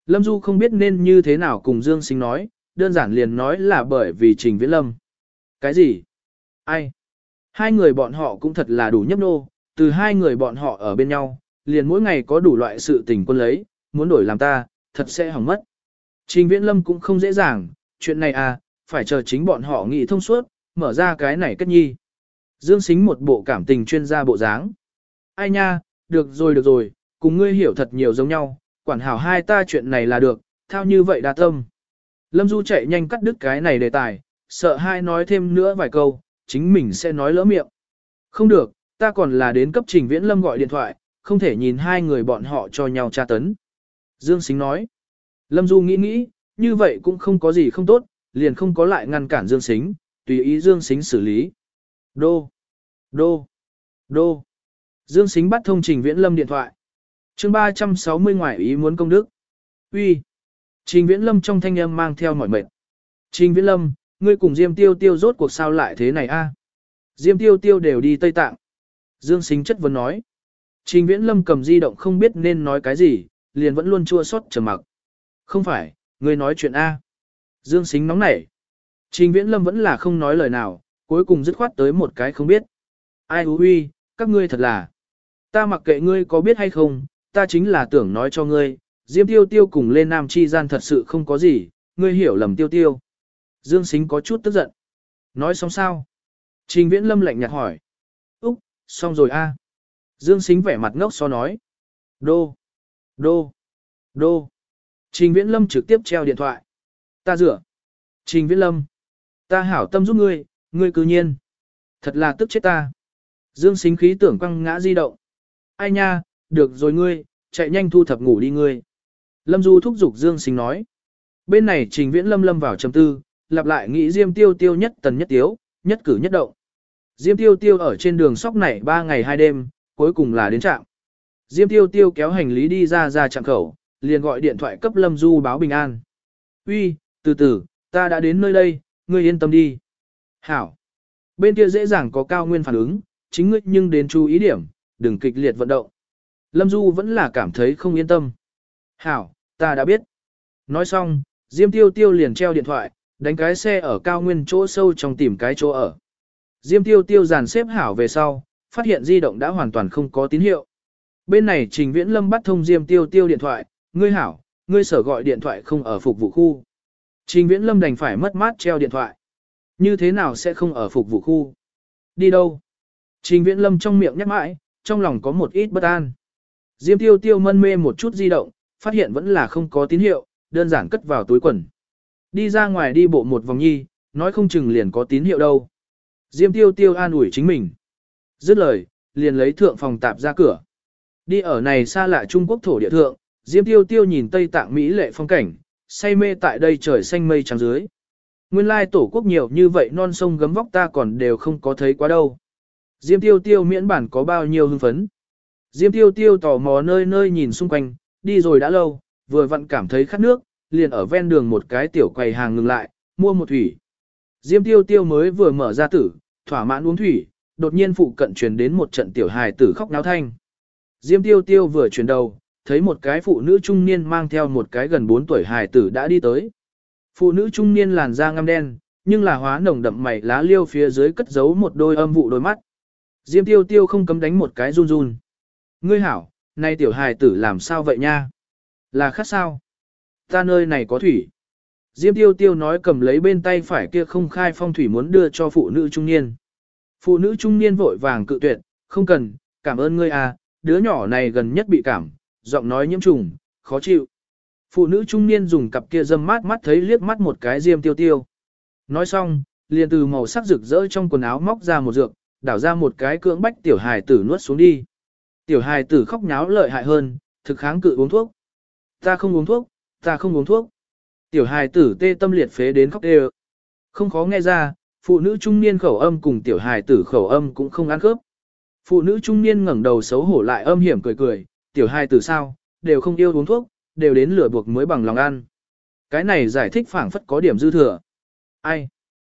Lâm Du không biết nên như thế nào cùng Dương Sính nói, đơn giản liền nói là bởi vì Trình Viễn Lâm. Cái gì? Ai? Hai người bọn họ cũng thật là đủ nhấp nô, từ hai người bọn họ ở bên nhau, liền mỗi ngày có đủ loại sự tình quân lấy, muốn đổi làm ta, thật sẽ hỏng mất. Trình Viễn Lâm cũng không dễ dàng, chuyện này à, phải chờ chính bọn họ nghĩ thông suốt, mở ra cái này kết nhi. Dương Sính một bộ cảm tình chuyên gia bộ dáng. Ai nha, được rồi, cùng ngươi hiểu thật nhiều giống nhau, quản hảo hai ta chuyện này là được, thao như vậy đa tâm. Lâm Du chạy nhanh cắt đứt cái này đề tài, sợ hai nói thêm nữa vài câu, chính mình sẽ nói lỡ miệng. Không được, ta còn là đến cấp Trình Viễn Lâm gọi điện thoại, không thể nhìn hai người bọn họ cho nhau tra tấn. Dương Sính nói. Lâm Du nghĩ, như vậy cũng không có gì không tốt, liền không có lại ngăn cản Dương Sính, tùy ý Dương Sính xử lý. Đô, đô, đô. Dương Sính bắt thông Trình Viễn Lâm điện thoại. Chương 360 ngoại ý muốn công đức. Uy. Trình Viễn Lâm trong thanh âm mang theo mỏi mệt. Trình Viễn Lâm, ngươi cùng Diêm Tiêu Tiêu rốt cuộc sao lại thế này a? Diêm Tiêu Tiêu đều đi Tây Tạng. Dương Sính chất vấn nói. Trình Viễn Lâm cầm di động không biết nên nói cái gì, liền vẫn luôn chua xót trầm mặc. Không phải, ngươi nói chuyện a? Dương Sính nóng nảy. Trình Viễn Lâm vẫn là không nói lời nào, cuối cùng dứt khoát tới một cái không biết. Ai hú huy, các ngươi thật là. Ta mặc kệ ngươi có biết hay không, ta chính là tưởng nói cho ngươi, Diêm Tiêu Tiêu cùng Lê Nam chi gian thật sự không có gì, ngươi hiểu lầm Tiêu Tiêu. Dương Sính có chút tức giận. Nói xong sao? Trình Viễn Lâm lạnh nhạt hỏi. Úc, xong rồi a. Dương Sính vẻ mặt ngốc so nói. Đô, đô, đô. Trình Viễn Lâm trực tiếp treo điện thoại. Ta rửa. Trình Viễn Lâm. Ta hảo tâm giúp ngươi, ngươi cư nhiên. Thật là tức chết ta. Dương Sính khí tưởng quăng ngã di động. Ai nha, được rồi ngươi, chạy nhanh thu thập ngủ đi ngươi. Lâm Du thúc giục Dương Sính nói. Bên này Trình Viễn lâm vào trầm tư, lặp lại nghĩ Diêm Tiêu Tiêu nhất tần nhất tiếu, nhất cử nhất động. Diêm Tiêu Tiêu ở trên đường sóc này 3 ngày 2 đêm, cuối cùng là đến trạm. Diêm Tiêu Tiêu kéo hành lý đi ra trạm khẩu, liền gọi điện thoại cấp Lâm Du báo bình an. Uy, từ từ, ta đã đến nơi đây, ngươi yên tâm đi. Hảo. Bên kia dễ dàng có cao nguyên phản ứng, chính ngươi nhưng đến chú ý điểm, đừng kịch liệt vận động. Lâm Du vẫn là cảm thấy không yên tâm. Hảo, ta đã biết. Nói xong, Diêm Tiêu Tiêu liền treo điện thoại, đánh cái xe ở cao nguyên chỗ sâu trong tìm cái chỗ ở. Diêm Tiêu Tiêu dàn xếp hảo về sau, phát hiện di động đã hoàn toàn không có tín hiệu. Bên này Trình Viễn Lâm bắt thông Diêm Tiêu Tiêu điện thoại, ngươi hảo, ngươi sở gọi điện thoại không ở phục vụ khu. Trình Viễn Lâm đành phải mất mát treo điện thoại. Như thế nào sẽ không ở phục vụ khu? Đi đâu? Trình Viễn Lâm trong miệng nhắc mãi, trong lòng có một ít bất an. Diêm Tiêu Tiêu mân mê một chút di động, phát hiện vẫn là không có tín hiệu, đơn giản cất vào túi quần. Đi ra ngoài đi bộ một vòng nhi, nói không chừng liền có tín hiệu đâu. Diêm Tiêu Tiêu an ủi chính mình. Dứt lời, liền lấy thượng phòng tạp ra cửa. Đi ở này xa lạ Trung Quốc thổ địa thượng, Diêm Tiêu Tiêu nhìn Tây Tạng Mỹ lệ phong cảnh, say mê tại đây trời xanh mây trắng dưới. Nguyên lai tổ quốc nhiều như vậy non sông gấm vóc ta còn đều không có thấy quá đâu. Diêm Tiêu Tiêu miễn bản có bao nhiêu hưng phấn. Diêm Tiêu Tiêu tò mò nơi nơi nhìn xung quanh, đi rồi đã lâu, vừa vặn cảm thấy khát nước, liền ở ven đường một cái tiểu quầy hàng ngừng lại, mua một thủy. Diêm Tiêu Tiêu mới vừa mở ra tử, thỏa mãn uống thủy, đột nhiên phụ cận truyền đến một trận tiểu hài tử khóc náo thanh. Diêm Tiêu Tiêu vừa chuyển đầu, thấy một cái phụ nữ trung niên mang theo một cái gần 4 tuổi hài tử đã đi tới. Phụ nữ trung niên làn da ngăm đen, nhưng là hóa nồng đậm mày lá liêu phía dưới cất giấu một đôi âm vụ đôi mắt. Diêm Tiêu Tiêu không cấm đánh một cái run run. Ngươi hảo, nay tiểu hài tử làm sao vậy nha? Là khát sao? Ta nơi này có thủy. Diêm Tiêu Tiêu nói cầm lấy bên tay phải kia không khai phong thủy muốn đưa cho phụ nữ trung niên. Phụ nữ trung niên vội vàng cự tuyệt, không cần, cảm ơn ngươi à, đứa nhỏ này gần nhất bị cảm, giọng nói nhiễm trùng, khó chịu. Phụ nữ trung niên dùng cặp kia dâm mát mắt thấy liếc mắt một cái Diêm Tiêu Tiêu. Nói xong, liền từ màu sắc rực rỡ trong quần áo móc ra một dược, đảo ra một cái cưỡng bách tiểu hài tử nuốt xuống đi. Tiểu hài tử khóc nháo lợi hại hơn, thực kháng cự uống thuốc. Ta không uống thuốc, ta không uống thuốc. Tiểu hài tử tê tâm liệt phế đến khóc đê. Không khó nghe ra, phụ nữ trung niên khẩu âm cùng tiểu hài tử khẩu âm cũng không ăn khớp. Phụ nữ trung niên ngẩng đầu xấu hổ lại âm hiểm cười cười, tiểu hài tử sao, đều không yêu uống thuốc, đều đến lửa buộc mới bằng lòng ăn. Cái này giải thích phảng phất có điểm dư thừa. Ai?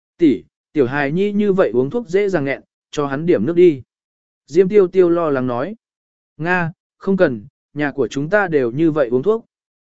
Tiểu hài nhi như vậy uống thuốc dễ dàng nghẹn, cho hắn điểm nước đi. Diêm Tiêu Tiêu lo lắng nói. Nga, không cần, nhà của chúng ta đều như vậy uống thuốc.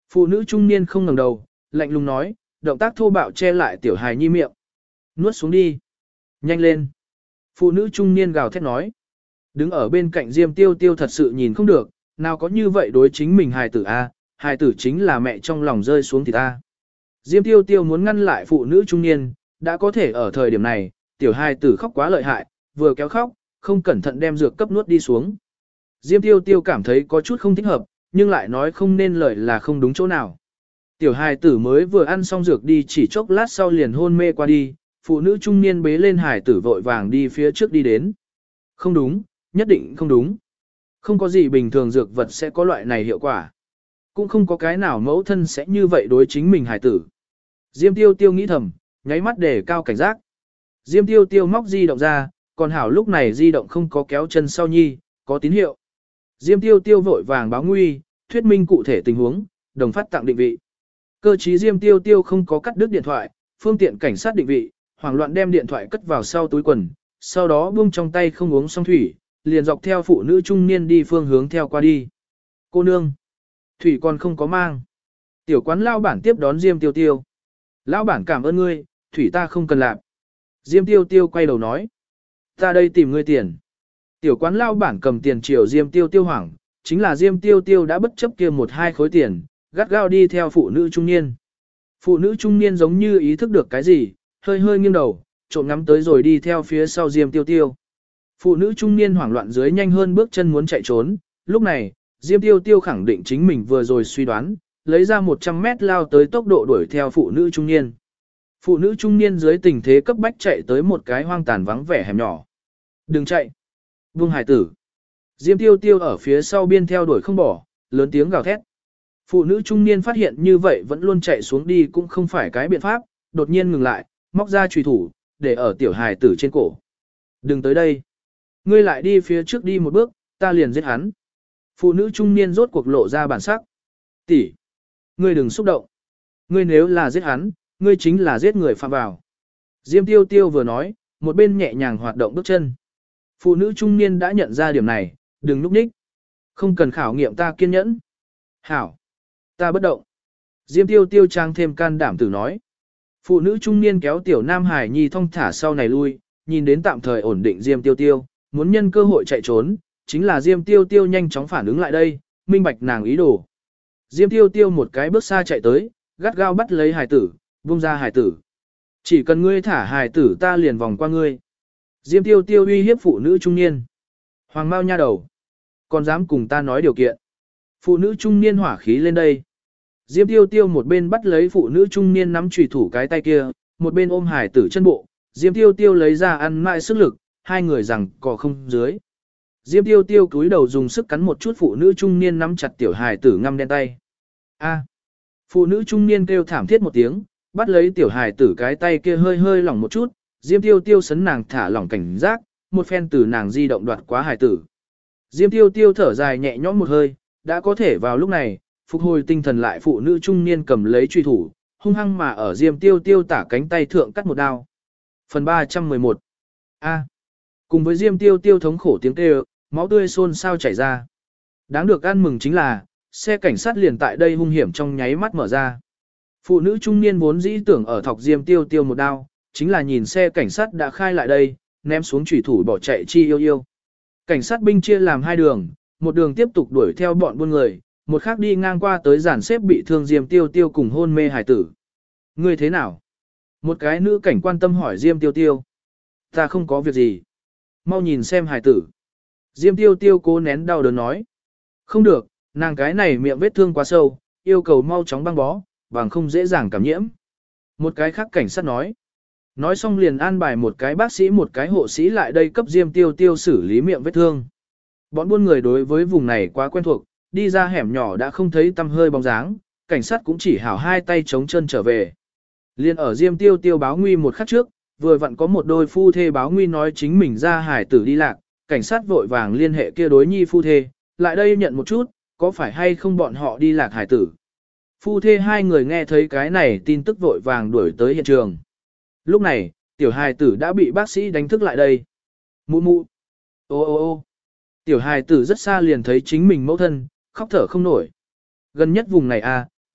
Phụ nữ trung niên không ngẩng đầu, lạnh lùng nói, động tác thô bạo che lại tiểu hài nhi miệng. Nuốt xuống đi. Nhanh lên. Phụ nữ trung niên gào thét nói. Đứng ở bên cạnh Diêm Tiêu Tiêu thật sự nhìn không được, nào có như vậy đối chính mình hài tử a, hài tử chính là mẹ trong lòng rơi xuống thì ta. Diêm Tiêu Tiêu muốn ngăn lại phụ nữ trung niên, đã có thể ở thời điểm này, tiểu hài tử khóc quá lợi hại, vừa kéo khóc, không cẩn thận đem dược cấp nuốt đi xuống. Diêm Tiêu Tiêu cảm thấy có chút không thích hợp, nhưng lại nói không nên lời là không đúng chỗ nào. Tiểu hài tử mới vừa ăn xong dược đi chỉ chốc lát sau liền hôn mê qua đi, phụ nữ trung niên bế lên hài tử vội vàng đi phía trước đi đến. Không đúng, nhất định không đúng. Không có gì bình thường dược vật sẽ có loại này hiệu quả. Cũng không có cái nào mẫu thân sẽ như vậy đối chính mình hài tử. Diêm Tiêu Tiêu nghĩ thầm, nháy mắt để cao cảnh giác. Diêm Tiêu Tiêu móc di động ra, còn hảo lúc này di động không có kéo chân sau nhi, có tín hiệu. Diêm Tiêu Tiêu vội vàng báo nguy, thuyết minh cụ thể tình huống, đồng phát tặng định vị. Cơ trí Diêm Tiêu Tiêu không có cắt đứt điện thoại, phương tiện cảnh sát định vị, hoảng loạn đem điện thoại cất vào sau túi quần, sau đó buông trong tay không uống xong thủy, liền dọc theo phụ nữ trung niên đi phương hướng theo qua đi. Cô nương, thủy còn không có mang. Tiểu quán lao bản tiếp đón Diêm Tiêu Tiêu. Lao bản cảm ơn ngươi, thủy ta không cần làm. Diêm Tiêu Tiêu quay đầu nói. Ta đây tìm ngươi tiền. Tiểu quán lao bản cầm tiền chiều Diêm Tiêu Tiêu hoảng, chính là Diêm Tiêu Tiêu đã bất chấp kia 1-2 khối tiền, gắt gao đi theo phụ nữ trung niên. Phụ nữ trung niên giống như ý thức được cái gì, hơi hơi nghiêng đầu, trộm ngắm tới rồi đi theo phía sau Diêm Tiêu Tiêu. Phụ nữ trung niên hoảng loạn dưới nhanh hơn bước chân muốn chạy trốn, lúc này, Diêm Tiêu Tiêu khẳng định chính mình vừa rồi suy đoán, lấy ra 100 mét lao tới tốc độ đuổi theo phụ nữ trung niên. Phụ nữ trung niên dưới tình thế cấp bách chạy tới một cái hoang tàn vắng vẻ hẻm nhỏ. Đừng chạy! Buông hải tử! Diêm Tiêu Tiêu ở phía sau biên theo đuổi không bỏ, lớn tiếng gào thét. Phụ nữ trung niên phát hiện như vậy vẫn luôn chạy xuống đi cũng không phải cái biện pháp, đột nhiên ngừng lại, móc ra chùy thủ, để ở tiểu hài tử trên cổ. Đừng tới đây! Ngươi lại đi phía trước đi một bước, ta liền giết hắn. Phụ nữ trung niên rốt cuộc lộ ra bản sắc. Tỷ! Ngươi đừng xúc động. Ngươi nếu là giết hắn, ngươi chính là giết người phạm vào. Diêm Tiêu Tiêu vừa nói, một bên nhẹ nhàng hoạt động bước chân. Phụ nữ trung niên đã nhận ra điểm này, đừng núp nhích. Không cần khảo nghiệm ta kiên nhẫn. Hảo. Ta bất động. Diêm Tiêu Tiêu trang thêm can đảm tử nói. Phụ nữ trung niên kéo tiểu nam hải nhi thong thả sau này lui, nhìn đến tạm thời ổn định Diêm Tiêu Tiêu, muốn nhân cơ hội chạy trốn, chính là Diêm Tiêu Tiêu nhanh chóng phản ứng lại đây, minh bạch nàng ý đồ. Diêm Tiêu Tiêu một cái bước xa chạy tới, gắt gao bắt lấy hải tử, buông ra hải tử. Chỉ cần ngươi thả hải tử ta liền vòng qua ngươi. Diêm Tiêu Tiêu uy hiếp phụ nữ trung niên. Hoàng Mao nha đầu. Còn dám cùng ta nói điều kiện. Phụ nữ trung niên hỏa khí lên đây. Diêm Tiêu Tiêu một bên bắt lấy phụ nữ trung niên nắm chùy thủ cái tay kia, một bên ôm hải tử chân bộ. Diêm Tiêu Tiêu lấy ra ăn mãi sức lực, hai người rằng cò không dưới. Diêm Tiêu Tiêu cúi đầu dùng sức cắn một chút phụ nữ trung niên nắm chặt tiểu hài tử ngăm đen tay. A. Phụ nữ trung niên kêu thảm thiết một tiếng, bắt lấy tiểu hài tử cái tay kia hơi hơi lỏng một chút, Diêm Tiêu Tiêu sấn nàng thả lỏng cảnh giác, một phen từ nàng di động đoạt quá hài tử. Diêm Tiêu Tiêu thở dài nhẹ nhõm một hơi, đã có thể vào lúc này, phục hồi tinh thần lại phụ nữ trung niên cầm lấy truy thủ, hung hăng mà ở Diêm Tiêu Tiêu tả cánh tay thượng cắt một đao. Phần 311. A. Cùng với Diêm Tiêu Tiêu thống khổ tiếng kêu, máu tươi xôn xao chảy ra. Đáng được ăn mừng chính là, xe cảnh sát liền tại đây hung hiểm trong nháy mắt mở ra. Phụ nữ trung niên vốn dĩ tưởng ở thọc Diêm Tiêu Tiêu một đao, chính là nhìn xe cảnh sát đã khai lại đây, ném xuống chủy thủ bỏ chạy chi yêu yêu. Cảnh sát binh chia làm hai đường, một đường tiếp tục đuổi theo bọn buôn người, một khác đi ngang qua tới giàn xếp bị thương Diêm Tiêu Tiêu cùng hôn mê hải tử. Ngươi thế nào? Một cái nữ cảnh quan tâm hỏi Diêm Tiêu Tiêu. Ta không có việc gì. Mau nhìn xem hải tử. Diêm Tiêu Tiêu cố nén đau đớn nói. Không được, nàng cái này miệng vết thương quá sâu, yêu cầu mau chóng băng bó, bằng không dễ dàng cảm nhiễm. Một cái khác cảnh sát nói. Nói xong liền an bài một cái bác sĩ một cái hộ sĩ lại đây cấp Diêm Tiêu Tiêu xử lý miệng vết thương. Bọn buôn người đối với vùng này quá quen thuộc, đi ra hẻm nhỏ đã không thấy tăm hơi bóng dáng, cảnh sát cũng chỉ hảo hai tay chống chân trở về. Liên ở Diêm Tiêu Tiêu báo nguy một khắc trước, vừa vặn có một đôi phu thê báo nguy nói chính mình ra hải tử đi lạc, cảnh sát vội vàng liên hệ kia đối nhi phu thê, lại đây nhận một chút, có phải hay không bọn họ đi lạc hải tử. Phu thê hai người nghe thấy cái này tin tức vội vàng đuổi tới hiện trường. Lúc này, tiểu hài tử đã bị bác sĩ đánh thức lại đây. Mụ mụ. Ô ô ô. Tiểu hài tử rất xa liền thấy chính mình mẫu thân, khóc thở không nổi. Gần nhất vùng này à,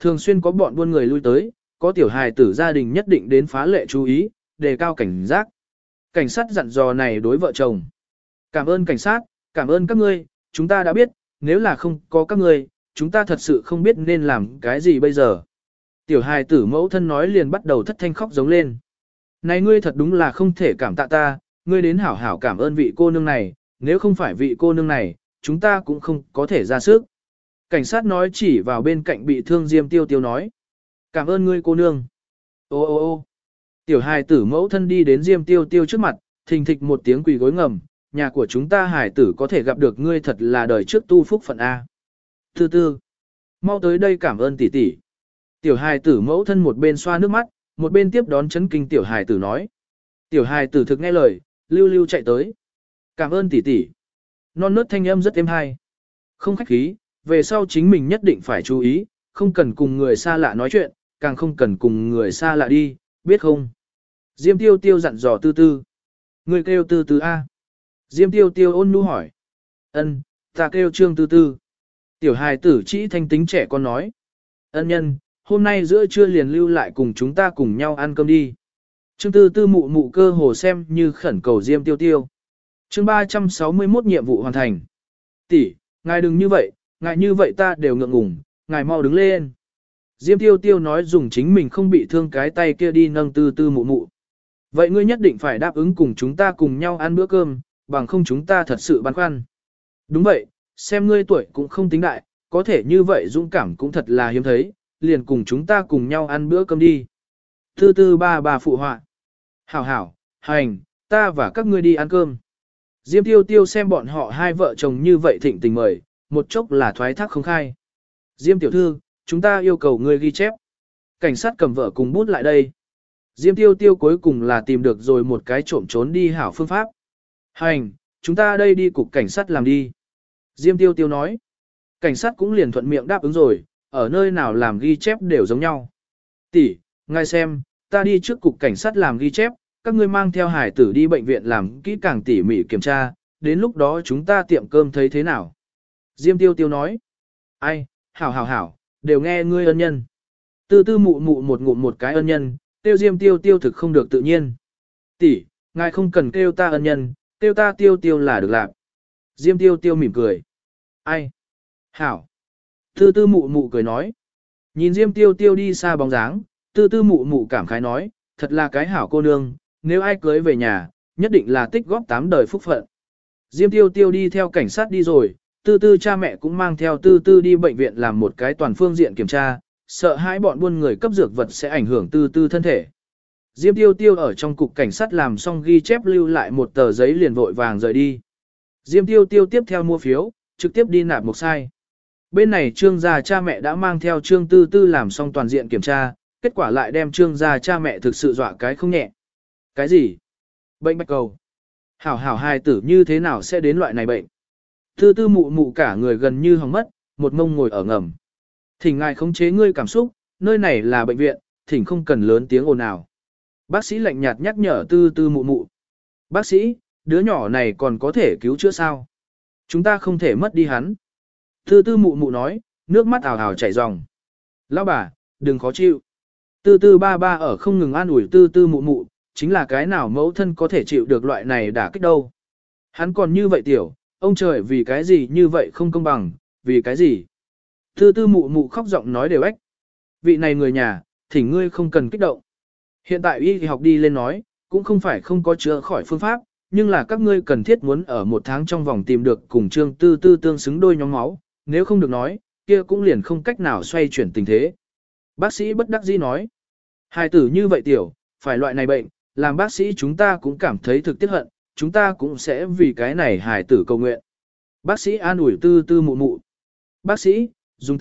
Thường xuyên có bọn buôn người lui tới, có tiểu hài tử gia đình nhất định đến phá lệ chú ý, đề cao cảnh giác. Cảnh sát dặn dò này đối vợ chồng. Cảm ơn cảnh sát, cảm ơn các ngươi, chúng ta đã biết, nếu là không có các ngươi, chúng ta thật sự không biết nên làm cái gì bây giờ. Tiểu hài tử mẫu thân nói liền bắt đầu thất thanh khóc giống lên. Này ngươi thật đúng là không thể cảm tạ ta, ngươi đến hảo hảo cảm ơn vị cô nương này, nếu không phải vị cô nương này, chúng ta cũng không có thể ra sức. Cảnh sát nói chỉ vào bên cạnh bị thương Diêm Tiêu Tiêu nói. Cảm ơn ngươi cô nương. Ô ô ô tiểu hài tử mẫu thân đi đến Diêm Tiêu Tiêu trước mặt, thình thịch một tiếng quỳ gối ngầm, nhà của chúng ta hài tử có thể gặp được ngươi thật là đời trước tu phúc phận A. Tư tư, mau tới đây cảm ơn tỷ tỷ. Tiểu hài tử mẫu thân một bên xoa nước mắt, một bên tiếp đón chấn kinh tiểu hài tử nói. Tiểu hài tử thực nghe lời, lưu lưu chạy tới. Cảm ơn tỷ tỷ. Non nớt thanh âm rất êm hay. Không khách khí, về sau chính mình nhất định phải chú ý, không cần cùng người xa lạ nói chuyện, càng không cần cùng người xa lạ đi, biết không? Diêm Tiêu Tiêu dặn dò Tư Tư. Người kêu Tư Tư A. Diêm Tiêu Tiêu ôn nhu hỏi. Ân, ta kêu Trương Tư Tư. Tiểu hài tử chỉ thanh tính trẻ con nói. Ân nhân, hôm nay giữa trưa liền lưu lại cùng chúng ta cùng nhau ăn cơm đi. Trương Tư Tư mụ mụ cơ hồ xem như khẩn cầu Diêm Tiêu Tiêu. Chương 361 nhiệm vụ hoàn thành. Tỷ, ngài đừng như vậy, ngài như vậy ta đều ngượng ngùng, ngài mau đứng lên. Diêm Tiêu Tiêu nói dùng chính mình không bị thương cái tay kia đi nâng Tư Tư mụ mụ. Vậy ngươi nhất định phải đáp ứng cùng chúng ta cùng nhau ăn bữa cơm, bằng không chúng ta thật sự băn khoăn. Đúng vậy, xem ngươi tuổi cũng không tính đại, có thể như vậy dũng cảm cũng thật là hiếm thấy, liền cùng chúng ta cùng nhau ăn bữa cơm đi. Tư Tư ba bà phụ họa. Hảo hảo, hành, ta và các ngươi đi ăn cơm. Diêm Tiêu Tiêu xem bọn họ hai vợ chồng như vậy thịnh tình mời, một chốc là thoái thác không khai. Diêm tiểu thư, chúng ta yêu cầu ngươi ghi chép. Cảnh sát cầm vợ cùng bút lại đây. Diêm Tiêu Tiêu cuối cùng là tìm được rồi một cái trộm trốn đi hảo phương pháp. Hành, chúng ta đây đi cục cảnh sát làm đi. Diêm Tiêu Tiêu nói. Cảnh sát cũng liền thuận miệng đáp ứng rồi, ở nơi nào làm ghi chép đều giống nhau. Tỷ, ngài xem, ta đi trước cục cảnh sát làm ghi chép, các ngươi mang theo hải tử đi bệnh viện làm kỹ càng tỉ mỉ kiểm tra, đến lúc đó chúng ta tiệm cơm thấy thế nào. Diêm Tiêu Tiêu nói. Ai, hảo hảo hảo, đều nghe ngươi ân nhân. Tư Tư mụ mụ một ngụm một cái ân nhân, tiêu Diêm Tiêu Tiêu thực không được tự nhiên. Tỷ, ngài không cần kêu ta ân nhân, kêu ta Tiêu Tiêu là được làm. Diêm Tiêu Tiêu mỉm cười. Ai? Hảo. Tư Tư mụ mụ cười nói. Nhìn Diêm Tiêu Tiêu đi xa bóng dáng, Tư Tư mụ mụ cảm khái nói, thật là cái hảo cô nương, nếu ai cưới về nhà, nhất định là tích góp 8 đời phúc phận. Diêm Tiêu Tiêu đi theo cảnh sát đi rồi, Tư Tư cha mẹ cũng mang theo Tư Tư đi bệnh viện làm một cái toàn phương diện kiểm tra, sợ hãi bọn buôn người cấp dược vật sẽ ảnh hưởng Tư Tư thân thể. Diêm Tiêu Tiêu ở trong cục cảnh sát làm xong ghi chép lưu lại một tờ giấy liền vội vàng rời đi. Diêm Tiêu Tiêu tiếp theo mua phiếu, trực tiếp đi nạp một sai. Bên này Trương gia cha mẹ đã mang theo Trương Tư Tư làm xong toàn diện kiểm tra, kết quả lại đem Trương gia cha mẹ thực sự dọa cái không nhẹ. Cái gì? Bệnh bạch cầu. Hảo hảo hài tử như thế nào sẽ đến loại này bệnh? Tư Tư mụ mụ cả người gần như hỏng mất, một mông ngồi ở ngầm. Thỉnh ngài khống chế ngươi cảm xúc, nơi này là bệnh viện, thỉnh không cần lớn tiếng ồn ào. Bác sĩ lạnh nhạt nhắc nhở Tư Tư mụ mụ. Bác sĩ, đứa nhỏ này còn có thể cứu chữa sao? Chúng ta không thể mất đi hắn. Tư Tư mụ mụ nói, nước mắt ào ào chảy ròng. Lão bà, đừng khó chịu. Tư Tư ba ba ở không ngừng an ủi Tư Tư mụ mụ, chính là cái nào mẫu thân có thể chịu được loại này đả kích đâu. Hắn còn như vậy tiểu, ông trời vì cái gì như vậy không công bằng, vì cái gì? Tư Tư mụ mụ khóc giọng nói đều ếch. Vị này người nhà, thỉnh ngươi không cần kích động. Hiện tại y học đi lên nói, cũng không phải không có chữa khỏi phương pháp, nhưng là các ngươi cần thiết muốn ở 1 tháng trong vòng tìm được cùng Trương Tư Tư tương xứng đôi nhóm máu, nếu không được nói, kia cũng liền không cách nào xoay chuyển tình thế. Bác sĩ bất đắc dĩ nói, hài tử như vậy tiểu, phải loại này bệnh, làm bác sĩ chúng ta cũng cảm thấy thực tiếc hận, chúng ta cũng sẽ vì cái này hài tử cầu nguyện. Bác sĩ an ủi Tư Tư mụ mụ. Bác sĩ, dùng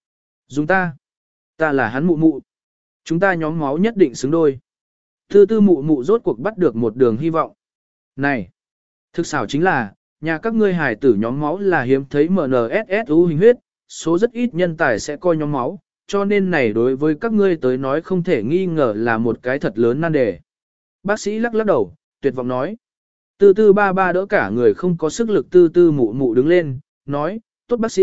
ta là hắn mụ mụ. Chúng ta nhóm máu nhất định xứng đôi. Tư Tư mụ mụ rốt cuộc bắt được một đường hy vọng. Này, thực xảo chính là, nhà các ngươi hài tử nhóm máu là hiếm thấy MNSSU hình huyết, số rất ít nhân tài sẽ coi nhóm máu, cho nên này đối với các ngươi tới nói không thể nghi ngờ là một cái thật lớn nan đề. Bác sĩ lắc lắc đầu, tuyệt vọng nói. Tư Tư ba ba đỡ cả người không có sức lực Tư Tư mụ mụ đứng lên, nói, tốt bác sĩ,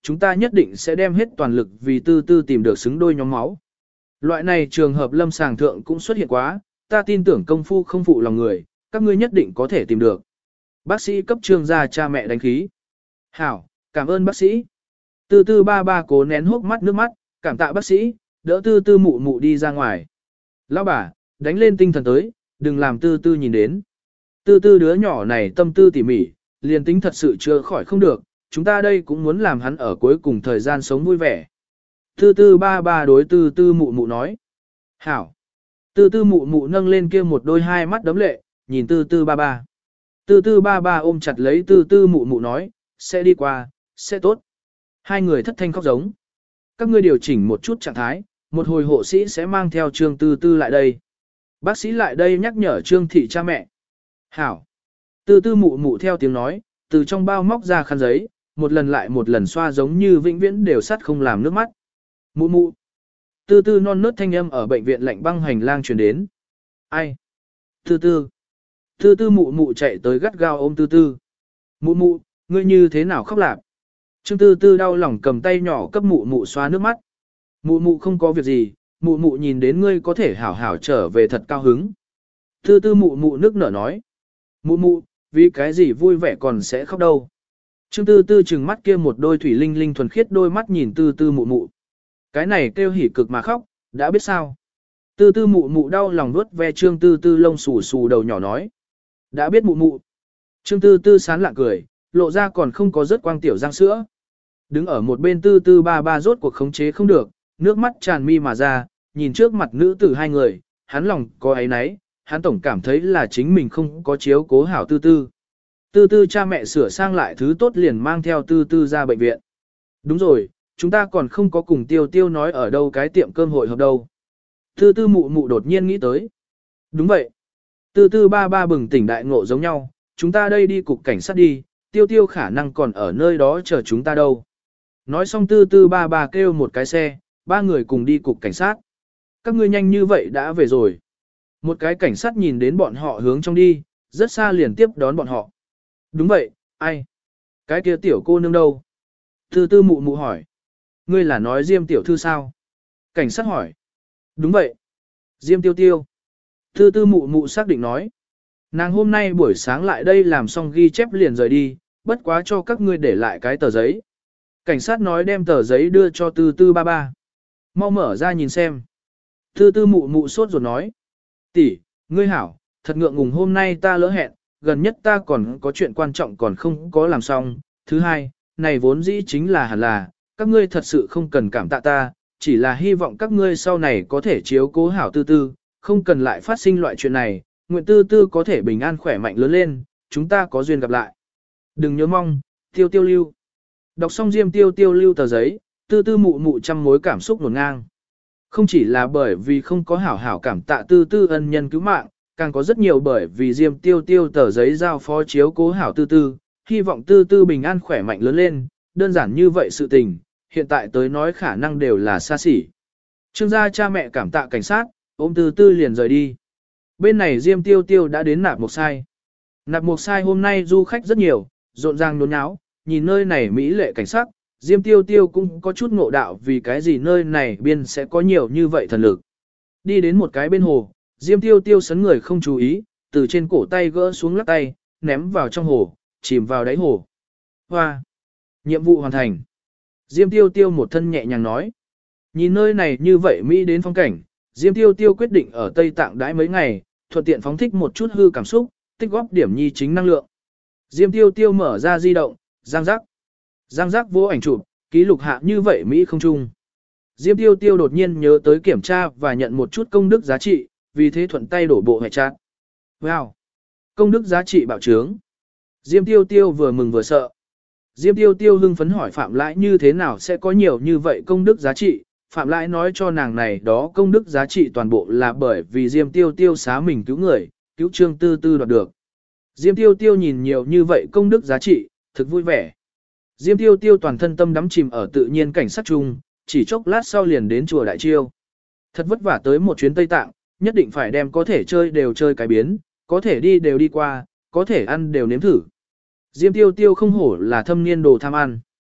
chúng ta nhất định sẽ đem hết toàn lực vì tư tư tìm được xứng đôi nhóm máu. Loại này trường hợp lâm sàng thượng cũng xuất hiện quá, ta tin tưởng công phu không phụ lòng người, các ngươi nhất định có thể tìm được. Bác sĩ cấp Trương gia cha mẹ đánh khí. Hảo, cảm ơn bác sĩ. Tư tư ba ba cố nén hốc mắt nước mắt, cảm tạ bác sĩ, đỡ tư tư mụ mụ đi ra ngoài. Lão bà, đánh lên tinh thần tới, đừng làm tư tư nhìn đến. Tư tư đứa nhỏ này tâm tư tỉ mỉ, liền tính thật sự chưa khỏi không được, chúng ta đây cũng muốn làm hắn ở cuối cùng thời gian sống vui vẻ. Tư tư ba ba đối tư tư mụ mụ nói. Hảo. Tư tư mụ mụ nâng lên kia một đôi hai mắt đấm lệ, nhìn tư tư ba ba. Tư tư ba ba ôm chặt lấy tư tư mụ mụ nói, sẽ đi qua, sẽ tốt. Hai người thất thanh khóc giống. Các ngươi điều chỉnh một chút trạng thái, một hồi hộ sĩ sẽ mang theo Trương Tư Tư lại đây. Bác sĩ lại đây nhắc nhở Trương thị cha mẹ. Hảo. Tư tư mụ mụ theo tiếng nói, từ trong bao móc ra khăn giấy, một lần lại một lần xoa giống như vĩnh viễn đều sắt không làm nước mắt. Mụ mụ. Tư tư non nớt thanh âm ở bệnh viện lạnh băng hành lang truyền đến. Ai? Tư tư. Tư tư mụ mụ chạy tới gắt gao ôm tư tư. Mụ mụ, ngươi như thế nào khóc lạp? Trương Tư Tư đau lòng cầm tay nhỏ cấp mụ mụ xoa nước mắt. Mụ mụ không có việc gì, mụ mụ nhìn đến ngươi có thể hảo hảo trở về thật cao hứng. Tư tư mụ mụ nước nở nói. Mụ mụ, vì cái gì vui vẻ còn sẽ khóc đâu. Trương Tư Tư trừng mắt kia một đôi thủy linh linh thuần khiết đôi mắt nhìn Tư Tư mụ mụ. Cái này kêu hỉ cực mà khóc, đã biết sao. Tư Tư mụ mụ đau lòng nuốt ve Trương Tư Tư lông xù xù đầu nhỏ nói. Đã biết mụ mụ. Trương Tư Tư sán lạ cười, lộ ra còn không có rớt quang tiểu răng sữa. Đứng ở một bên Tư Tư ba ba rốt cuộc khống chế không được, nước mắt tràn mi mà ra, nhìn trước mặt nữ tử hai người, hắn lòng có ấy nấy, hắn tổng cảm thấy là chính mình không có chiếu cố hảo Tư Tư. Tư Tư cha mẹ sửa sang lại thứ tốt liền mang theo Tư Tư ra bệnh viện. Đúng rồi, chúng ta còn không có cùng Tiêu Tiêu nói ở đâu cái tiệm cơm hội hợp đâu. Tư Tư mụ mụ đột nhiên nghĩ tới. Đúng vậy. Tư Tư ba ba bừng tỉnh đại ngộ giống nhau, chúng ta đây đi cục cảnh sát đi, Tiêu Tiêu khả năng còn ở nơi đó chờ chúng ta đâu. Nói xong Tư Tư ba ba kêu một cái xe, ba người cùng đi cục cảnh sát. Các ngươi nhanh như vậy đã về rồi. Một cái cảnh sát nhìn đến bọn họ hướng trong đi, rất xa liền tiếp đón bọn họ. Đúng vậy, ai? Cái kia tiểu cô nương đâu? Tư Tư mụ mụ hỏi. Ngươi là nói Diêm tiểu thư sao? Cảnh sát hỏi. Đúng vậy. Diêm Tiêu Tiêu. Tư Tư mụ mụ xác định nói. Nàng hôm nay buổi sáng lại đây làm xong ghi chép liền rời đi, bất quá cho các ngươi để lại cái tờ giấy. Cảnh sát nói đem tờ giấy đưa cho Tư Tư ba ba. Mau mở ra nhìn xem. Tư Tư mụ mụ sốt ruột nói. Tỷ, ngươi hảo, thật ngượng ngùng hôm nay ta lỡ hẹn, gần nhất ta còn có chuyện quan trọng còn không có làm xong. Thứ hai, này vốn dĩ chính là hẳn là, các ngươi thật sự không cần cảm tạ ta, chỉ là hy vọng các ngươi sau này có thể chiếu cố hảo Tư Tư, không cần lại phát sinh loại chuyện này, nguyện Tư Tư có thể bình an khỏe mạnh lớn lên, chúng ta có duyên gặp lại. Đừng nhớ mong, Tiêu Tiêu lưu. Đọc xong Diêm Tiêu Tiêu lưu tờ giấy, Tư Tư mụ mụ trăm mối cảm xúc ngổn ngang. Không chỉ là bởi vì không có hảo hảo cảm tạ Tư Tư ân nhân cứu mạng, càng có rất nhiều bởi vì Diêm Tiêu Tiêu tờ giấy giao phó chiếu cố hảo Tư Tư, hy vọng Tư Tư bình an khỏe mạnh lớn lên, đơn giản như vậy sự tình, hiện tại tới nói khả năng đều là xa xỉ. Trương gia cha mẹ cảm tạ cảnh sát, ôm Tư Tư liền rời đi. Bên này Diêm Tiêu Tiêu đã đến Nạp Mộc Sai. Nạp Mộc Sai hôm nay du khách rất nhiều, rộn ràng nhốn nháo, nhìn nơi này mỹ lệ cảnh sắc, Diêm Tiêu Tiêu cũng có chút ngộ đạo vì cái gì nơi này biên sẽ có nhiều như vậy thần lực. Đi đến một cái bên hồ, Diêm Tiêu Tiêu sấn người không chú ý, từ trên cổ tay gỡ xuống lắc tay, ném vào trong hồ, chìm vào đáy hồ. Hoa! Nhiệm vụ hoàn thành. Diêm Tiêu Tiêu một thân nhẹ nhàng nói. Nhìn nơi này như vậy mỹ đến phong cảnh, Diêm Tiêu Tiêu quyết định ở Tây Tạng đãi mấy ngày, thuận tiện phóng thích một chút hư cảm xúc, tích góp điểm nhi chính năng lượng. Diêm Tiêu Tiêu mở ra di động, giang giác. Giang giác vô ảnh chụp, ký lục hạ như vậy Mỹ không chung. Diêm Tiêu Tiêu đột nhiên nhớ tới kiểm tra và nhận một chút công đức giá trị, vì thế thuận tay đổ bộ hệ chat. Wow! Công đức giá trị bạo trướng. Diêm Tiêu Tiêu vừa mừng vừa sợ. Diêm Tiêu Tiêu hưng phấn hỏi Phạm Lãi như thế nào sẽ có nhiều như vậy công đức giá trị. Phạm Lãi nói cho nàng này đó công đức giá trị toàn bộ là bởi vì Diêm Tiêu Tiêu xá mình cứu người, cứu Trương Tư Tư đoạt được. Diêm Tiêu Tiêu nhìn nhiều như vậy công đức giá trị, thực vui vẻ. Diêm Tiêu Tiêu toàn thân tâm đắm chìm ở tự nhiên cảnh sát chung, chỉ chốc lát sau liền đến chùa Đại Chiêu. Thật vất vả tới một chuyến Tây Tạng, nhất định phải đem có thể chơi đều chơi cái biến, có thể đi đều đi qua, có thể ăn đều nếm thử. Diêm Tiêu Tiêu không hổ là thâm niên đồ tham ăn.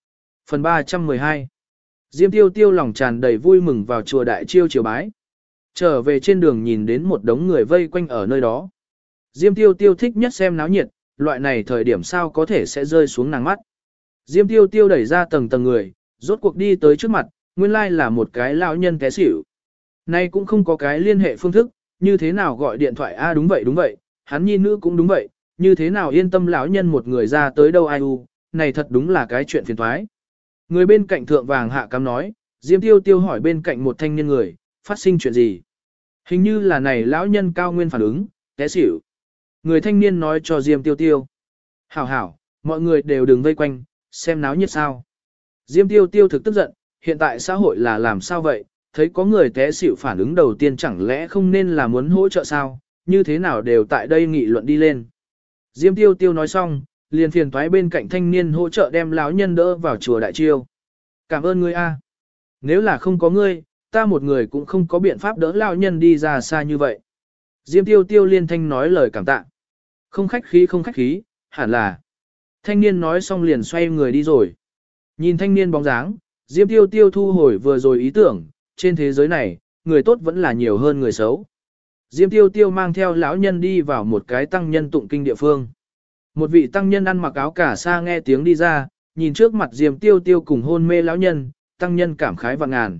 Phần 312. Diêm Tiêu Tiêu lòng tràn đầy vui mừng vào chùa Đại Chiêu chiều bái. Trở về trên đường nhìn đến một đống người vây quanh ở nơi đó. Diêm Tiêu Tiêu thích nhất xem náo nhiệt, loại này thời điểm sao có thể sẽ rơi xuống nàng mắt. Diêm Tiêu Tiêu đẩy ra tầng tầng người, rốt cuộc đi tới trước mặt, nguyên lai là một cái lão nhân té xỉu. Nay cũng không có cái liên hệ phương thức, như thế nào gọi điện thoại đúng vậy, hắn nhi nữ cũng đúng vậy, như thế nào yên tâm lão nhân một người ra tới đâu ai này thật đúng là cái chuyện phiền toái. Người bên cạnh thượng vàng hạ cám nói, Diêm Tiêu Tiêu hỏi bên cạnh một thanh niên người, phát sinh chuyện gì? Hình như là này lão nhân cao nguyên phản ứng, té xỉu. Người thanh niên nói cho Diêm Tiêu Tiêu. Hảo hảo, mọi người đều đừng vây quanh, xem náo nhiệt sao. Diêm Tiêu Tiêu thực tức giận, hiện tại xã hội là làm sao vậy, thấy có người té xỉu phản ứng đầu tiên chẳng lẽ không nên là muốn hỗ trợ sao, như thế nào đều tại đây nghị luận đi lên. Diêm Tiêu Tiêu nói xong, liền phiền toái bên cạnh thanh niên hỗ trợ đem lão nhân đỡ vào chùa Đại Chiêu. Cảm ơn ngươi a. Nếu là không có ngươi, ta một người cũng không có biện pháp đỡ lão nhân đi ra xa như vậy. Diêm Tiêu Tiêu liên thanh nói lời cảm tạ. Không khách khí, hẳn là. Thanh niên nói xong liền xoay người đi rồi. Nhìn thanh niên bóng dáng, Diêm Tiêu Tiêu thu hồi vừa rồi ý tưởng, trên thế giới này, người tốt vẫn là nhiều hơn người xấu. Diêm Tiêu Tiêu mang theo lão nhân đi vào một cái tăng nhân tụng kinh địa phương. Một vị tăng nhân ăn mặc áo cà sa nghe tiếng đi ra, nhìn trước mặt Diêm Tiêu Tiêu cùng hôn mê lão nhân, tăng nhân cảm khái vạn ngàn.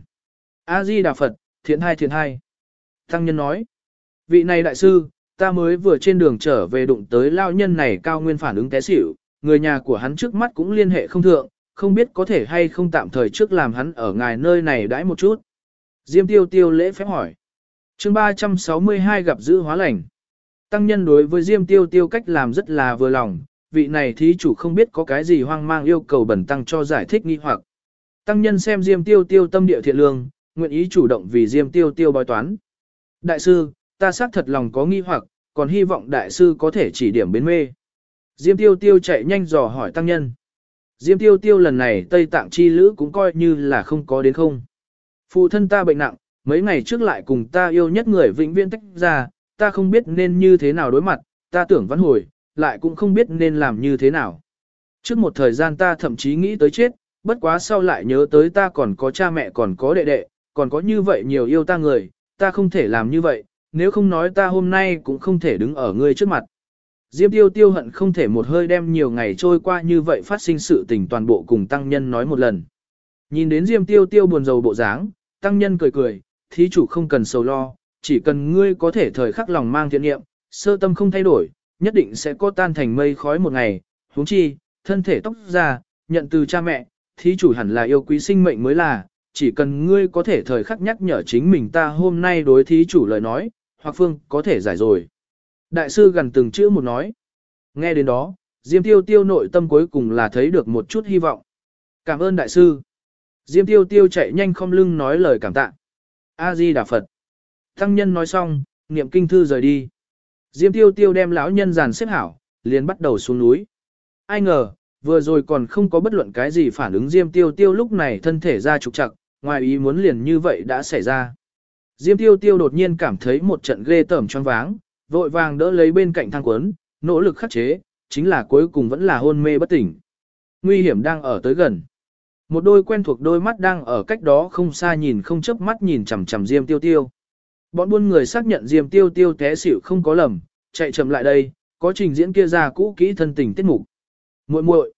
A Di Đà Phật, thiện hai. Tăng nhân nói, vị này đại sư, ta mới vừa trên đường trở về đụng tới lão nhân này cao nguyên phản ứng té xỉu, người nhà của hắn trước mắt cũng liên hệ không thượng, không biết có thể hay không tạm thời trước làm hắn ở ngài nơi này đãi một chút. Diêm Tiêu Tiêu lễ phép hỏi. Chương 362 gặp dữ hóa lành. Tăng nhân đối với Diêm Tiêu Tiêu cách làm rất là vừa lòng, vị này thí chủ không biết có cái gì hoang mang yêu cầu bẩn tăng cho giải thích nghi hoặc. Tăng nhân xem Diêm Tiêu Tiêu tâm địa thiện lương, nguyện ý chủ động vì Diêm Tiêu Tiêu bói toán. Đại sư, ta xác thật lòng có nghi hoặc, còn hy vọng đại sư có thể chỉ điểm bến mê. Diêm Tiêu Tiêu chạy nhanh dò hỏi tăng nhân. Diêm Tiêu Tiêu lần này Tây Tạng chi lữ cũng coi như là không có đến không. Phụ thân ta bệnh nặng, mấy ngày trước lại cùng ta yêu nhất người vĩnh viễn tách ra, ta không biết nên như thế nào đối mặt, ta tưởng vãn hồi, lại cũng không biết nên làm như thế nào. Trước một thời gian ta thậm chí nghĩ tới chết, bất quá sau lại nhớ tới ta còn có cha mẹ còn có đệ đệ, còn có như vậy nhiều yêu ta người, ta không thể làm như vậy, nếu không nói ta hôm nay cũng không thể đứng ở ngươi trước mặt. Diêm Tiêu Tiêu hận không thể một hơi đem nhiều ngày trôi qua như vậy phát sinh sự tình toàn bộ cùng tăng nhân nói một lần. Nhìn đến Diêm Tiêu Tiêu buồn rầu bộ dáng, tăng nhân cười cười, thí chủ không cần sầu lo, chỉ cần ngươi có thể thời khắc lòng mang thiện niệm, sơ tâm không thay đổi, nhất định sẽ có tan thành mây khói một ngày, huống chi, thân thể tóc ra, nhận từ cha mẹ, thí chủ hẳn là yêu quý sinh mệnh mới là, chỉ cần ngươi có thể thời khắc nhắc nhở chính mình ta hôm nay đối thí chủ lời nói, hoặc phương có thể giải rồi. Đại sư gần từng chữ một nói. Nghe đến đó, Diêm Tiêu Tiêu nội tâm cuối cùng là thấy được một chút hy vọng. Cảm ơn đại sư. Diêm Tiêu Tiêu chạy nhanh không lưng nói lời cảm tạ. A Di Đà Phật. Tăng nhân nói xong, niệm kinh thư rời đi. Diêm Tiêu Tiêu đem lão nhân dàn xếp hảo, liền bắt đầu xuống núi. Ai ngờ, vừa rồi còn không có bất luận cái gì phản ứng Diêm Tiêu Tiêu lúc này thân thể ra trục trặc, ngoài ý muốn liền như vậy đã xảy ra. Diêm Tiêu Tiêu đột nhiên cảm thấy một trận ghê tởm choáng váng, vội vàng đỡ lấy bên cạnh thang quấn, nỗ lực khắc chế, chính là cuối cùng vẫn là hôn mê bất tỉnh. Nguy hiểm đang ở tới gần. Một đôi quen thuộc đôi mắt đang ở cách đó không xa nhìn không chớp mắt nhìn chằm chằm Diêm Tiêu Tiêu. Bọn buôn người xác nhận Diêm Tiêu Tiêu té xỉu không có lầm, chạy chậm lại đây, có trình diễn kia ra cũ kỹ thân tình tiết mục. Muội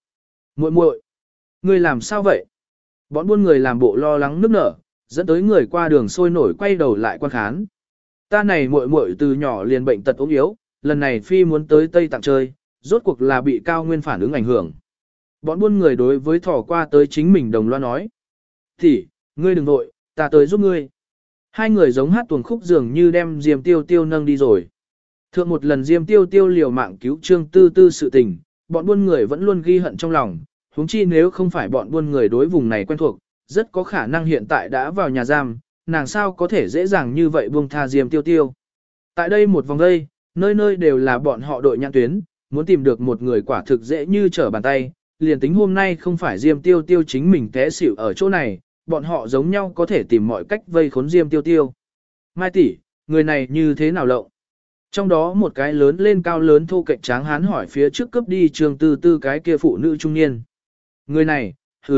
muội, ngươi làm sao vậy? Bọn buôn người làm bộ lo lắng nức nở, dẫn tới người qua đường sôi nổi quay đầu lại quan khán. Ta này muội muội từ nhỏ liền bệnh tật ốm yếu, lần này phi muốn tới Tây Tạng chơi, rốt cuộc là bị cao nguyên phản ứng ảnh hưởng. Bọn buôn người đối với thỏ qua tới chính mình đồng loa nói. Thì, ngươi đừng vội, ta tới giúp ngươi. Hai người giống hát tuồng khúc dường như đem Diêm Tiêu Tiêu nâng đi rồi. Thượng một lần Diêm Tiêu Tiêu liều mạng cứu Trương Tư Tư sự tình, bọn buôn người vẫn luôn ghi hận trong lòng, huống chi nếu không phải bọn buôn người đối vùng này quen thuộc, rất có khả năng hiện tại đã vào nhà giam, nàng sao có thể dễ dàng như vậy buông tha Diêm Tiêu Tiêu. Tại đây một vòng đây, nơi nơi đều là bọn họ đội nhãn tuyến, muốn tìm được một người quả thực dễ như trở bàn tay, liền tính hôm nay không phải Diêm Tiêu Tiêu chính mình té xỉu ở chỗ này, bọn họ giống nhau có thể tìm mọi cách vây khốn Diêm Tiêu Tiêu. Mai tỷ, người này như thế nào lộng? Trong đó một cái lớn lên cao lớn thô cạnh tráng hán hỏi phía trước cướp đi Trương Tư Tư cái kia phụ nữ trung niên. Người này,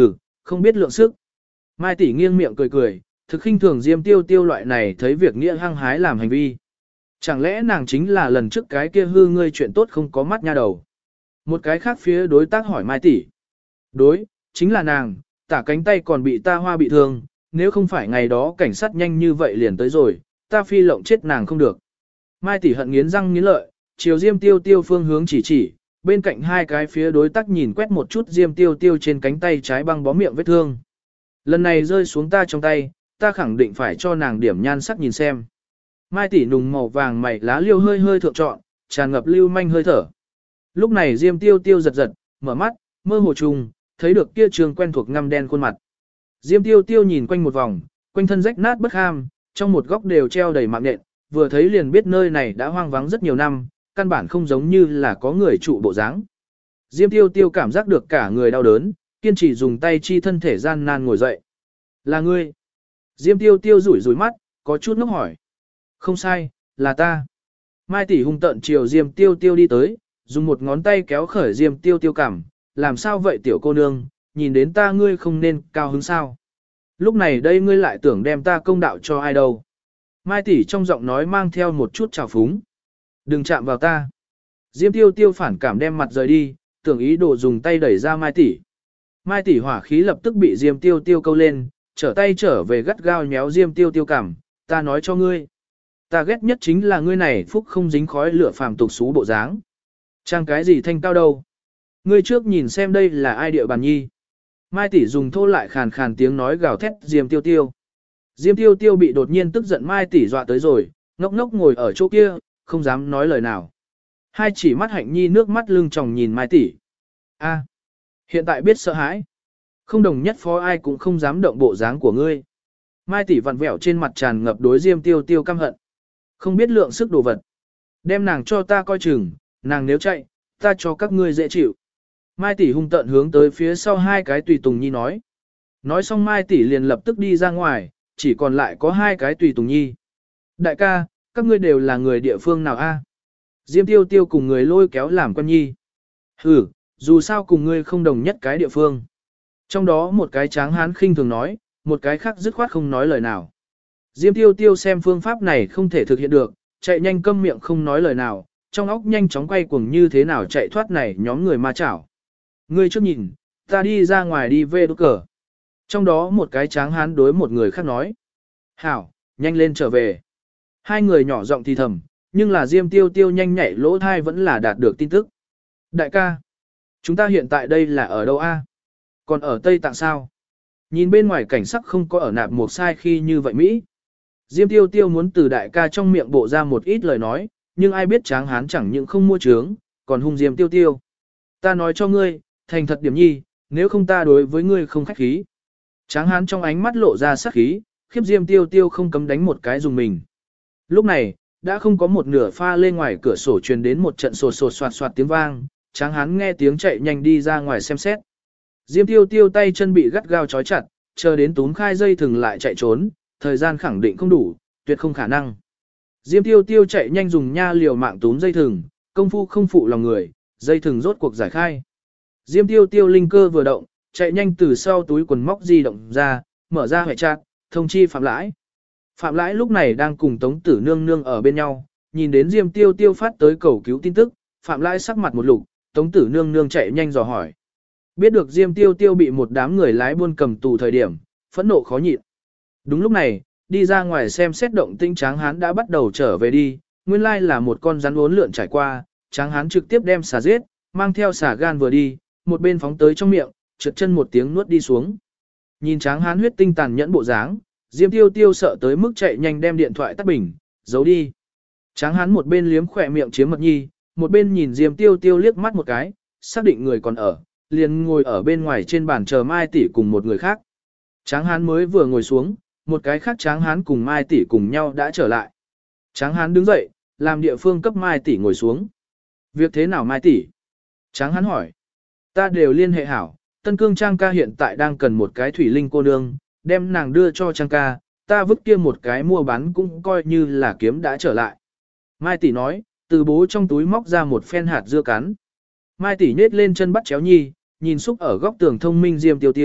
Không biết lượng sức. Mai tỷ nghiêng miệng cười cười, thực khinh thường Diêm Tiêu Tiêu loại này thấy việc nghĩa hăng hái làm hành vi. Chẳng lẽ nàng chính là lần trước cái kia hư ngươi chuyện tốt không có mắt nha đầu. Một cái khác phía đối tác hỏi Mai tỷ. Đối, chính là nàng, tả cánh tay còn bị ta hoa bị thương, nếu không phải ngày đó cảnh sát nhanh như vậy liền tới rồi, ta phi lộng chết nàng không được. Mai tỷ hận nghiến răng nghiến lợi, chiều Diêm Tiêu Tiêu phương hướng chỉ, bên cạnh hai cái phía đối tác nhìn quét một chút Diêm Tiêu Tiêu trên cánh tay trái băng bó miệng vết thương. Lần này rơi xuống ta trong tay, ta khẳng định phải cho nàng điểm nhan sắc nhìn xem. Mai tỷ nùng màu vàng mày lá liêu hơi hơi thượng trọn, tràn ngập lưu manh hơi thở. Lúc này Diêm Tiêu Tiêu giật giật, mở mắt, mơ hồ trùng, thấy được kia trường quen thuộc ngăm đen khuôn mặt. Diêm Tiêu Tiêu nhìn quanh một vòng, quanh thân rách nát bất ham, trong một góc đều treo đầy mạng nhện, vừa thấy liền biết nơi này đã hoang vắng rất nhiều năm, căn bản không giống như là có người trụ bộ dáng. Diêm Tiêu Tiêu cảm giác được cả người đau đớn, kiên trì dùng tay chi thân thể gian nan ngồi dậy. Là ngươi. Diêm Tiêu Tiêu rủi rủi mắt, có chút ngốc hỏi. Không sai, là ta. Mai tỷ hung tận chiều Diêm Tiêu Tiêu đi tới, dùng một ngón tay kéo khởi Diêm Tiêu Tiêu cảm, làm sao vậy tiểu cô nương, nhìn đến ta ngươi không nên cao hứng sao. Lúc này đây ngươi lại tưởng đem ta công đạo cho ai đâu. Mai tỷ trong giọng nói mang theo một chút trào phúng. Đừng chạm vào ta. Diêm Tiêu Tiêu phản cảm đem mặt rời đi, tưởng ý đồ dùng tay đẩy ra Mai tỷ. Mai tỷ hỏa khí lập tức bị Diêm Tiêu Tiêu câu lên, trở tay trở về gắt gao nhéo Diêm Tiêu Tiêu cảm, ta nói cho ngươi. Ta ghét nhất chính là ngươi này phúc không dính khói lửa phàm tục xú bộ dáng. Trang cái gì thanh cao đâu. Ngươi trước nhìn xem đây là ai địa bàn nhi. Mai tỷ dùng thô lại khàn khàn tiếng nói gào thét Diêm Tiêu Tiêu. Diêm Tiêu Tiêu bị đột nhiên tức giận Mai tỷ dọa tới rồi, ngốc ngốc ngồi ở chỗ kia, không dám nói lời nào. Hai chỉ mắt hạnh nhi nước mắt lưng tròng nhìn Mai tỷ. A, hiện tại biết sợ hãi. Không đồng nhất phó ai cũng không dám động bộ dáng của ngươi. Mai tỷ vặn vẹo trên mặt tràn ngập đối Diêm Tiêu Tiêu căm hận. Không biết lượng sức đồ vật. Đem nàng cho ta coi chừng, nàng nếu chạy, ta cho các ngươi dễ chịu. Mai tỷ hung tợn hướng tới phía sau hai cái tùy tùng nhi nói. Nói xong Mai tỷ liền lập tức đi ra ngoài, chỉ còn lại có hai cái tùy tùng nhi. Đại ca, các ngươi đều là người địa phương nào a? Diêm Tiêu Tiêu cùng người lôi kéo làm con nhi. Hừ, dù sao cùng ngươi không đồng nhất cái địa phương. Trong đó một cái tráng hán khinh thường nói, một cái khác dứt khoát không nói lời nào. Diêm Tiêu Tiêu xem phương pháp này không thể thực hiện được, chạy nhanh câm miệng không nói lời nào, trong óc nhanh chóng quay cuồng như thế nào chạy thoát này nhóm người ma chảo. Ngươi trước nhìn, ta đi ra ngoài đi về đốt cờ. Trong đó một cái tráng hán đối một người khác nói. Hảo, nhanh lên trở về. Hai người nhỏ giọng thì thầm, nhưng là Diêm Tiêu Tiêu nhanh nhạy lỗ thai vẫn là đạt được tin tức. Đại ca, chúng ta hiện tại đây là ở đâu a? Còn ở Tây Tạng sao? Nhìn bên ngoài cảnh sắc không có ở nạp một sai khi như vậy Mỹ. Diêm Tiêu Tiêu muốn từ đại ca trong miệng bộ ra một ít lời nói, nhưng ai biết tráng hán chẳng những không mua trướng, còn hung Diêm Tiêu Tiêu. Ta nói cho ngươi, thành thật điểm nhi, nếu không ta đối với ngươi không khách khí. Tráng hán trong ánh mắt lộ ra sát khí, khiếp Diêm Tiêu Tiêu không cấm đánh một cái dùng mình. Lúc này, đã không có một nửa pha lên ngoài cửa sổ truyền đến một trận sột sột soạt soạt tiếng vang, tráng hán nghe tiếng chạy nhanh đi ra ngoài xem xét. Diêm Tiêu Tiêu tay chân bị gắt gao trói chặt, chờ đến túm khai dây thừng lại chạy trốn, thời gian khẳng định không đủ, tuyệt không khả năng. Diêm Tiêu Tiêu chạy nhanh dùng nha liều mạng túm dây thừng, công phu không phụ lòng người, dây thừng rốt cuộc giải khai. Diêm Tiêu Tiêu linh cơ vừa động, chạy nhanh từ sau túi quần móc di động ra, mở ra hệ chat, thông chi Phạm Lãi. Phạm Lãi lúc này đang cùng Tống Tử Nương Nương ở bên nhau, nhìn đến Diêm Tiêu Tiêu phát tới cầu cứu tin tức, Phạm Lãi sắc mặt một lục, Tống Tử Nương Nương chạy nhanh dò hỏi. Biết được Diêm Tiêu Tiêu bị một đám người lái buôn cầm tù thời điểm, phẫn nộ khó nhịn. Đúng lúc này, đi ra ngoài xem xét động tĩnh tráng hán đã bắt đầu trở về đi, nguyên lai là một con rắn uốn lượn trải qua, tráng hán trực tiếp đem xà giết, mang theo xà gan vừa đi, một bên phóng tới trong miệng, trượt chân một tiếng nuốt đi xuống. Nhìn tráng hán huyết tinh tàn nhẫn bộ dáng, Diêm Tiêu Tiêu sợ tới mức chạy nhanh đem điện thoại tắt bình, giấu đi. Tráng hán một bên liếm khỏe miệng chiếm mật nhi, một bên nhìn Diêm Tiêu Tiêu liếc mắt một cái, xác định người còn ở, liền ngồi ở bên ngoài trên bàn chờ Mai tỷ cùng một người khác. Tráng hán mới vừa ngồi xuống, một cái khác tráng hán cùng Mai tỷ cùng nhau đã trở lại. Tráng hán đứng dậy, làm địa phương cấp Mai tỷ ngồi xuống. Việc thế nào Mai tỷ? Tráng hán hỏi. Ta đều liên hệ hảo, Tân Cương Trang ca hiện tại đang cần một cái thủy linh cô nương, đem nàng đưa cho Trang ca, ta vứt kia một cái mua bán cũng coi như là kiếm đã trở lại. Mai tỷ nói, từ bố trong túi móc ra một phen hạt dưa cắn. Mai tỷ nết lên chân bắt chéo nhi, nhìn xúc ở góc tường thông minh Diêm Tiêu Tiêu,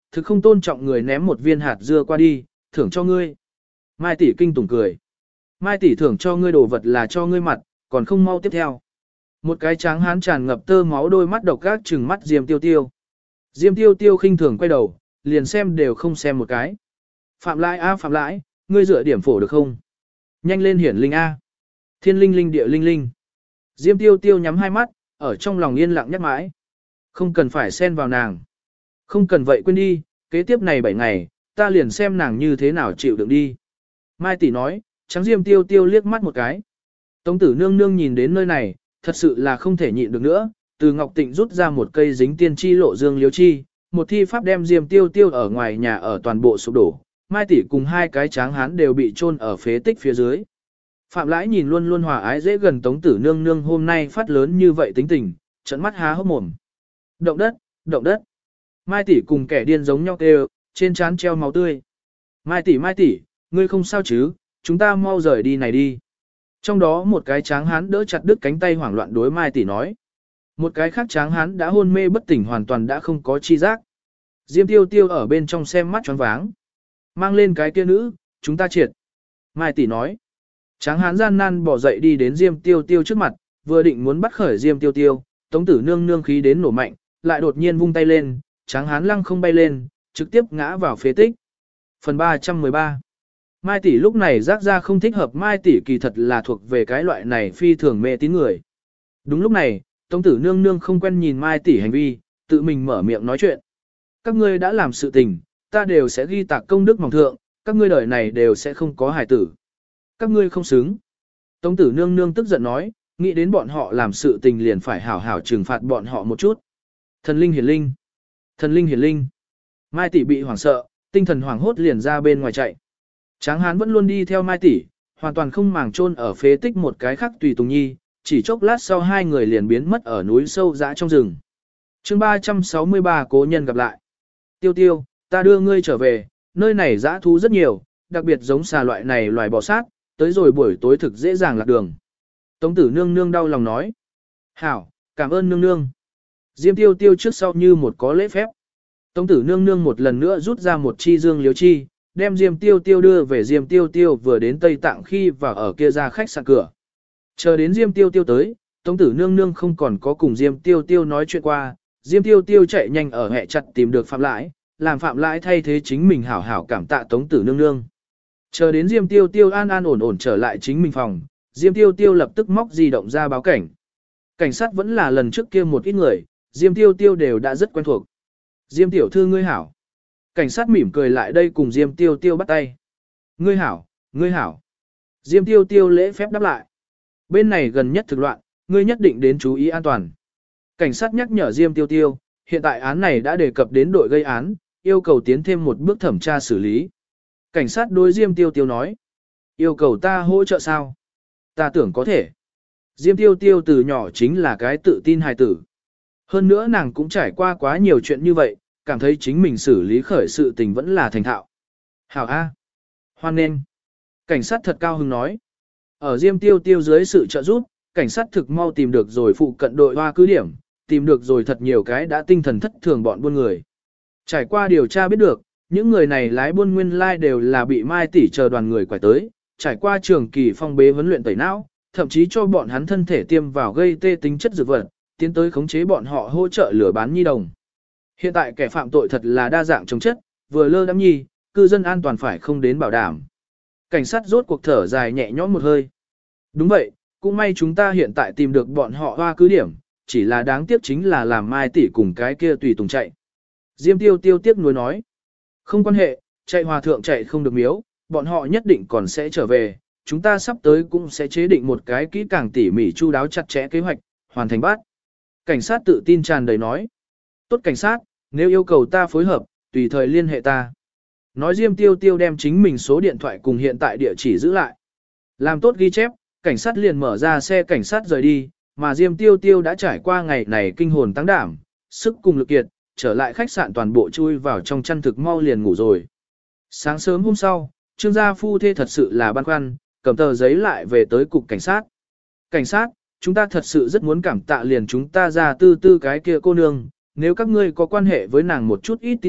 thực không tôn trọng người ném một viên hạt dưa qua đi, thưởng cho ngươi. Mai tỷ kinh tủng cười. Mai tỷ thưởng cho ngươi đồ vật là cho ngươi mặt, còn không mau tiếp theo. Một cái tráng hán tràn ngập tơ máu đôi mắt độc ác trừng mắt Diêm Tiêu Tiêu. Diêm Tiêu Tiêu khinh thường quay đầu, liền xem đều không xem một cái. Phạm Lãi a Phạm Lãi, ngươi dựa điểm phổ được không? Nhanh lên hiển linh a. Thiên linh linh địa linh linh. Diêm Tiêu Tiêu nhắm hai mắt, ở trong lòng yên lặng nhắc mãi. Không cần phải xen vào nàng. Không cần vậy quên đi, kế tiếp này 7 ngày, ta liền xem nàng như thế nào chịu đựng đi. Mai tỷ nói, trắng Diêm Tiêu Tiêu liếc mắt một cái. Tống tử nương nương nhìn đến nơi này, thật sự là không thể nhịn được nữa, từ Ngọc Tịnh rút ra một cây dính tiên chi lộ dương liếu chi, một thi pháp đem Diêm Tiêu Tiêu ở ngoài nhà ở toàn bộ sụp đổ. Mai tỷ cùng hai cái tráng hán đều bị chôn ở phế tích phía dưới. Phạm Lãi nhìn luôn luôn hòa ái dễ gần Tống tử nương nương hôm nay phát lớn như vậy tính tình, trợn mắt há hốc mồm. Động đất, động đất. Mai tỷ cùng kẻ điên giống nhau kêu, trên trán treo máu tươi. Mai tỷ, ngươi không sao chứ, chúng ta mau rời đi này đi. Trong đó một cái tráng hán đỡ chặt đứt cánh tay hoảng loạn đối Mai tỷ nói. Một cái khác tráng hán đã hôn mê bất tỉnh hoàn toàn đã không có chi giác. Diêm Tiêu Tiêu ở bên trong xem mắt choáng váng. Mang lên cái kia nữ, chúng ta triệt. Mai tỷ nói. Tráng hán gian nan bỏ dậy đi đến Diêm Tiêu Tiêu trước mặt, vừa định muốn bắt khởi Diêm Tiêu Tiêu, Tống tử nương nương khí đến nổ mạnh, lại đột nhiên vung tay lên, tráng hán lăng không bay lên, trực tiếp ngã vào phế tích. Phần 313. Mai tỷ lúc này rác ra không thích hợp, Mai tỷ kỳ thật là thuộc về cái loại này phi thường mê tín người. Đúng lúc này, Tống tử nương nương không quen nhìn Mai tỷ hành vi, tự mình mở miệng nói chuyện. Các ngươi đã làm sự tình, ta đều sẽ ghi tạc công đức mỏng thượng, các ngươi đời này đều sẽ không có hài tử. Các ngươi không xứng. Tống tử nương nương tức giận nói, nghĩ đến bọn họ làm sự tình liền phải hảo hảo trừng phạt bọn họ một chút. Thần linh hiển linh. Thần linh hiển linh. Mai tỷ bị hoảng sợ, tinh thần hoảng hốt liền ra bên ngoài chạy. Tráng hán vẫn luôn đi theo Mai tỷ, hoàn toàn không màng chôn ở phế tích một cái khác tùy tùng nhi, chỉ chốc lát sau hai người liền biến mất ở núi sâu dã trong rừng. Chương 363 cố nhân gặp lại. Tiêu Tiêu, ta đưa ngươi trở về, nơi này dã thú rất nhiều, đặc biệt giống xà loại này loài bò sát, tới rồi buổi tối thực dễ dàng lạc đường. Tống tử nương nương đau lòng nói. Hảo, cảm ơn nương nương. Diêm Tiêu Tiêu trước sau như một có lễ phép. Tống tử nương nương một lần nữa rút ra một chi dương liếu chi, đem Diêm Tiêu Tiêu đưa về. Diêm Tiêu Tiêu vừa đến Tây Tạng khi vào ở kia ra khách sạn cửa. Chờ đến Diêm Tiêu Tiêu tới, Tống tử nương nương không còn có cùng Diêm Tiêu Tiêu nói chuyện qua. Diêm Tiêu Tiêu chạy nhanh ở hẹ chặt tìm được Phạm Lãi, làm Phạm Lãi thay thế chính mình hảo hảo cảm tạ Tống tử nương nương. Chờ đến Diêm Tiêu Tiêu an an ổn ổn trở lại chính mình phòng, Diêm Tiêu Tiêu lập tức móc di động ra báo cảnh. Cảnh sát vẫn là lần trước kia một ít người, Diêm Tiêu Tiêu đều đã rất quen thuộc. Diêm tiểu thư ngươi hảo. Cảnh sát mỉm cười lại đây cùng Diêm Tiêu Tiêu bắt tay. Ngươi hảo, ngươi hảo. Diêm Tiêu Tiêu lễ phép đáp lại. Bên này gần nhất thực loạn, ngươi nhất định đến chú ý an toàn. Cảnh sát nhắc nhở Diêm Tiêu Tiêu, hiện tại án này đã đề cập đến đội gây án, yêu cầu tiến thêm một bước thẩm tra xử lý. Cảnh sát đối Diêm Tiêu Tiêu nói. Yêu cầu ta hỗ trợ sao? Ta tưởng có thể. Diêm Tiêu Tiêu từ nhỏ chính là cái tự tin hài tử. Hơn nữa nàng cũng trải qua quá nhiều chuyện như vậy, cảm thấy chính mình xử lý khởi sự tình vẫn là thành thạo. Hảo A. Hoan nghênh. Cảnh sát thật cao hứng nói. Ở Diêm Tiêu Tiêu dưới sự trợ giúp, cảnh sát thực mau tìm được rồi phụ cận đội hoa cứ điểm, tìm được rồi thật nhiều cái đã tinh thần thất thường bọn buôn người. Trải qua điều tra biết được, những người này lái buôn nguyên lai đều là bị Mai tỷ chờ đoàn người quải tới, trải qua trường kỳ phong bế huấn luyện tẩy não, thậm chí cho bọn hắn thân thể tiêm vào gây tê tính chất dược vật, tiến tới khống chế bọn họ hỗ trợ lừa bán nhi đồng. Hiện tại kẻ phạm tội thật là đa dạng chống chất, vừa lơ đãng nhi, cư dân an toàn phải không đến bảo đảm. Cảnh sát rốt cuộc thở dài nhẹ nhõm một hơi. Đúng vậy, cũng may chúng ta hiện tại tìm được bọn họ hoa cứ điểm, chỉ là đáng tiếc chính là làm Mai tỷ cùng cái kia tùy tùng chạy. Diêm Tiêu Tiêu tiếc nuối nói. Không quan hệ, chạy hòa thượng chạy không được miếu, bọn họ nhất định còn sẽ trở về, chúng ta sắp tới cũng sẽ chế định một cái kỹ càng tỉ mỉ chu đáo chặt chẽ kế hoạch, hoàn thành bắt. Cảnh sát tự tin tràn đầy nói. Tốt cảnh sát, nếu yêu cầu ta phối hợp, tùy thời liên hệ ta. Nói Diêm Tiêu Tiêu đem chính mình số điện thoại cùng hiện tại địa chỉ giữ lại. Làm tốt ghi chép, cảnh sát liền mở ra xe cảnh sát rời đi, mà Diêm Tiêu Tiêu đã trải qua ngày này kinh hồn tăng đảm, sức cùng lực kiệt, trở lại khách sạn toàn bộ chui vào trong chăn thực mau liền ngủ rồi. Sáng sớm hôm sau, Trương gia phu thê thật sự là băn khoăn, cầm tờ giấy lại về tới cục cảnh sát. Cảnh sát, chúng ta thật sự rất muốn cảm tạ liền chúng ta ra tư cái kia cô nương, nếu các ngươi có quan hệ với nàng một chút ít tin tức,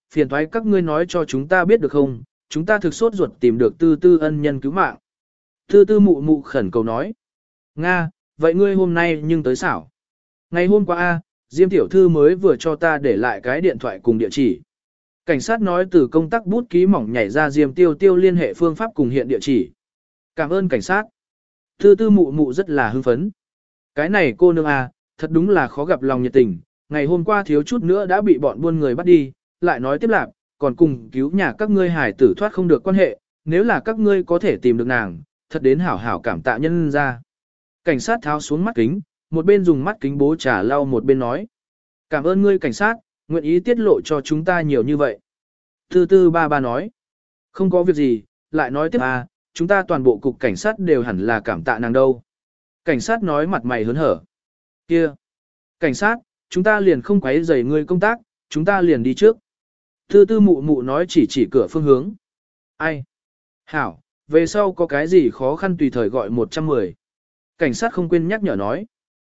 phiền thoái các ngươi nói cho chúng ta biết được không, chúng ta thực sốt ruột tìm được tư tư ân nhân cứu mạng. Tư tư mụ mụ khẩn cầu nói. Nga, vậy ngươi hôm nay nhưng tới xảo. Ngày hôm qua Diêm tiểu thư mới vừa cho ta để lại cái điện thoại cùng địa chỉ. Cảnh sát nói từ công tắc bút ký mỏng nhảy ra Diêm tiêu tiêu liên hệ phương pháp cùng hiện địa chỉ. Cảm ơn cảnh sát. Tư tư mụ mụ rất là hưng phấn. Cái này cô nương thật đúng là khó gặp lòng nhiệt tình. Ngày hôm qua thiếu chút nữa đã bị bọn buôn người bắt đi, lại nói tiếp lạc, còn cùng cứu nhà các ngươi hải tử thoát không được quan hệ, nếu là các ngươi có thể tìm được nàng, thật đến hảo hảo cảm tạ nhân ra. Cảnh sát tháo xuống mắt kính, một bên dùng mắt kính bố trà lau một bên nói. Cảm ơn ngươi cảnh sát, nguyện ý tiết lộ cho chúng ta nhiều như vậy. Tư tư ba ba nói. Không có việc gì, lại nói tiếp chúng ta toàn bộ cục cảnh sát đều hẳn là cảm tạ nàng đâu. Cảnh sát nói mặt mày hớn hở. Kia! Cảnh sát, chúng ta liền không quấy rầy ngươi công tác, chúng ta liền đi trước. Tư tư mụ mụ nói chỉ cửa phương hướng. Ai? Hảo, về sau có cái gì khó khăn tùy thời gọi 110. Cảnh sát không quên nhắc nhở nói.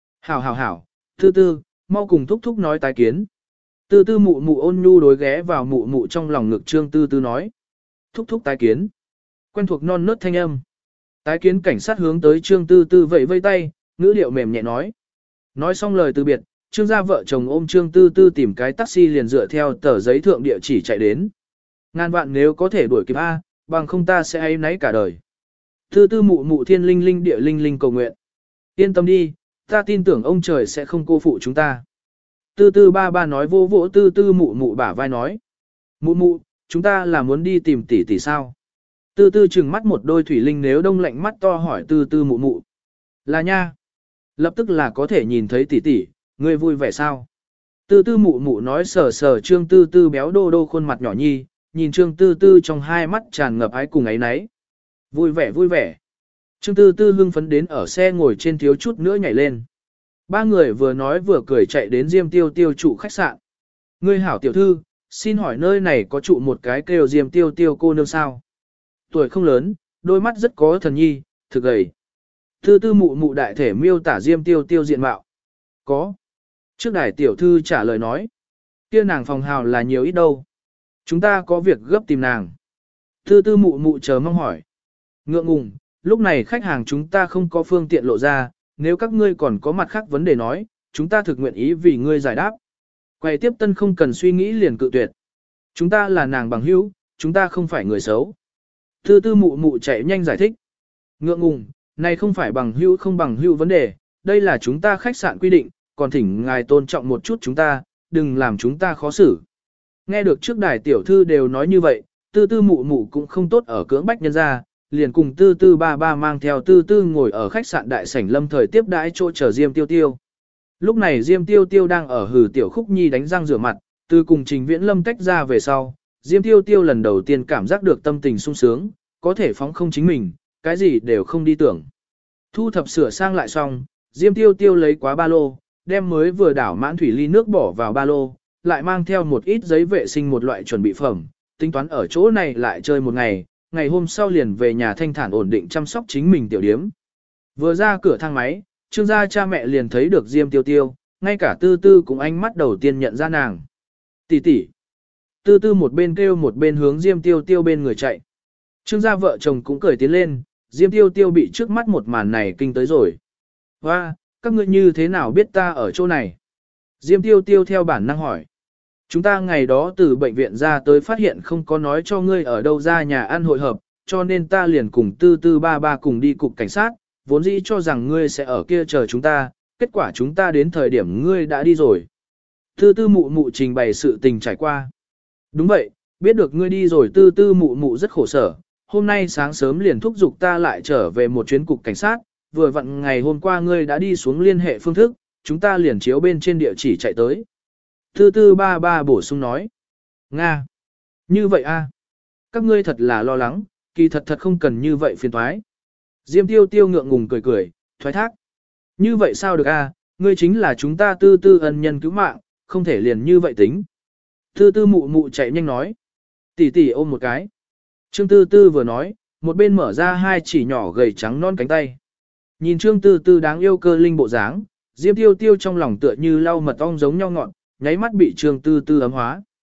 Hảo, tư tư, mau cùng thúc thúc nói tái kiến. Tư tư mụ mụ ôn nhu đối ghé vào mụ mụ trong lòng ngực trương tư tư nói. Thúc thúc tái kiến. Quen thuộc non nớt thanh âm. Tái kiến cảnh sát hướng tới trương tư tư vẫy vây tay, ngữ điệu mềm nhẹ nói. Nói xong lời từ biệt, trương gia vợ chồng ôm trương tư tư tìm cái taxi liền dựa theo tờ giấy thượng địa chỉ chạy đến. Ngàn vạn nếu có thể đuổi kịp bằng không ta sẽ áy náy cả đời. Tư tư mụ mụ thiên linh linh địa linh linh cầu nguyện. Yên tâm đi, ta tin tưởng ông trời sẽ không cô phụ chúng ta. Tư tư ba ba nói vô vỗ tư tư mụ mụ bả vai nói. Mụ mụ, chúng ta là muốn đi tìm tỷ tỷ sao? Tư tư trừng mắt một đôi thủy linh nếu đông lạnh mắt to hỏi tư tư mụ mụ. Là nha. Lập tức là có thể nhìn thấy tỷ tỷ, ngươi vui vẻ sao? Tư tư mụ mụ nói sờ sờ trương tư tư béo đô đô khuôn mặt nhỏ nhi, nhìn trương tư tư trong hai mắt tràn ngập ái cùng ấy nấy. Vui vẻ. Trương tư tư hưng phấn đến ở xe ngồi trên thiếu chút nữa nhảy lên. Ba người vừa nói vừa cười chạy đến Diêm tiêu tiêu trụ khách sạn. Ngươi hảo tiểu thư, xin hỏi nơi này có trụ một cái kêu Diêm tiêu tiêu cô nương sao? Tuổi không lớn, đôi mắt rất có thần nhi, thực gầy. Tư tư mụ mụ đại thể miêu tả Diêm tiêu tiêu diện mạo. Có. Trước đài tiểu thư trả lời nói. Kia nàng phòng hào là nhiều ít đâu. Chúng ta có việc gấp tìm nàng. Tư tư mụ mụ chờ mong hỏi. Ngượng ngùng, lúc này khách hàng chúng ta không có phương tiện lộ ra, nếu các ngươi còn có mặt khác vấn đề nói, chúng ta thực nguyện ý vì ngươi giải đáp. Quầy tiếp tân không cần suy nghĩ liền cự tuyệt. Chúng ta là nàng bằng hữu, chúng ta không phải người xấu. Tư tư mụ mụ chạy nhanh giải thích. Ngượng ngùng, này không phải bằng hữu không bằng hữu vấn đề, đây là chúng ta khách sạn quy định, còn thỉnh ngài tôn trọng một chút chúng ta, đừng làm chúng ta khó xử. Nghe được trước đài tiểu thư đều nói như vậy, tư tư mụ mụ cũng không tốt ở cưỡng bách nhân ra, liền cùng tư tư ba ba mang theo tư tư ngồi ở khách sạn đại sảnh lâm thời tiếp đãi chỗ chờ Diêm tiêu tiêu. Lúc này Diêm tiêu tiêu đang ở hử tiểu khúc nhi đánh răng rửa mặt, từ cùng Trình Viễn Lâm tách ra về sau, Diêm tiêu tiêu lần đầu tiên cảm giác được tâm tình sung sướng, có thể phóng không chính mình, cái gì đều không đi tưởng. Thu thập sửa sang lại xong, Diêm tiêu tiêu lấy quá ba lô, đem mới vừa đảo mãn thủy ly nước bỏ vào ba lô, lại mang theo một ít giấy vệ sinh một loại chuẩn bị phẩm, tính toán ở chỗ này lại chơi một ngày, ngày hôm sau liền về nhà thanh thản ổn định chăm sóc chính mình tiểu điếm. Vừa ra cửa thang máy, Trương gia cha mẹ liền thấy được Diêm tiêu tiêu, ngay cả tư tư cũng ánh mắt đầu tiên nhận ra nàng. Tỷ tỷ. Tư tư một bên kêu một bên hướng Diêm tiêu tiêu bên người chạy. Trương gia vợ chồng cũng cười tiến lên, Diêm tiêu tiêu bị trước mắt một màn này kinh tới rồi. Hoa, các ngươi như thế nào biết ta ở chỗ này? Diêm tiêu tiêu theo bản năng hỏi. Chúng ta ngày đó từ bệnh viện ra tới phát hiện không có nói cho ngươi ở đâu ra nhà ăn hội hợp, cho nên ta liền cùng tư tư ba ba cùng đi cục cảnh sát, vốn dĩ cho rằng ngươi sẽ ở kia chờ chúng ta, kết quả chúng ta đến thời điểm ngươi đã đi rồi. Tư tư mụ mụ trình bày sự tình trải qua. Đúng vậy, biết được ngươi đi rồi tư tư mụ mụ rất khổ sở, hôm nay sáng sớm liền thúc giục ta lại trở về một chuyến cục cảnh sát, vừa vặn ngày hôm qua ngươi đã đi xuống liên hệ phương thức, chúng ta liền chiếu bên trên địa chỉ chạy tới. Tư tư ba ba bổ sung nói. Nga. Như vậy các ngươi thật là lo lắng, kỳ thật không cần như vậy phiền thoái. Diêm tiêu tiêu ngượng ngùng cười, thoái thác. Như vậy sao được ngươi chính là chúng ta tư tư ân nhân cứu mạng, không thể liền như vậy tính. Tư tư mụ mụ chạy nhanh nói. Tỷ tỷ ôm một cái. Trương tư tư vừa nói, một bên mở ra hai chỉ nhỏ gầy trắng non cánh tay. Nhìn Trương tư tư đáng yêu cơ linh bộ dáng, Diêm tiêu tiêu trong lòng tựa như lau mật ong giống nhau ngọn, nháy mắt bị Trương tư tư ấm hóa.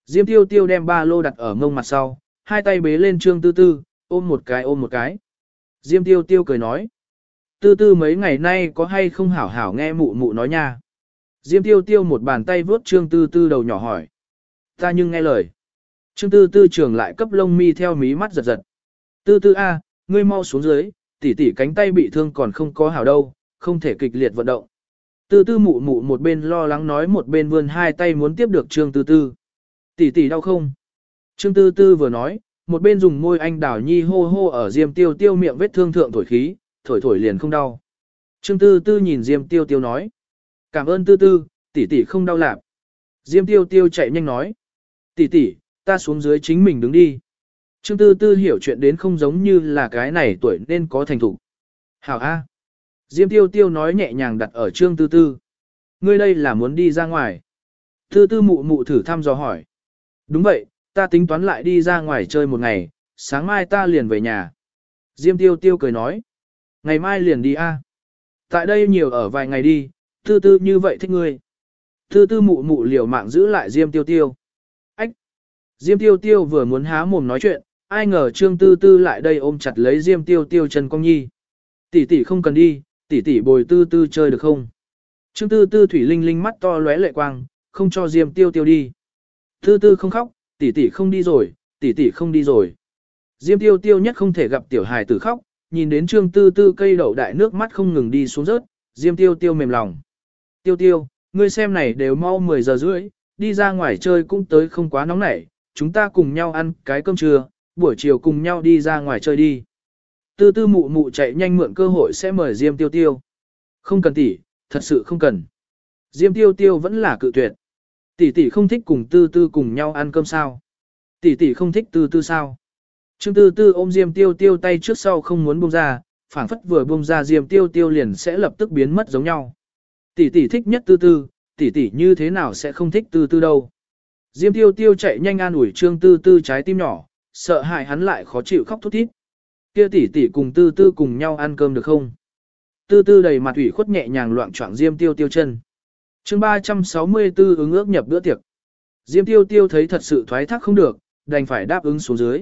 Diêm Tiêu Tiêu đem ba lô đặt ở mông mặt sau, hai tay bế lên Trương Tư Tư, ôm một cái. Diêm Tiêu Tiêu cười nói. Tư Tư mấy ngày nay có hay không hảo hảo nghe mụ mụ nói nha. Diêm Tiêu Tiêu một bàn tay vướt Trương Tư Tư đầu nhỏ hỏi. Ta nhưng nghe lời. Trương Tư Tư trường lại cấp lông mi theo mí mắt giật giật. Tư Tư a, ngươi mau xuống dưới, tỷ tỷ cánh tay bị thương còn không có hảo đâu, không thể kịch liệt vận động. Tư Tư mụ mụ một bên lo lắng nói một bên vươn hai tay muốn tiếp được Trương Tư Tư. Tỷ tỷ đau không? Trương Tư Tư vừa nói, một bên dùng môi anh đảo nhi hô hô ở Diêm Tiêu Tiêu miệng vết thương thượng thổi khí, thổi liền không đau. Trương Tư Tư nhìn Diêm Tiêu Tiêu nói. Cảm ơn Tư Tư, tỷ tỷ không đau lạp. Diêm Tiêu Tiêu chạy nhanh nói. Tỷ tỷ, ta xuống dưới chính mình đứng đi. Trương Tư Tư hiểu chuyện đến không giống như là cái này tuổi nên có thành thủ. Hảo A. Diêm Tiêu Tiêu nói nhẹ nhàng đặt ở Trương Tư Tư. Ngươi đây là muốn đi ra ngoài. Tư Tư mụ mụ thử thăm dò hỏi. Đúng vậy, ta tính toán lại đi ra ngoài chơi một ngày, sáng mai ta liền về nhà. Diêm Tiêu Tiêu cười nói. Ngày mai liền đi A. Tại đây nhiều ở vài ngày đi, Tư Tư như vậy thích ngươi. Tư Tư mụ mụ liều mạng giữ lại Diêm Tiêu Tiêu. Ách! Diêm Tiêu Tiêu vừa muốn há mồm nói chuyện, ai ngờ Trương Tư Tư lại đây ôm chặt lấy Diêm Tiêu Tiêu chân cong nhi. Tỷ tỷ không cần đi, tỷ tỷ bồi Tư Tư chơi được không? Trương Tư Tư thủy linh linh mắt to lóe lệ quang, không cho Diêm Tiêu Tiêu đi. Tư Tư không khóc, tỷ tỷ không đi rồi, tỷ tỷ không đi rồi. Diêm Tiêu Tiêu nhất không thể gặp tiểu hài tử khóc, nhìn đến Trương Tư Tư cây đậu đại nước mắt không ngừng đi xuống rớt, Diêm Tiêu Tiêu mềm lòng. Tiêu Tiêu, ngươi xem này đều mau 10 giờ rưỡi, đi ra ngoài chơi cũng tới không quá nóng nảy, chúng ta cùng nhau ăn cái cơm trưa, buổi chiều cùng nhau đi ra ngoài chơi đi. Tư Tư mụ mụ chạy nhanh mượn cơ hội sẽ mời Diêm Tiêu Tiêu. Không cần tỷ, thật sự không cần. Diêm Tiêu Tiêu vẫn là cự tuyệt. Tỷ tỷ không thích cùng Tư Tư cùng nhau ăn cơm sao? Tỷ tỷ không thích Tư Tư sao? Trương Tư Tư ôm Diêm Tiêu Tiêu tay trước sau không muốn buông ra, phảng phất vừa buông ra Diêm Tiêu Tiêu liền sẽ lập tức biến mất giống nhau. Tỷ tỷ thích nhất Tư Tư, tỷ tỷ như thế nào sẽ không thích Tư Tư đâu? Diêm Tiêu Tiêu chạy nhanh an ủi Trương Tư Tư trái tim nhỏ, sợ hại hắn lại khó chịu khóc thút thít. Kia tỷ tỷ cùng Tư Tư cùng nhau ăn cơm được không? Tư Tư đầy mặt ủy khuất nhẹ nhàng loạng choạng Diêm Tiêu Tiêu chân. Chương 364 ứng ước nhập bữa tiệc. Diêm Tiêu Tiêu thấy thật sự thoái thác không được, đành phải đáp ứng xuống dưới.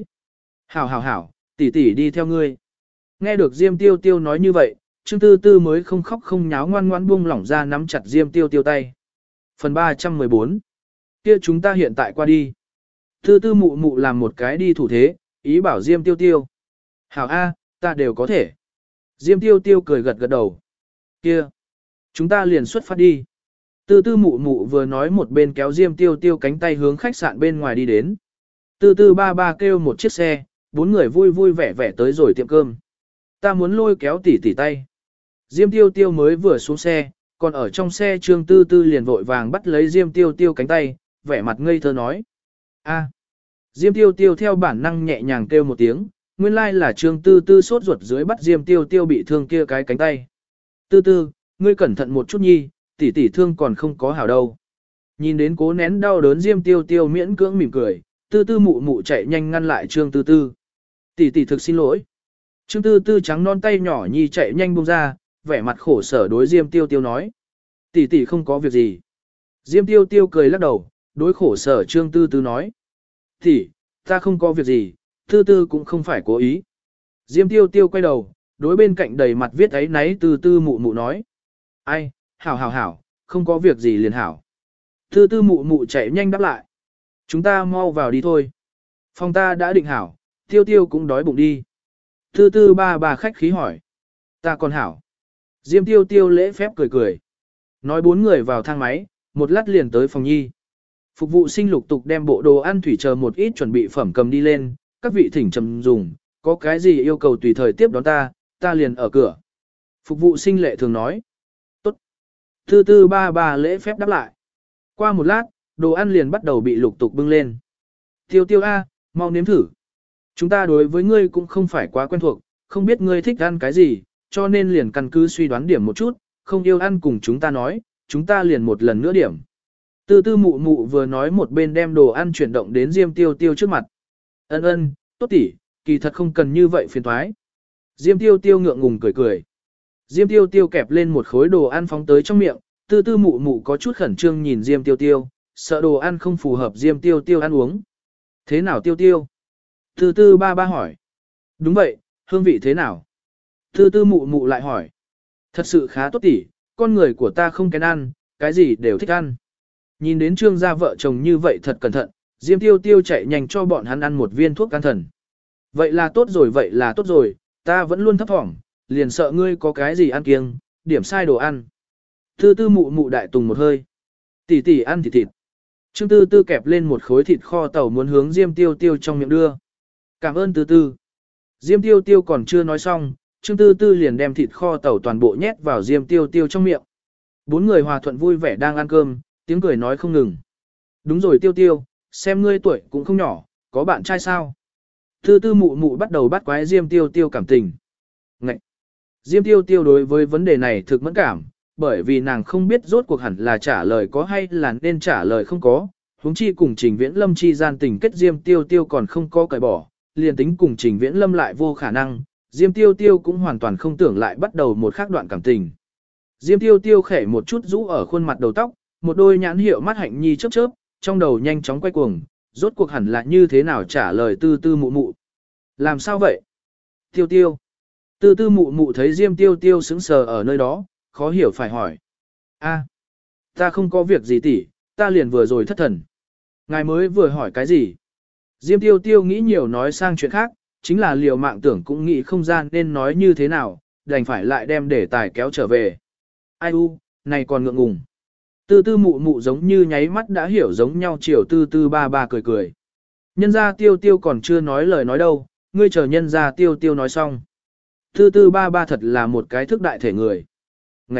Hảo, tỷ tỷ đi theo ngươi. Nghe được Diêm Tiêu Tiêu nói như vậy, Trương Tư Tư mới không khóc không nháo ngoan ngoãn buông lỏng ra nắm chặt Diêm Tiêu Tiêu tay. Phần 314. Kia chúng ta hiện tại qua đi. Tư Tư mụ mụ làm một cái đi thủ thế, ý bảo Diêm Tiêu Tiêu. Hảo A, ta đều có thể. Diêm Tiêu Tiêu cười gật gật đầu. Kia, chúng ta liền xuất phát đi. Tư Tư mụ mụ vừa nói một bên kéo Diêm Tiêu Tiêu cánh tay hướng khách sạn bên ngoài đi đến. Tư Tư ba ba kêu một chiếc xe, bốn người vui vui vẻ vẻ tới rồi tiệm cơm. Ta muốn lôi kéo tỷ tỷ tay. Diêm Tiêu Tiêu mới vừa xuống xe, còn ở trong xe Trương Tư Tư liền vội vàng bắt lấy Diêm Tiêu Tiêu cánh tay, vẻ mặt ngây thơ nói. A. Diêm Tiêu Tiêu theo bản năng nhẹ nhàng kêu một tiếng, nguyên lai là Trương Tư Tư sốt ruột dưới bắt Diêm Tiêu Tiêu bị thương kia cái cánh tay. Tư Tư, ngươi cẩn thận một chút nhi, tỷ tỷ thương còn không có hảo đâu. Nhìn đến cố nén đau đớn Diêm Tiêu Tiêu miễn cưỡng mỉm cười, Tư Tư mụ mụ chạy nhanh ngăn lại Trương Tư Tư. Tỷ tỷ thực xin lỗi. Trương Tư Tư trắng non tay nhỏ nhi chạy nhanh buông ra, vẻ mặt khổ sở đối Diêm Tiêu Tiêu nói. Tỷ tỷ không có việc gì. Diêm Tiêu Tiêu cười lắc đầu, đối khổ sở Trương Tư Tư nói. Tỷ, ta không có việc gì, Tư Tư cũng không phải cố ý. Diêm Tiêu Tiêu quay đầu, đối bên cạnh đầy mặt viết ấy náy Tư Tư mụ mụ nói. Ai, hảo, không có việc gì liền hảo. Tư Tư mụ mụ chạy nhanh đáp lại. Chúng ta mau vào đi thôi. Phòng ta đã định hảo, Tiêu Tiêu cũng đói bụng đi. Tư Tư ba bà khách khí hỏi. Ta còn hảo. Diêm Tiêu Tiêu lễ phép cười. Nói bốn người vào thang máy, một lát liền tới phòng nhi. Phục vụ sinh lục tục đem bộ đồ ăn thủy chờ một ít chuẩn bị phẩm cầm đi lên, các vị thỉnh trầm dùng, có cái gì yêu cầu tùy thời tiếp đón ta liền ở cửa. Phục vụ sinh lệ thường nói. Tốt. Tư Tư ba bà lễ phép đáp lại. Qua một lát, đồ ăn liền bắt đầu bị lục tục bưng lên. Tiêu Tiêu A, mau nếm thử. Chúng ta đối với ngươi cũng không phải quá quen thuộc, không biết ngươi thích ăn cái gì, cho nên liền căn cứ suy đoán điểm một chút, không yêu ăn cùng chúng ta nói, chúng ta liền một lần nữa điểm. Tư Tư mụ mụ vừa nói một bên đem đồ ăn chuyển động đến Diêm Tiêu Tiêu trước mặt. Ân, tốt tỉ, kỳ thật không cần như vậy phiền toái. Diêm Tiêu Tiêu ngượng ngùng cười. Diêm Tiêu Tiêu kẹp lên một khối đồ ăn phóng tới trong miệng, Tư Tư mụ mụ có chút khẩn trương nhìn Diêm Tiêu Tiêu, sợ đồ ăn không phù hợp Diêm Tiêu Tiêu ăn uống. Thế nào Tiêu Tiêu? Tư tư ba ba hỏi. Đúng vậy, hương vị thế nào? Tư tư mụ mụ lại hỏi. Thật sự khá tốt tỉ, con người của ta không kén ăn, cái gì đều thích ăn. Nhìn đến Trương gia vợ chồng như vậy thật cẩn thận, Diêm Tiêu Tiêu chạy nhanh cho bọn hắn ăn một viên thuốc can thần. Vậy là tốt rồi, ta vẫn luôn thấp thỏm, liền sợ ngươi có cái gì ăn kiêng, điểm sai đồ ăn. Tư tư mụ mụ đại tùng một hơi. Tỷ tỷ ăn thịt thịt. Trương tư tư kẹp lên một khối thịt kho tàu muốn hướng Diêm Tiêu Tiêu trong miệng đưa. Cảm ơn tư tư. Diêm Tiêu Tiêu còn chưa nói xong, Trương tư tư liền đem thịt kho tàu toàn bộ nhét vào Diêm Tiêu Tiêu trong miệng. Bốn người hòa thuận vui vẻ đang ăn cơm, tiếng cười nói không ngừng. Đúng rồi Tiêu Tiêu, xem ngươi tuổi cũng không nhỏ, có bạn trai sao? Tư tư mụ mụ bắt đầu bắt quái Diêm Tiêu Tiêu cảm tình. Ngậy! Diêm Tiêu Tiêu đối với vấn đề này thực mẫn cảm, bởi vì nàng không biết rốt cuộc hẳn là trả lời có hay là nên trả lời không có. Huống chi cùng Trình Viễn Lâm chi gian tình kết Diêm Tiêu Tiêu còn không có cởi bỏ, liền tính cùng Trình Viễn Lâm lại vô khả năng, Diêm Tiêu Tiêu cũng hoàn toàn không tưởng lại bắt đầu một khác đoạn cảm tình. Diêm Tiêu Tiêu khẽ một chút rũ ở khuôn mặt đầu tóc, một đôi nhãn hiệu mắt hạnh nhi chớp chớp, trong đầu nhanh chóng quay cuồng, rốt cuộc hẳn là như thế nào trả lời tư tư mụ mụ. Làm sao vậy? Tiêu Tiêu. Tư tư mụ mụ thấy Diêm Tiêu Tiêu sững sờ ở nơi đó, khó hiểu phải hỏi. A, ta không có việc gì tỷ, ta liền vừa rồi thất thần. Ngài mới vừa hỏi cái gì? Diêm Tiêu Tiêu nghĩ nhiều nói sang chuyện khác, chính là liều mạng tưởng cũng nghĩ không gian nên nói như thế nào, đành phải lại đem để tài kéo trở về. Ai u, này còn ngượng ngùng. Tư tư mụ mụ giống như nháy mắt đã hiểu giống nhau chiều tư tư ba ba cười cười. Nhân gia Tiêu Tiêu còn chưa nói lời nói đâu, ngươi chờ nhân gia Tiêu Tiêu nói xong. Tư tư ba ba thật là một cái thức đại thể người. Ngậy!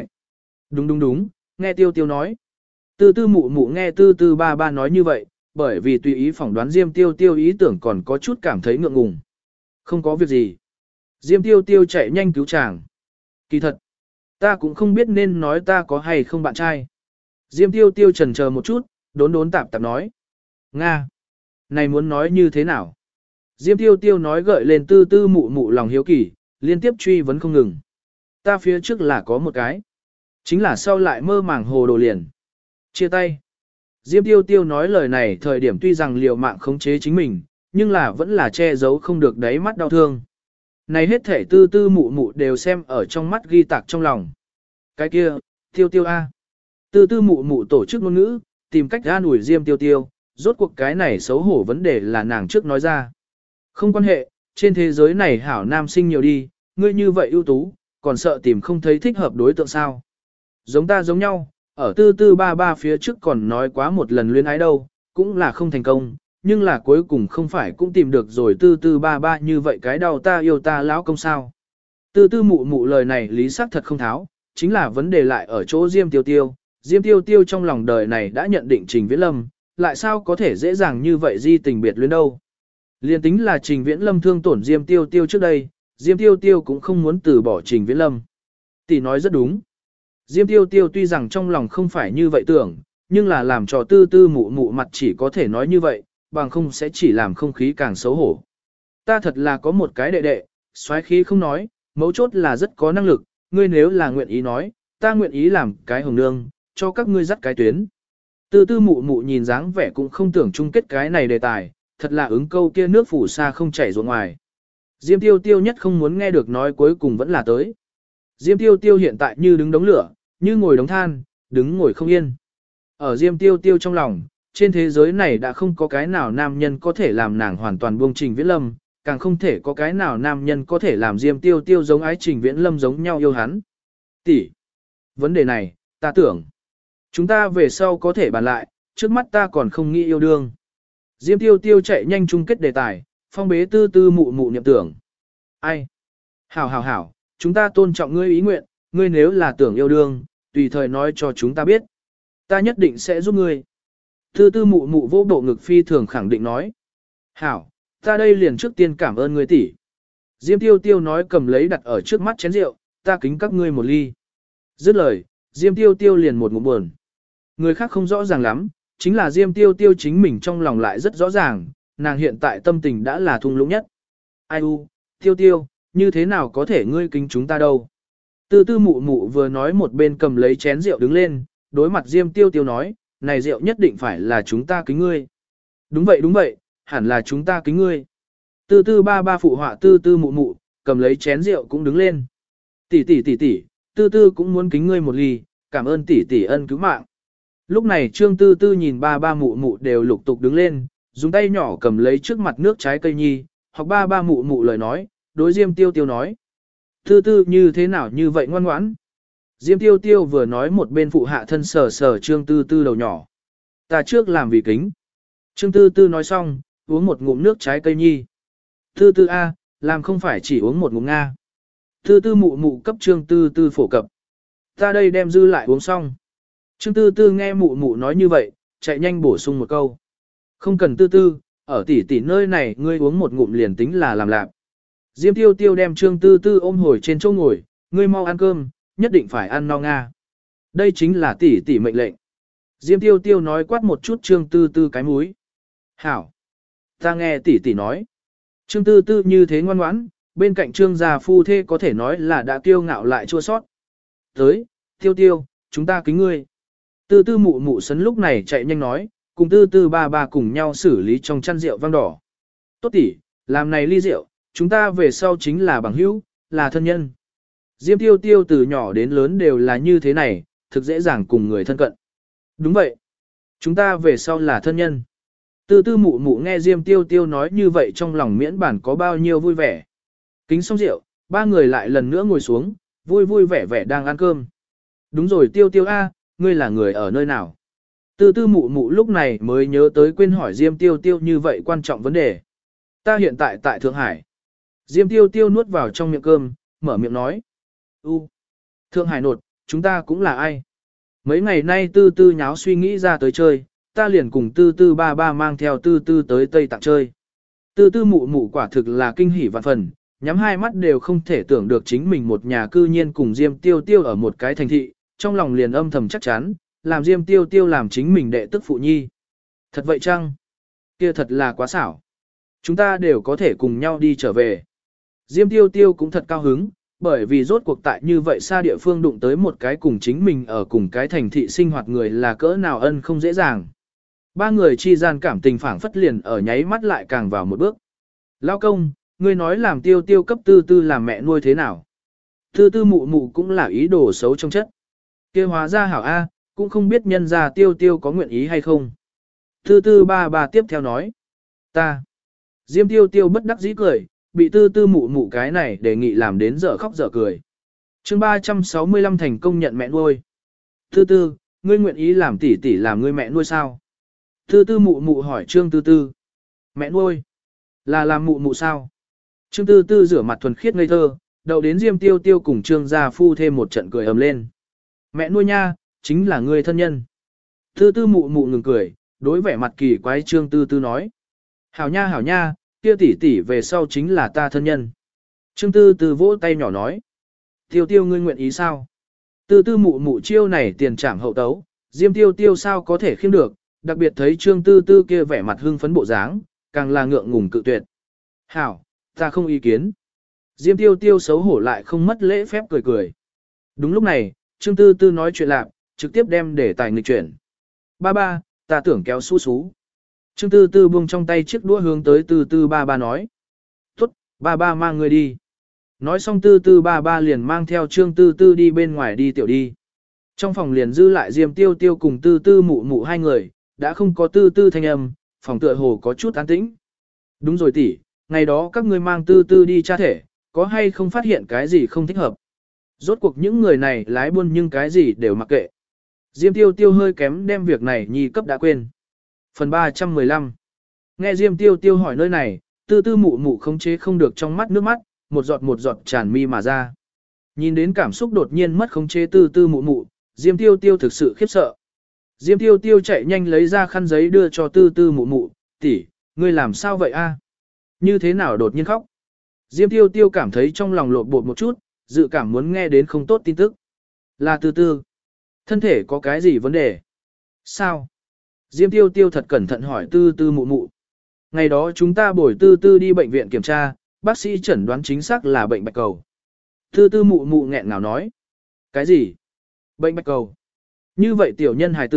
Đúng, nghe Tiêu Tiêu nói. Tư tư mụ mụ nghe tư tư ba ba nói như vậy, bởi vì tùy ý phỏng đoán Diêm Tiêu Tiêu ý tưởng còn có chút cảm thấy ngượng ngùng. Không có việc gì. Diêm Tiêu Tiêu chạy nhanh cứu chàng. Kỳ thật, ta cũng không biết nên nói ta có hay không bạn trai. Diêm Tiêu Tiêu chần chờ một chút, đốn tạp tạp nói. Nga! Này muốn nói như thế nào? Diêm Tiêu Tiêu nói gợi lên tư tư mụ mụ lòng hiếu kỳ, liên tiếp truy vấn không ngừng. Ta phía trước là có một cái. Chính là sau lại mơ màng hồ đồ liền. Chia tay. Diêm Tiêu Tiêu nói lời này thời điểm tuy rằng liều mạng khống chế chính mình, nhưng là vẫn là che giấu không được đáy mắt đau thương. Này hết thể tư tư mụ mụ đều xem ở trong mắt ghi tạc trong lòng. Cái kia, Tiêu Tiêu A. Tư tư mụ mụ tổ chức ngôn ngữ, tìm cách an ủi Diêm Tiêu Tiêu, rốt cuộc cái này xấu hổ vấn đề là nàng trước nói ra. Không quan hệ, trên thế giới này hảo nam sinh nhiều đi, ngươi như vậy ưu tú, còn sợ tìm không thấy thích hợp đối tượng sao. Giống ta giống nhau, ở tư tư ba ba phía trước còn nói quá một lần luyến ái đâu, cũng là không thành công, nhưng là cuối cùng không phải cũng tìm được rồi tư tư ba ba như vậy cái đau ta yêu ta lão công sao. Tư tư mụ mụ lời này lý xác thật không tháo, chính là vấn đề lại ở chỗ Diêm Tiêu Tiêu. Diêm Tiêu Tiêu trong lòng đời này đã nhận định Trình Viễn Lâm, lại sao có thể dễ dàng như vậy di tình biệt luyến đâu. Liên tính là Trình Viễn Lâm thương tổn Diêm Tiêu Tiêu trước đây, Diêm Tiêu Tiêu cũng không muốn từ bỏ Trình Viễn Lâm. Tỷ nói rất đúng. Diêm Tiêu Tiêu tuy rằng trong lòng không phải như vậy tưởng, nhưng là làm cho tư tư mụ mụ mặt chỉ có thể nói như vậy, bằng không sẽ chỉ làm không khí càng xấu hổ. Ta thật là có một cái đệ đệ, soái khí không nói, mấu chốt là rất có năng lực, ngươi nếu là nguyện ý nói, ta nguyện ý làm cái hồng nương, cho các ngươi dắt cái tuyến. Tư tư mụ mụ nhìn dáng vẻ cũng không tưởng chung kết cái này đề tài, thật là ứng câu kia nước phủ xa không chảy ruộng ngoài. Diêm Tiêu Tiêu nhất không muốn nghe được nói cuối cùng vẫn là tới. Diêm Tiêu Tiêu hiện tại như đứng đống lửa, như ngồi đống than, đứng ngồi không yên. Ở Diêm Tiêu Tiêu trong lòng, trên thế giới này đã không có cái nào nam nhân có thể làm nàng hoàn toàn buông Trình Viễn Lâm, càng không thể có cái nào nam nhân có thể làm Diêm Tiêu Tiêu giống ái Trình Viễn Lâm giống nhau yêu hắn. Tỷ, vấn đề này, ta tưởng, chúng ta về sau có thể bàn lại, trước mắt ta còn không nghĩ yêu đương. Diêm Tiêu Tiêu chạy nhanh chung kết đề tài, phong bế tư tư mụ mụ niệm tưởng. Ai? Hảo, chúng ta tôn trọng ngươi ý nguyện, ngươi nếu là tưởng yêu đương, tùy thời nói cho chúng ta biết. Ta nhất định sẽ giúp ngươi. Tư tư mụ mụ vỗ bộ ngực phi thường khẳng định nói. Hảo, ta đây liền trước tiên cảm ơn ngươi tỷ. Diêm Tiêu Tiêu nói cầm lấy đặt ở trước mắt chén rượu, ta kính các ngươi một ly. Dứt lời, Diêm Tiêu Tiêu liền một ngụm buồn. Người khác không rõ ràng lắm, chính là Diêm Tiêu Tiêu chính mình trong lòng lại rất rõ ràng, nàng hiện tại tâm tình đã là thung lũng nhất. Ai u, Tiêu Tiêu, như thế nào có thể ngươi kính chúng ta đâu. Tư tư mụ mụ vừa nói một bên cầm lấy chén rượu đứng lên, đối mặt Diêm Tiêu Tiêu nói, này rượu nhất định phải là chúng ta kính ngươi. Đúng vậy, hẳn là chúng ta kính ngươi. Tư tư ba ba phụ họa tư tư mụ mụ, cầm lấy chén rượu cũng đứng lên. Tỷ, tư tư cũng muốn kính ngươi một ly, cảm ơn tỷ ân cứu mạng. Lúc này Trương Tư Tư nhìn ba ba mụ mụ đều lục tục đứng lên, dùng tay nhỏ cầm lấy trước mặt nước trái cây nhi, học ba ba mụ mụ lời nói, đối Diêm Tiêu Tiêu nói. Tư Tư như thế nào như vậy ngoan ngoãn. Diêm Tiêu Tiêu vừa nói một bên phụ hạ thân sờ sờ Trương Tư Tư đầu nhỏ. Ta trước làm vì kính. Trương Tư Tư nói xong, uống một ngụm nước trái cây nhi. Tư Tư A, làm không phải chỉ uống một ngụm Nga. Tư Tư mụ mụ cấp Trương Tư Tư phổ cập. Ta đây đem dư lại uống xong. Trương Tư Tư nghe mụ mụ nói như vậy, chạy nhanh bổ sung một câu. Không cần Tư Tư, ở tỷ nơi này ngươi uống một ngụm liền tính là làm lạc. Diêm Tiêu Tiêu đem Trương Tư Tư ôm hồi trên chỗ ngồi, ngươi mau ăn cơm, nhất định phải ăn no Nga. Đây chính là tỷ mệnh lệnh. Diêm Tiêu Tiêu nói quát một chút Trương Tư Tư cái múi. Hảo. Ta nghe tỷ nói. Trương Tư Tư như thế ngoan ngoãn, bên cạnh Trương gia phu thê có thể nói là đã kiêu ngạo lại chua sót. Tới, Tiêu Tiêu, chúng ta kính ngươi. Tư Tư mụ mụ sấn lúc này chạy nhanh nói, cùng Tư Tư ba ba cùng nhau xử lý trong chăn rượu vang đỏ. Tốt tỷ, làm này ly rượu, chúng ta về sau chính là bằng hữu, là thân nhân. Diêm Tiêu Tiêu từ nhỏ đến lớn đều là như thế này, thực dễ dàng cùng người thân cận. Đúng vậy. Chúng ta về sau là thân nhân. Tư Tư mụ mụ nghe Diêm Tiêu Tiêu nói như vậy trong lòng miễn bản có bao nhiêu vui vẻ. Kính xong rượu, ba người lại lần nữa ngồi xuống, vui vẻ đang ăn cơm. Đúng rồi Tiêu Tiêu A, ngươi là người ở nơi nào? Tư Tư mụ mụ lúc này mới nhớ tới quên hỏi Diêm Tiêu Tiêu như vậy quan trọng vấn đề. Ta hiện tại tại Thượng Hải. Diêm Tiêu Tiêu nuốt vào trong miệng cơm, mở miệng nói. Thượng Hải nột, chúng ta cũng là ai? Mấy ngày nay Tư Tư nháo suy nghĩ ra tới chơi, ta liền cùng Tư Tư ba ba mang theo Tư Tư tới Tây Tạng chơi. Tư Tư mụ mụ quả thực là kinh hỉ vạn phần, nhắm hai mắt đều không thể tưởng được chính mình một nhà cư nhiên cùng Diêm Tiêu Tiêu ở một cái thành thị, trong lòng liền âm thầm chắc chắn, làm Diêm Tiêu Tiêu làm chính mình đệ tức phụ nhi. Thật vậy chăng? Kia thật là quá xảo. Chúng ta đều có thể cùng nhau đi trở về. Diêm Tiêu Tiêu cũng thật cao hứng, bởi vì rốt cuộc tại như vậy xa địa phương đụng tới một cái cùng chính mình ở cùng cái thành thị sinh hoạt người là cỡ nào ân không dễ dàng. Ba người chi gian cảm tình phảng phất liền ở nháy mắt lại càng vào một bước. Lao công, ngươi nói làm Tiêu Tiêu cấp Tư Tư làm mẹ nuôi thế nào? Tư Tư mụ mụ cũng là ý đồ xấu trong chất. Kia hóa ra hảo A, cũng không biết nhân ra Tiêu Tiêu có nguyện ý hay không. Tư Tư ba ba tiếp theo nói. Ta. Diêm Tiêu Tiêu bất đắc dĩ cười, bị Tư Tư mụ mụ cái này đề nghị làm đến dở khóc dở cười. Chương 365 thành công nhận mẹ nuôi. Tư Tư, ngươi nguyện ý làm tỷ tỷ làm ngươi mẹ nuôi sao? Tư Tư mụ mụ hỏi Trương Tư Tư. Mẹ nuôi? Là làm mụ mụ sao? Trương Tư Tư rửa mặt thuần khiết ngây thơ, đậu đến Diêm Tiêu Tiêu cùng Trương gia phu thêm một trận cười ầm lên. Mẹ nuôi nha, chính là ngươi thân nhân. Tư Tư mụ mụ ngừng cười, đối vẻ mặt kỳ quái Trương Tư Tư nói. Hảo nha, kia tỷ tỷ về sau chính là ta thân nhân. Trương Tư Tư vỗ tay nhỏ nói. Tiêu Tiêu ngươi nguyện ý sao? Tư Tư mụ mụ chiêu này tiền trảm hậu tấu, Diêm Tiêu Tiêu sao có thể khiêm được, đặc biệt thấy Trương Tư Tư kia vẻ mặt hưng phấn bộ dáng, càng là ngượng ngùng cự tuyệt. Hảo, ta không ý kiến. Diêm Tiêu Tiêu xấu hổ lại không mất lễ phép cười cười. Đúng lúc này, Trương Tư Tư nói chuyện lạc, trực tiếp đem để tài nghịch chuyển. Ba ba, ta tưởng kéo su sú. Trương Tư Tư buông trong tay chiếc đũa hướng tới Tư Tư ba ba nói. Tốt, ba ba mang người đi. Nói xong Tư Tư ba ba liền mang theo Trương Tư Tư đi bên ngoài đi tiểu đi. Trong phòng liền dư lại Diêm Tiêu Tiêu cùng Tư Tư mụ mụ hai người, đã không có Tư Tư thanh âm, phòng tựa hồ có chút an tĩnh. Đúng rồi tỷ, ngày đó các ngươi mang Tư Tư đi tra thể, có hay không phát hiện cái gì không thích hợp. Rốt cuộc những người này lái buôn nhưng cái gì đều mặc kệ. Diêm Tiêu Tiêu hơi kém đem việc này nhi cấp đã quên. Phần 315. Nghe Diêm Tiêu Tiêu hỏi nơi này, Tư Tư mụ mụ khống chế không được trong mắt nước mắt, một giọt tràn mi mà ra. Nhìn đến cảm xúc đột nhiên mất khống chế Tư Tư mụ mụ, Diêm Tiêu Tiêu thực sự khiếp sợ. Diêm Tiêu Tiêu chạy nhanh lấy ra khăn giấy đưa cho Tư Tư mụ mụ, tỷ, ngươi làm sao vậy a? Như thế nào đột nhiên khóc? Diêm Tiêu Tiêu cảm thấy trong lòng lộn bột một chút, dự cảm muốn nghe đến không tốt tin tức. Là Tư Tư. Thân thể có cái gì vấn đề? Sao? Diêm Tiêu Tiêu thật cẩn thận hỏi Tư Tư mụ mụ. Ngày đó chúng ta bồi Tư Tư đi bệnh viện kiểm tra, bác sĩ chẩn đoán chính xác là bệnh bạch cầu. Tư Tư mụ mụ nghẹn ngào nói. Cái gì? Bệnh bạch cầu? Như vậy tiểu nhân hài tử,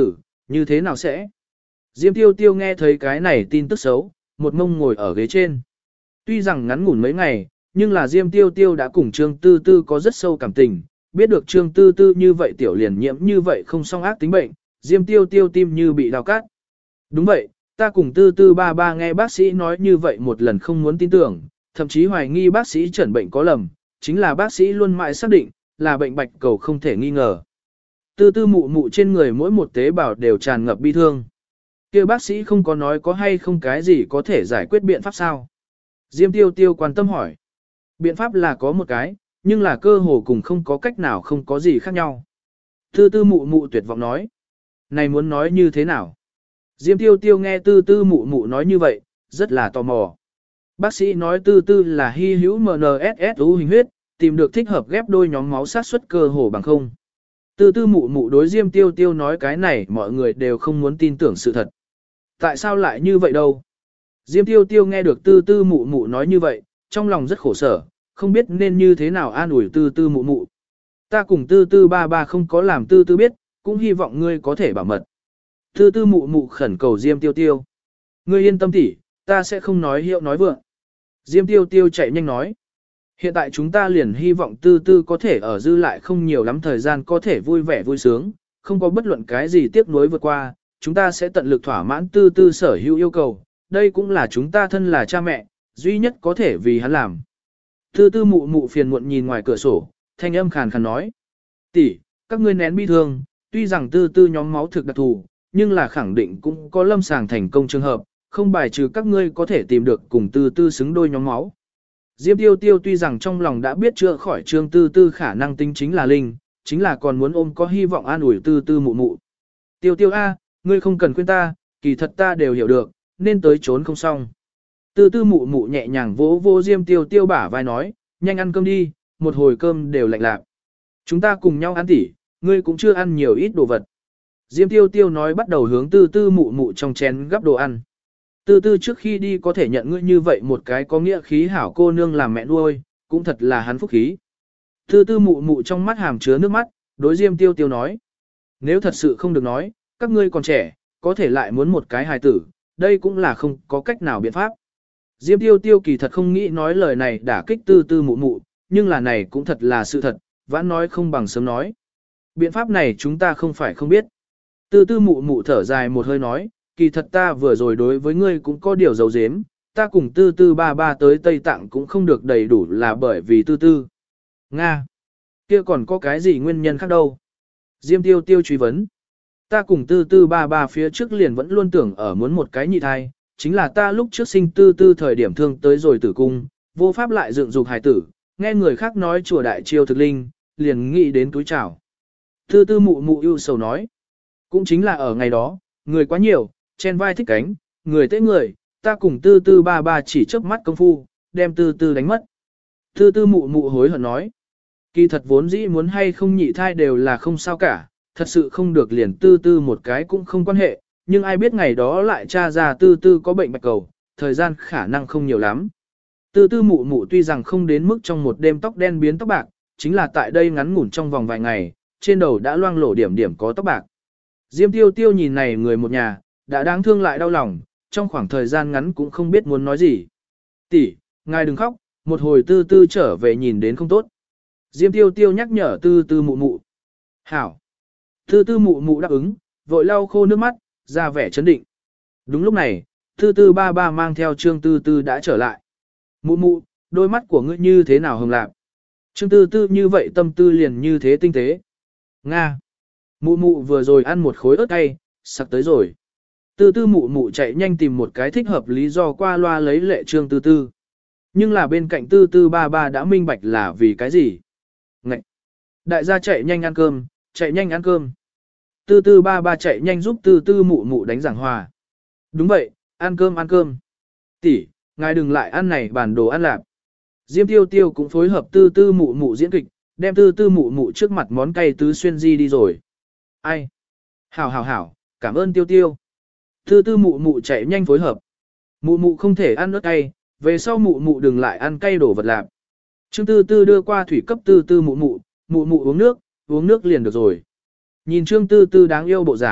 Như thế nào sẽ? Diêm tiêu tiêu nghe thấy cái này tin tức xấu, một mông ngồi ở ghế trên. Tuy rằng ngắn ngủn mấy ngày, nhưng là Diêm tiêu tiêu đã cùng Trương Tư Tư có rất sâu cảm tình, biết được Trương Tư Tư như vậy tiểu liền nhiễm như vậy không song ác tính bệnh, Diêm tiêu tiêu tim như bị đào cắt. Đúng vậy, ta cùng Tư Tư ba ba nghe bác sĩ nói như vậy một lần không muốn tin tưởng, thậm chí hoài nghi bác sĩ chẩn bệnh có lầm, chính là bác sĩ luôn mãi xác định, là bệnh bạch cầu không thể nghi ngờ. Tư Tư mụ mụ trên người mỗi một tế bào đều tràn ngập bi thương. Kia bác sĩ không có nói có hay không cái gì có thể giải quyết biện pháp sao? Diêm tiêu tiêu quan tâm hỏi. Biện pháp là có một cái, nhưng là cơ hồ cùng không có cách nào không có gì khác nhau. Tư Tư mụ mụ tuyệt vọng nói. Này muốn nói như thế nào? Diêm tiêu tiêu nghe Tư Tư mụ mụ nói như vậy, rất là tò mò. Bác sĩ nói Tư Tư là hy hữu MNSSU hình huyết, tìm được thích hợp ghép đôi nhóm máu sát suất cơ hồ bằng không. Tư Tư mụ mụ đối Diêm tiêu tiêu nói cái này mọi người đều không muốn tin tưởng sự thật. Tại sao lại như vậy đâu? Diêm tiêu tiêu nghe được Tư Tư mụ mụ nói như vậy, trong lòng rất khổ sở, không biết nên như thế nào an ủi Tư Tư mụ mụ. Ta cùng Tư Tư ba ba không có làm Tư Tư biết, cũng hy vọng ngươi có thể bảo mật. Tư Tư mụ mụ khẩn cầu Diêm tiêu tiêu. Ngươi yên tâm tỉ, ta sẽ không nói hiệu nói vượng. Diêm tiêu tiêu chạy nhanh nói. Hiện tại chúng ta liền hy vọng Tư Tư có thể ở dư lại không nhiều lắm thời gian có thể vui vẻ vui sướng, không có bất luận cái gì tiếc nuối vượt qua, chúng ta sẽ tận lực thỏa mãn Tư Tư sở hữu yêu cầu, đây cũng là chúng ta thân là cha mẹ, duy nhất có thể vì hắn làm. Tư Tư mụ mụ phiền muộn nhìn ngoài cửa sổ, thanh âm khàn khàn nói. Tỷ, các ngươi nén bi thương, tuy rằng Tư Tư nhóm máu thực đặc thù, nhưng là khẳng định cũng có lâm sàng thành công trường hợp, không bài trừ các ngươi có thể tìm được cùng Tư Tư xứng đôi nhóm máu. Diêm tiêu tiêu tuy rằng trong lòng đã biết chữa khỏi Trương Tư Tư khả năng tính chính là linh, chính là còn muốn ôm có hy vọng an ủi Tư Tư mụ mụ. Tiêu tiêu a, ngươi không cần khuyên ta, kỳ thật ta đều hiểu được, nên tới trốn không xong. Tư Tư mụ mụ nhẹ nhàng vỗ vỗ Diêm tiêu tiêu bả vai nói, nhanh ăn cơm đi, một hồi cơm đều lạnh lạc. Chúng ta cùng nhau ăn tỉ, ngươi cũng chưa ăn nhiều ít đồ vật. Diêm tiêu tiêu nói bắt đầu hướng Tư Tư mụ mụ trong chén gắp đồ ăn. Tư Tư trước khi đi có thể nhận ngươi như vậy một cái có nghĩa khí hảo cô nương làm mẹ nuôi, cũng thật là hắn phúc khí. Tư Tư mụ mụ trong mắt hàm chứa nước mắt, đối Diêm tiêu tiêu nói. Nếu thật sự không được nói, các ngươi còn trẻ, có thể lại muốn một cái hài tử, đây cũng là không có cách nào biện pháp. Diêm tiêu tiêu kỳ thật không nghĩ nói lời này đả kích Tư Tư mụ mụ, nhưng là này cũng thật là sự thật, vãn nói không bằng sớm nói. Biện pháp này chúng ta không phải không biết. Tư Tư mụ mụ thở dài một hơi nói, kỳ thật ta vừa rồi đối với ngươi cũng có điều giấu giếm, ta cùng Tư Tư ba ba tới Tây Tạng cũng không được đầy đủ là bởi vì Tư Tư. Nga! Kia còn có cái gì nguyên nhân khác đâu? Diêm tiêu tiêu truy vấn. Ta cùng Tư Tư ba ba phía trước liền vẫn luôn tưởng ở muốn một cái nhị thai, chính là ta lúc trước sinh Tư Tư thời điểm thương tới rồi tử cung, vô pháp lại dựng dục hài tử, nghe người khác nói chùa đại chiêu thực linh, liền nghĩ đến túi chảo. Tư Tư mụ mụ ưu sầu nói. Cũng chính là ở ngày đó, người quá nhiều, chen vai thích cánh, người tế người, ta cùng Tư Tư ba ba chỉ chớp mắt công phu, đem Tư Tư đánh mất. Tư Tư mụ mụ hối hận nói. Kỳ thật vốn dĩ muốn hay không nhị thai đều là không sao cả, thật sự không được liền Tư Tư một cái cũng không quan hệ, nhưng ai biết ngày đó lại tra ra Tư Tư có bệnh bạch cầu, thời gian khả năng không nhiều lắm. Tư Tư mụ mụ tuy rằng không đến mức trong một đêm tóc đen biến tóc bạc, chính là tại đây ngắn ngủn trong vòng vài ngày, trên đầu đã loang lổ điểm điểm có tóc bạc. Diêm tiêu tiêu nhìn này người một nhà, đã đáng thương lại đau lòng, trong khoảng thời gian ngắn cũng không biết muốn nói gì. Tỷ, ngài đừng khóc, một hồi Tư Tư trở về nhìn đến không tốt. Diêm tiêu tiêu nhắc nhở Tư Tư mụ mụ. Hảo. Tư Tư mụ mụ đáp ứng, vội lau khô nước mắt, ra vẻ chấn định. Đúng lúc này, Tư Tư ba ba mang theo Trương Tư Tư đã trở lại. Mụ mụ, đôi mắt của ngươi như thế nào hồng lạc? Trương Tư Tư như vậy tâm tư liền như thế tinh tế. Nga. Mụ mụ vừa rồi ăn một khối ớt cay, sặc tới rồi. Tư Tư mụ mụ chạy nhanh tìm một cái thích hợp lý do qua loa lấy lệ Trương Tư Tư. Nhưng là bên cạnh Tư Tư ba ba đã minh bạch là vì cái gì? Ngậy! Đại gia chạy nhanh ăn cơm, chạy nhanh ăn cơm. Tư Tư ba ba chạy nhanh giúp Tư Tư mụ mụ đánh giảng hòa. Đúng vậy, ăn cơm ăn cơm. Tỷ, ngài đừng lại ăn này bản đồ ăn lạp. Diêm tiêu tiêu cũng phối hợp Tư Tư mụ mụ diễn kịch, đem Tư Tư mụ mụ trước mặt món cay tứ xuyên di đi rồi. Ai? Hảo hảo hảo, cảm ơn tiêu tiêu. Tư Tư mụ mụ chạy nhanh phối hợp. Mụ mụ không thể ăn ớt cay, về sau mụ mụ đừng lại ăn cay đổ vật lạp. Trương Tư Tư đưa qua thủy cấp Tư Tư mụ mụ uống nước liền được rồi. Nhìn Trương Tư Tư đáng yêu bộ dáng,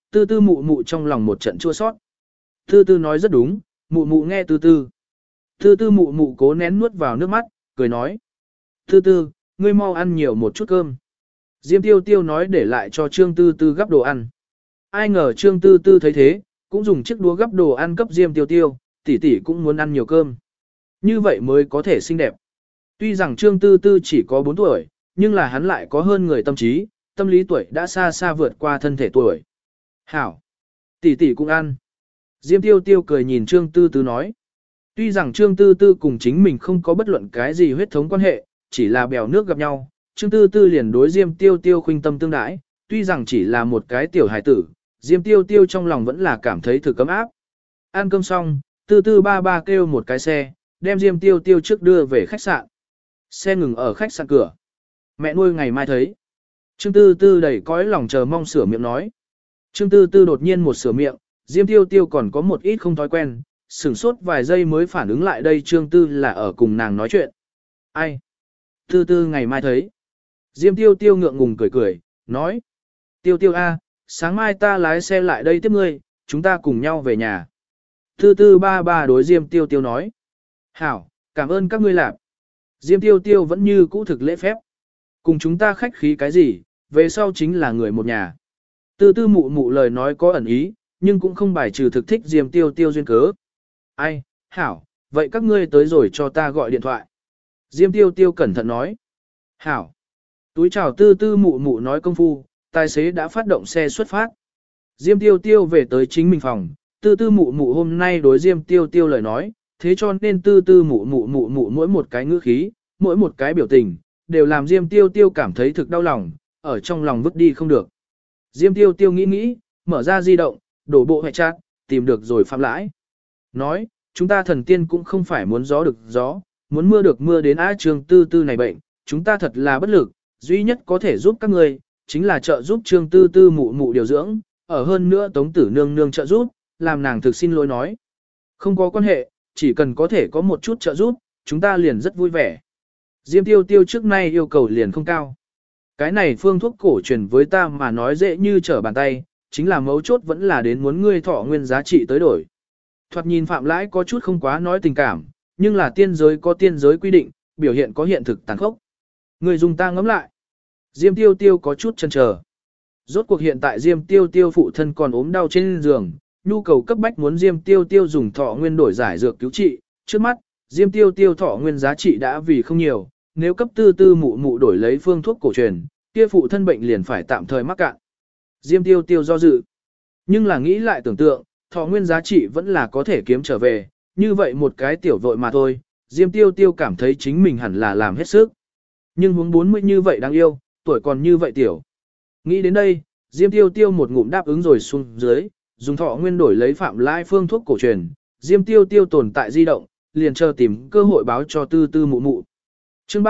tư tư mụ mụ trong lòng một trận chua sót. Tư tư nói rất đúng, mụ mụ nghe tư tư. Tư tư mụ mụ cố nén nuốt vào nước mắt, cười nói. Tư tư, ngươi mau ăn nhiều một chút cơm. Diêm tiêu tiêu nói để lại cho Trương Tư Tư gắp đồ ăn. Ai ngờ Trương Tư Tư thấy thế, cũng dùng chiếc đũa gắp đồ ăn cấp Diêm tiêu tiêu, tỷ tỷ cũng muốn ăn nhiều cơm. Như vậy mới có thể xinh đẹp. Tuy rằng Trương Tư Tư chỉ có 4 tuổi, nhưng là hắn lại có hơn người tâm trí, tâm lý tuổi đã xa xa vượt qua thân thể tuổi. Hảo! Tỷ tỷ cũng ăn. Diêm tiêu tiêu cười nhìn Trương Tư Tư nói. Tuy rằng Trương Tư Tư cùng chính mình không có bất luận cái gì huyết thống quan hệ, chỉ là bèo nước gặp nhau, Trương Tư Tư liền đối Diêm tiêu tiêu khuynh tâm tương đãi, tuy rằng chỉ là một cái tiểu hài tử, Diêm tiêu tiêu trong lòng vẫn là cảm thấy thực cấm áp. Ăn cơm xong, Tư Tư ba ba kêu một cái xe, đem Diêm tiêu tiêu trước đưa về khách sạn. Xe ngừng ở khách sạn cửa. Mẹ nuôi ngày mai thấy. Trương Tư Tư đầy cõi lòng chờ mong sửa miệng nói. Trương Tư Tư đột nhiên một sửa miệng, Diêm tiêu tiêu còn có một ít không thói quen, sửng sốt vài giây mới phản ứng lại đây Trương Tư là ở cùng nàng nói chuyện. Ai? Tư Tư ngày mai thấy. Diêm tiêu tiêu ngượng ngùng cười cười, nói. Tiêu tiêu a, sáng mai ta lái xe lại đây tiếp ngươi, chúng ta cùng nhau về nhà. Tư Tư ba ba đối Diêm tiêu tiêu nói. Hảo, cảm ơn các ngươi làm. Diêm tiêu tiêu vẫn như cũ thực lễ phép. Cùng chúng ta khách khí cái gì, về sau chính là người một nhà. Tư tư mụ mụ lời nói có ẩn ý, nhưng cũng không bài trừ thực thích Diêm tiêu tiêu duyên cớ. Ai, hảo, vậy các ngươi tới rồi cho ta gọi điện thoại. Diêm tiêu tiêu cẩn thận nói. Hảo. Túi chào tư tư mụ mụ nói công phu, tài xế đã phát động xe xuất phát. Diêm tiêu tiêu về tới chính mình phòng, tư tư mụ mụ hôm nay đối Diêm tiêu tiêu lời nói, thế cho nên tư tư mụ mụ mỗi một cái ngữ khí, mỗi một cái biểu tình, đều làm Diêm tiêu tiêu cảm thấy thực đau lòng, ở trong lòng vứt đi không được. Diêm tiêu tiêu nghĩ, mở ra di động, đổ bộ hệ chat, tìm được rồi Phạm Lãi. Nói, chúng ta thần tiên cũng không phải muốn gió được gió, muốn mưa được mưa đến Trương Tư Tư này bệnh, chúng ta thật là bất lực, duy nhất có thể giúp các người, chính là trợ giúp Trương Tư Tư mụ mụ điều dưỡng, ở hơn nữa Tống Tử Nương nương trợ giúp, làm nàng thực xin lỗi nói. Không có quan hệ, chỉ cần có thể có một chút trợ giúp, chúng ta liền rất vui vẻ. Diêm tiêu tiêu trước nay yêu cầu liền không cao. Cái này phương thuốc cổ truyền với ta mà nói dễ như trở bàn tay, chính là mấu chốt vẫn là đến muốn ngươi thọ nguyên giá trị tới đổi. Thoạt nhìn Phạm Lãi có chút không quá nói tình cảm, nhưng là tiên giới có tiên giới quy định, biểu hiện có hiện thực tàn khốc. Người dùng ta ngẫm lại. Diêm tiêu tiêu có chút chần chờ. Rốt cuộc hiện tại Diêm tiêu tiêu phụ thân còn ốm đau trên giường, nhu cầu cấp bách muốn Diêm tiêu tiêu dùng thọ nguyên đổi giải dược cứu trị. Trước mắt, Diêm tiêu tiêu thọ nguyên giá trị đã vì không nhiều, nếu cấp tư tư mụ mụ đổi lấy phương thuốc cổ truyền, kia phụ thân bệnh liền phải tạm thời mắc cạn. Diêm tiêu tiêu do dự. Nhưng là nghĩ lại tưởng tượng, thọ nguyên giá trị vẫn là có thể kiếm trở về, như vậy một cái tiểu vội mà thôi, Diêm tiêu tiêu cảm thấy chính mình hẳn là làm hết sức. Nhưng huống 40 như vậy đáng yêu, tuổi còn như vậy tiểu. Nghĩ đến đây, Diêm tiêu tiêu một ngụm đáp ứng rồi xuống dưới, dùng thọ nguyên đổi lấy Phạm Lãi phương thuốc cổ truyền, Diêm tiêu tiêu tồn tại di động, liền chờ tìm cơ hội báo cho tư tư mụ mụ. Chương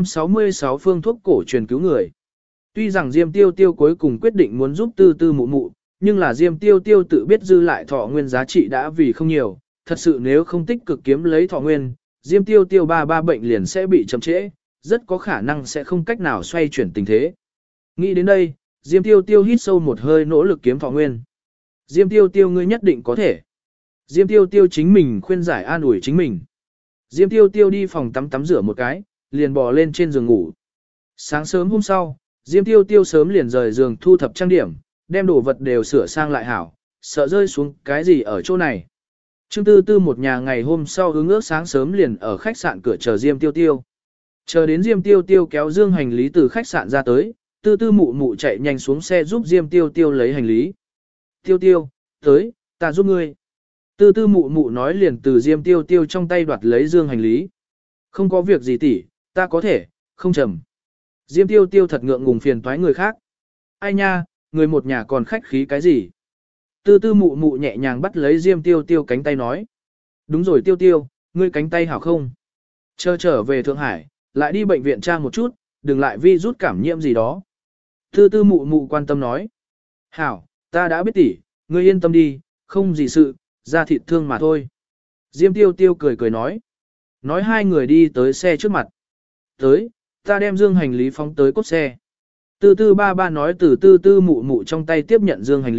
366 phương thuốc cổ truyền cứu người. Tuy rằng Diêm tiêu tiêu cuối cùng quyết định muốn giúp tư tư mụ mụ, nhưng là Diêm tiêu tiêu tự biết dư lại thọ nguyên giá trị đã vì không nhiều, thật sự nếu không tích cực kiếm lấy thọ nguyên, Diêm tiêu tiêu ba bệnh liền sẽ bị chậm trễ, rất có khả năng sẽ không cách nào xoay chuyển tình thế. Nghĩ đến đây, Diêm tiêu tiêu hít sâu một hơi nỗ lực kiếm thọ nguyên. Diêm tiêu tiêu ngươi nhất định có thể. Diêm tiêu tiêu chính mình khuyên giải an ủi chính mình. Diêm tiêu tiêu đi phòng tắm rửa một cái, liền bò lên trên giường ngủ. Sáng sớm hôm sau, Diêm tiêu tiêu sớm liền rời giường thu thập trang điểm, đem đồ vật đều sửa sang lại hảo, sợ rơi xuống cái gì ở chỗ này. Trương Tư Tư một nhà ngày hôm sau hướng ước sáng sớm liền ở khách sạn cửa chờ Diêm tiêu tiêu. Chờ đến Diêm tiêu tiêu kéo dương hành lý từ khách sạn ra tới, Tư Tư mụ mụ chạy nhanh xuống xe giúp Diêm tiêu tiêu lấy hành lý. Tiêu tiêu, tới, ta giúp ngươi. Tư Tư mụ mụ nói liền từ Diêm tiêu tiêu trong tay đoạt lấy dương hành lý. Không có việc gì tỷ, ta có thể, không trầm. Diêm tiêu tiêu thật ngượng ngùng phiền toái người khác. Ai nha, người một nhà còn khách khí cái gì? Tư tư mụ mụ nhẹ nhàng bắt lấy Diêm tiêu tiêu cánh tay nói. Đúng rồi tiêu tiêu, ngươi cánh tay hảo không? Chờ trở về Thượng Hải, lại đi bệnh viện tra một chút, đừng lại vi rút cảm nhiễm gì đó. Tư tư mụ mụ quan tâm nói. Hảo, ta đã biết tỷ, ngươi yên tâm đi, không gì sự, da thịt thương mà thôi. Diêm tiêu tiêu cười cười nói. Nói hai người đi tới xe trước mặt. Tới, ta đem dương hành lý phóng tới cốt xe. Tư tư ba ba nói từ tư tư mụ mụ trong tay tiếp nhận dương hành lý,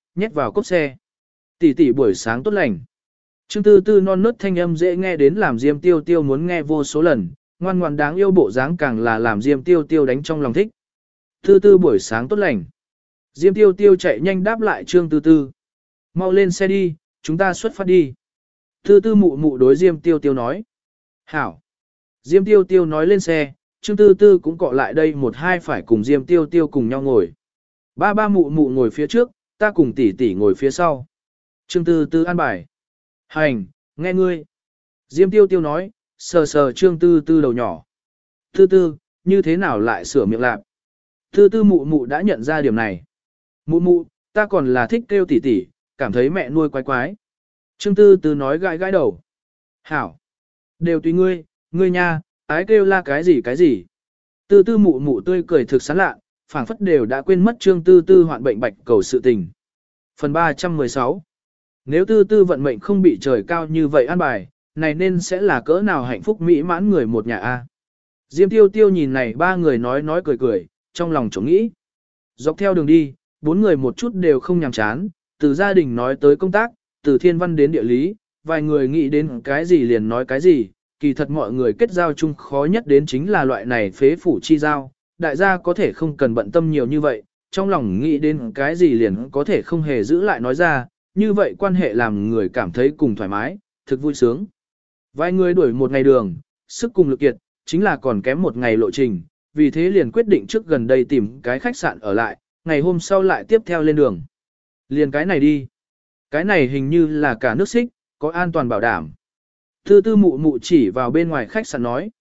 nhét vào cốp xe. Tỷ tỷ buổi sáng tốt lành. Trương Tư Tư non nớt thanh âm dễ nghe đến làm Diêm Tiêu Tiêu muốn nghe vô số lần, ngoan ngoan đáng yêu bộ dáng càng là làm Diêm Tiêu Tiêu đánh trong lòng thích. Tư Tư buổi sáng tốt lành. Diêm Tiêu Tiêu chạy nhanh đáp lại Trương Tư Tư. Mau lên xe đi, chúng ta xuất phát đi. Tư Tư mụ mụ đối Diêm Tiêu Tiêu nói. Hảo. Diêm Tiêu Tiêu nói lên xe, Trương Tư Tư cũng cọ lại đây một hai phải cùng Diêm Tiêu Tiêu cùng nhau ngồi. Ba ba mụ mụ ngồi phía trước, ta cùng tỷ tỷ ngồi phía sau. Trương Tư Tư an bài. Hành, nghe ngươi. Diêm Tiêu Tiêu nói, sờ sờ Trương Tư Tư đầu nhỏ. Tư Tư, như thế nào lại sửa miệng lạp? Tư Tư mụ mụ đã nhận ra điểm này. Mụ mụ, ta còn là thích kêu tỷ tỷ, cảm thấy mẹ nuôi quái quái. Trương Tư Tư nói gãi gãi đầu. Hảo. Đều tùy ngươi, ngươi nha, ái kêu la cái gì. Tư Tư mụ mụ tươi cười thực sán lạ, phảng phất đều đã quên mất Trương Tư Tư hoạn bệnh bạch cầu sự tình. Phần 316. Nếu Tư Tư vận mệnh không bị trời cao như vậy an bài, này nên sẽ là cỡ nào hạnh phúc mỹ mãn người một nhà a. Diêm Tiêu Tiêu nhìn này ba người nói cười, trong lòng trống nghĩ. Dọc theo đường đi, bốn người một chút đều không nhàm chán, từ gia đình nói tới công tác, từ thiên văn đến địa lý, vài người nghĩ đến cái gì liền nói cái gì, kỳ thật mọi người kết giao chung khó nhất đến chính là loại này phế phủ chi giao, đại gia có thể không cần bận tâm nhiều như vậy, trong lòng nghĩ đến cái gì liền có thể không hề giữ lại nói ra, như vậy quan hệ làm người cảm thấy cùng thoải mái, thực vui sướng. Vài người đuổi một ngày đường, sức cùng lực kiệt, chính là còn kém một ngày lộ trình, vì thế liền quyết định trước gần đây tìm cái khách sạn ở lại, ngày hôm sau lại tiếp theo lên đường. Liền cái này đi. Cái này hình như là cả nước xích, có an toàn bảo đảm. Tư Tư mụ mụ chỉ vào bên ngoài khách sạn nói.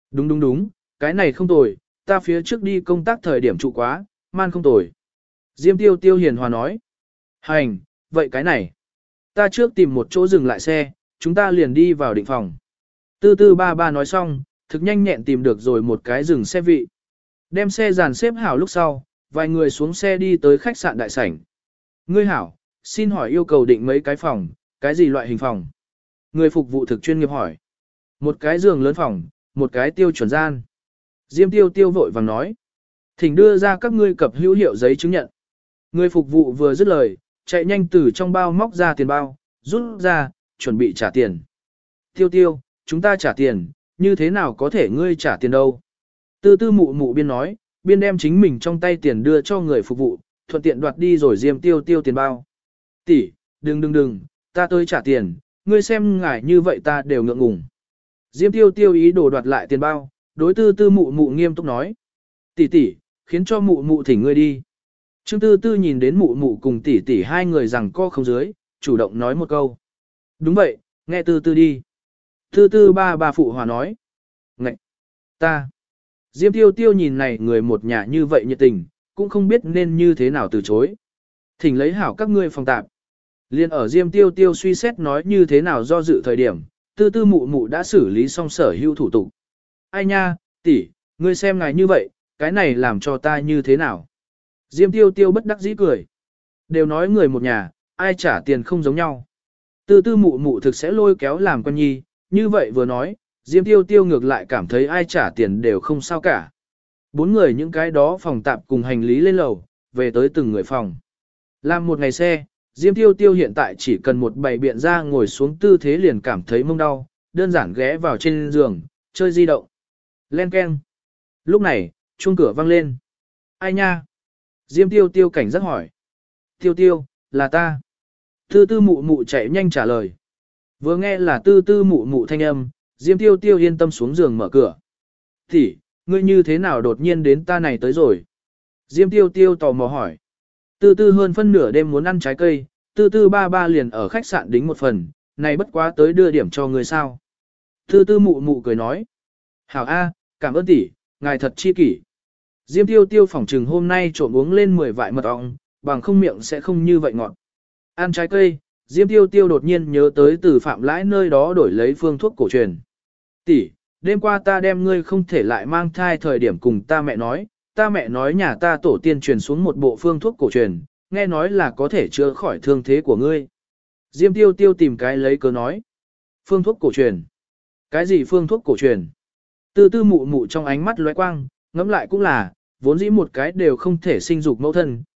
Đúng, cái này không tồi, ta phía trước đi công tác thời điểm trụ quá, man không tồi. Diêm Tiêu Tiêu hiền hòa nói. Hành, vậy cái này. Ta trước tìm một chỗ dừng lại xe, chúng ta liền đi vào định phòng. Tư Tư ba ba nói xong, thực nhanh nhẹn tìm được rồi một cái dừng xe vị. Đem xe dàn xếp hảo lúc sau, vài người xuống xe đi tới khách sạn đại sảnh. Ngươi hảo, xin hỏi yêu cầu định mấy cái phòng, cái gì loại hình phòng? Người phục vụ thực chuyên nghiệp hỏi. Một cái giường lớn phòng, một cái tiêu chuẩn gian. Diêm Tiêu Tiêu vội vàng nói. Thỉnh đưa ra các ngươi cập hữu hiệu giấy chứng nhận. Người phục vụ vừa dứt lời, chạy nhanh từ trong bao móc ra tiền bao, rút ra, chuẩn bị trả tiền. Tiêu Tiêu, chúng ta trả tiền, như thế nào có thể ngươi trả tiền đâu? Tư Tư mụ mụ biên nói, biên đem chính mình trong tay tiền đưa cho người phục vụ, thuận tiện đoạt đi rồi Diêm Tiêu Tiêu tiền bao. Tỷ, đừng, ta tới trả tiền, ngươi xem ngài như vậy ta đều ngượng ngùng. Diêm Tiêu Tiêu ý đồ đoạt lại tiền bao, đối Tư Tư mụ mụ nghiêm túc nói. Tỷ, khiến cho mụ mụ thỉnh ngươi đi. Trương Tư Tư nhìn đến mụ mụ cùng tỷ hai người rằng co không dưới, chủ động nói một câu. Đúng vậy, nghe Tư Tư đi. Tư Tư ba phụ hòa nói. Ngậy! Ta! Diêm Tiêu Tiêu nhìn này người một nhà như vậy nhiệt tình, cũng không biết nên như thế nào từ chối. Thỉnh lấy hảo các ngươi phòng tạp. Liên ở Diêm Tiêu Tiêu suy xét nói như thế nào do dự thời điểm, Tư Tư mụ mụ đã xử lý xong sở hữu thủ tục. Ai nha, tỷ, ngươi xem ngài như vậy, cái này làm cho ta như thế nào? Diêm Tiêu Tiêu bất đắc dĩ cười. Đều nói người một nhà, ai trả tiền không giống nhau. Tư Tư mụ mụ thực sẽ lôi kéo làm con nhi, như vậy vừa nói, Diêm Tiêu Tiêu ngược lại cảm thấy ai trả tiền đều không sao cả. Bốn người những cái đó phòng tạp cùng hành lý lên lầu, về tới từng người phòng. Làm một ngày xe, Diêm Tiêu Tiêu hiện tại chỉ cần một bày biện ra ngồi xuống tư thế liền cảm thấy mông đau, đơn giản ghé vào trên giường, chơi di động. Len keng. Lúc này, chuông cửa vang lên. Ai nha? Diêm Tiêu Tiêu cảnh giác hỏi. Tiêu Tiêu, là ta. Tư Tư mụ mụ chạy nhanh trả lời. Vừa nghe là Tư Tư mụ mụ thanh âm, Diêm Tiêu Tiêu yên tâm xuống giường mở cửa. Thì, ngươi như thế nào đột nhiên đến ta này tới rồi? Diêm Tiêu Tiêu tò mò hỏi. Tư Tư hơn phân nửa đêm muốn ăn trái cây, Tư Tư ba liền ở khách sạn đính một phần, này bất quá tới đưa điểm cho người sao. Tư Tư mụ mụ cười nói. Hảo A, cảm ơn tỷ, ngài thật chi kỷ. Diêm Tiêu Tiêu phỏng trừng hôm nay trộm uống lên 10 vại mật ong, bằng không miệng sẽ không như vậy ngọt. Ăn trái cây, Diêm Tiêu Tiêu đột nhiên nhớ tới từ Phạm Lãi nơi đó đổi lấy phương thuốc cổ truyền. Tỷ, đêm qua ta đem ngươi không thể lại mang thai thời điểm cùng ta mẹ nói nhà ta tổ tiên truyền xuống một bộ phương thuốc cổ truyền, nghe nói là có thể chữa khỏi thương thế của ngươi. Diêm Tiêu Tiêu tìm cái lấy cớ nói. Phương thuốc cổ truyền? Cái gì phương thuốc cổ truyền? Tư Tư mụ mụ trong ánh mắt lóe quang, ngẫm lại cũng là, vốn dĩ một cái đều không thể sinh dục mẫu thân,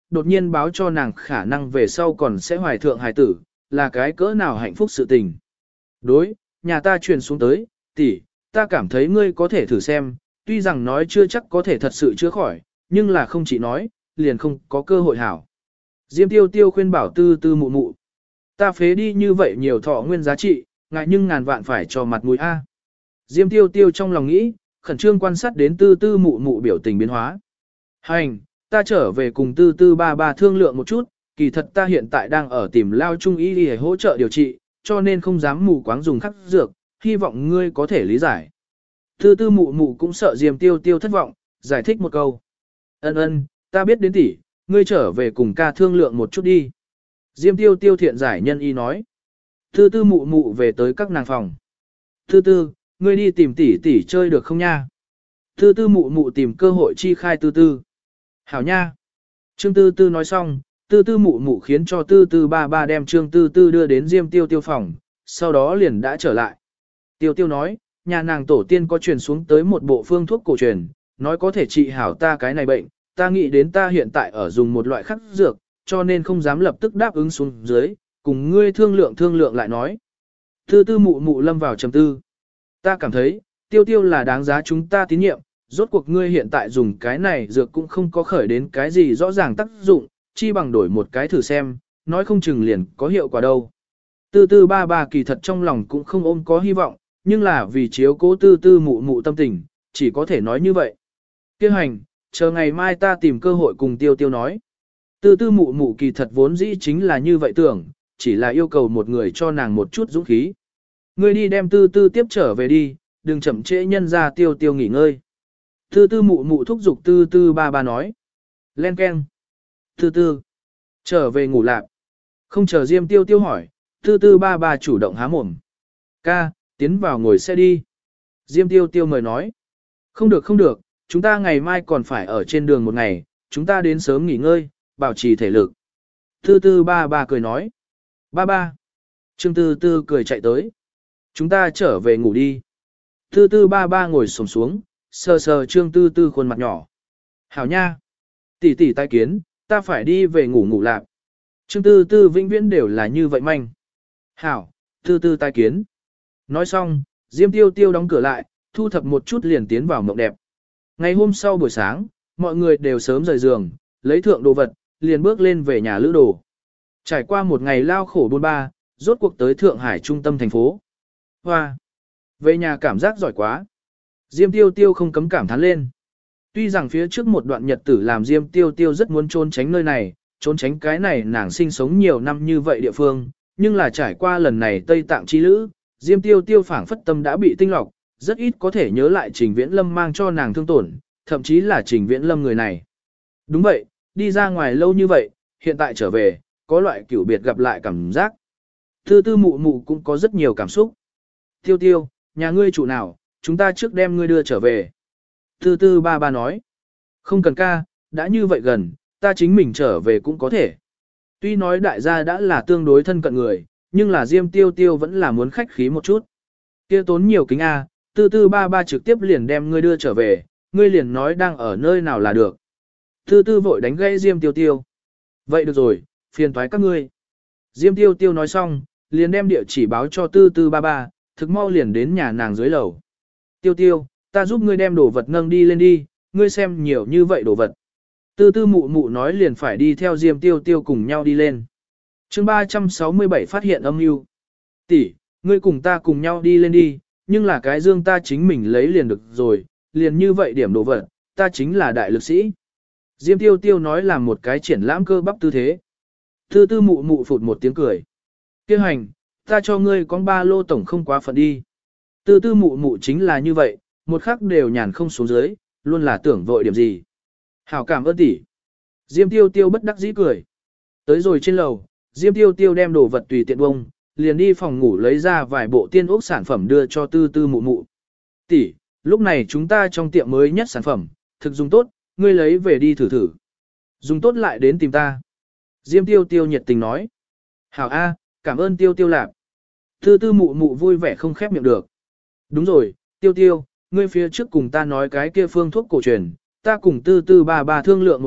đột nhiên báo cho nàng khả năng về sau còn sẽ hoài thượng hài tử, là cái cỡ nào hạnh phúc sự tình. Đối, nhà ta truyền xuống tới, tỷ, ta cảm thấy ngươi có thể thử xem, tuy rằng nói chưa chắc có thể thật sự chữa khỏi, nhưng là không chỉ nói, liền không có cơ hội hảo. Diêm tiêu tiêu khuyên bảo tư tư mụ mụ. Ta phế đi như vậy nhiều thọ nguyên giá trị, ngại nhưng ngàn vạn phải cho mặt mũi A. Diêm tiêu tiêu trong lòng nghĩ, khẩn trương quan sát đến tư tư mụ mụ biểu tình biến hóa. Hành, ta trở về cùng tư tư ba ba thương lượng một chút, kỳ thật ta hiện tại đang ở tìm lao trung y để hỗ trợ điều trị, cho nên không dám mù quáng dùng khắc dược, hy vọng ngươi có thể lý giải. Tư tư mụ mụ cũng sợ Diêm tiêu tiêu thất vọng, giải thích một câu. Ân, ta biết đến tỷ, ngươi trở về cùng ca thương lượng một chút đi. Diêm tiêu tiêu thiện giải nhân y nói. Tư tư mụ mụ về tới các nàng phòng. Tư tư, ngươi đi tìm tỷ tỷ chơi được không nha? Tư tư mụ mụ tìm cơ hội chi khai tư tư. Hảo nha. Trương tư tư nói xong, tư tư mụ mụ khiến cho tư tư ba ba đem trương tư tư đưa đến Diêm tiêu tiêu phòng, sau đó liền đã trở lại. Tiêu tiêu nói, nhà nàng tổ tiên có truyền xuống tới một bộ phương thuốc cổ truyền, nói có thể trị hảo ta cái này bệnh, ta nghĩ đến ta hiện tại ở dùng một loại khắc dược, cho nên không dám lập tức đáp ứng xuống dưới, cùng ngươi thương lượng lại nói. Tư tư mụ mụ lâm vào trầm tư. Ta cảm thấy, tiêu tiêu là đáng giá chúng ta tín nhiệm, rốt cuộc ngươi hiện tại dùng cái này dược cũng không có khởi đến cái gì rõ ràng tác dụng, chi bằng đổi một cái thử xem, nói không chừng liền có hiệu quả đâu. Tư tư ba ba kỳ thật trong lòng cũng không ôm có hy vọng, nhưng là vì chiếu cố tư tư mụ mụ tâm tình, chỉ có thể nói như vậy. Kêu hành, chờ ngày mai ta tìm cơ hội cùng tiêu tiêu nói. Tư tư mụ mụ kỳ thật vốn dĩ chính là như vậy tưởng, chỉ là yêu cầu một người cho nàng một chút dũng khí. Ngươi đi đem tư tư tiếp trở về đi, đừng chậm trễ nhân ra tiêu tiêu nghỉ ngơi. Tư tư mụ mụ thúc giục tư tư ba ba nói. Len keng. Tư tư. Trở về ngủ lạc. Không chờ Diêm tiêu tiêu hỏi, tư tư ba ba chủ động há mồm. Ca, tiến vào ngồi xe đi. Diêm tiêu tiêu mời nói. Không được, chúng ta ngày mai còn phải ở trên đường một ngày, chúng ta đến sớm nghỉ ngơi, bảo trì thể lực. Tư tư ba ba cười nói. Ba ba. Trương tư tư cười chạy tới. Chúng ta trở về ngủ đi. Tư tư ba ba ngồi xổm xuống, sờ sờ trương tư tư khuôn mặt nhỏ. Hảo nha. Tỷ tỷ tai kiến, ta phải đi về ngủ lạc. Trương tư tư vĩnh viễn đều là như vậy manh. Hảo, tư tư tai kiến. Nói xong, Diêm tiêu tiêu đóng cửa lại, thu thập một chút liền tiến vào mộng đẹp. Ngày hôm sau buổi sáng, mọi người đều sớm rời giường, lấy thượng đồ vật, liền bước lên về nhà lữ đồ. Trải qua một ngày lao khổ bôn ba, rốt cuộc tới Thượng Hải trung tâm thành phố. Hoa! Về nhà cảm giác giỏi quá. Diêm tiêu tiêu không cấm cảm thán lên. Tuy rằng phía trước một đoạn nhật tử làm Diêm tiêu tiêu rất muốn trốn tránh nơi này, trốn tránh cái này nàng sinh sống nhiều năm như vậy địa phương, nhưng là trải qua lần này Tây Tạng chi lữ, Diêm tiêu tiêu phảng phất tâm đã bị tinh lọc, rất ít có thể nhớ lại Trình Viễn Lâm mang cho nàng thương tổn, thậm chí là Trình Viễn Lâm người này. Đúng vậy, đi ra ngoài lâu như vậy, hiện tại trở về, có loại kiểu biệt gặp lại cảm giác. Tư tư mụ mụ cũng có rất nhiều cảm xúc. Tiêu tiêu, nhà ngươi chủ nào, chúng ta trước đem ngươi đưa trở về. Tư tư ba ba nói. Không cần ca, đã như vậy gần, ta chính mình trở về cũng có thể. Tuy nói đại gia đã là tương đối thân cận người, nhưng là Diêm tiêu tiêu vẫn là muốn khách khí một chút. Kia tốn nhiều kính A, tư tư ba ba trực tiếp liền đem ngươi đưa trở về, ngươi liền nói đang ở nơi nào là được. Tư tư vội đánh gãy Diêm tiêu tiêu. Vậy được rồi, phiền toái các ngươi. Diêm tiêu tiêu nói xong, liền đem địa chỉ báo cho tư tư ba ba, thực mau liền đến nhà nàng dưới lầu. Tiêu tiêu, ta giúp ngươi đem đồ vật nâng đi lên đi, ngươi xem nhiều như vậy đồ vật. Tư tư mụ mụ nói liền phải đi theo Diêm tiêu tiêu cùng nhau đi lên. Chương 367 phát hiện âm mưu. Tỷ, ngươi cùng ta cùng nhau đi lên đi, nhưng là cái dương ta chính mình lấy liền được rồi, liền như vậy điểm đồ vật, ta chính là đại lực sĩ. Diêm tiêu tiêu nói là một cái triển lãm cơ bắp tư thế. Tư tư mụ mụ phụt một tiếng cười. Kêu hành, ta cho ngươi con ba lô tổng không quá phận đi. Tư tư mụ mụ chính là như vậy, một khắc đều nhàn không xuống dưới, luôn là tưởng vội điểm gì. Hảo cảm ơn tỷ. Diêm tiêu tiêu bất đắc dĩ cười. Tới rồi trên lầu, Diêm tiêu tiêu đem đồ vật tùy tiện bông, liền đi phòng ngủ lấy ra vài bộ tiên ốc sản phẩm đưa cho tư tư mụ mụ. Tỷ, lúc này chúng ta trong tiệm mới nhất sản phẩm, thực dùng tốt, ngươi lấy về đi thử thử. Dùng tốt lại đến tìm ta. Diêm tiêu tiêu nhiệt tình nói. Hảo A, cảm ơn tiêu tiêu lạp. Tư tư mụ mụ vui vẻ không khép miệng được. Đúng rồi, tiêu tiêu, ngươi phía trước cùng ta nói cái kia phương thuốc cổ truyền, ta cùng tư tư ba ba thương lượng một chút,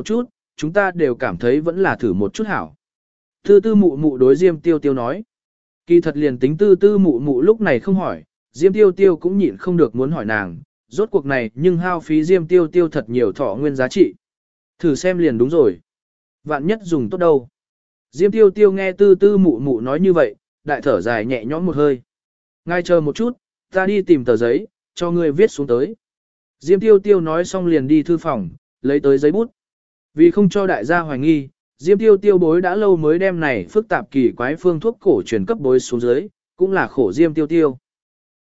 chúng ta đều cảm thấy vẫn là thử một chút hảo. Tư tư mụ mụ đối Diêm Tiêu Tiêu nói. Kỳ thật liền tính tư tư mụ mụ lúc này không hỏi, Diêm Tiêu Tiêu cũng nhịn không được muốn hỏi nàng, rốt cuộc này nhưng hao phí Diêm Tiêu Tiêu thật nhiều thọ nguyên giá trị. Thử xem liền đúng rồi. Vạn nhất dùng tốt đâu. Diêm Tiêu Tiêu nghe tư tư mụ mụ nói như vậy, đại thở dài nhẹ nhõm một hơi. Ngay chờ một chút, ta đi tìm tờ giấy, cho ngươi viết xuống tới. Diêm Tiêu Tiêu nói xong liền đi thư phòng, lấy tới giấy bút. Vì không cho đại gia hoài nghi, Diêm Tiêu Tiêu bối đã lâu mới đem này phức tạp kỳ quái phương thuốc cổ truyền cấp bối xuống dưới, cũng là khổ Diêm Tiêu Tiêu.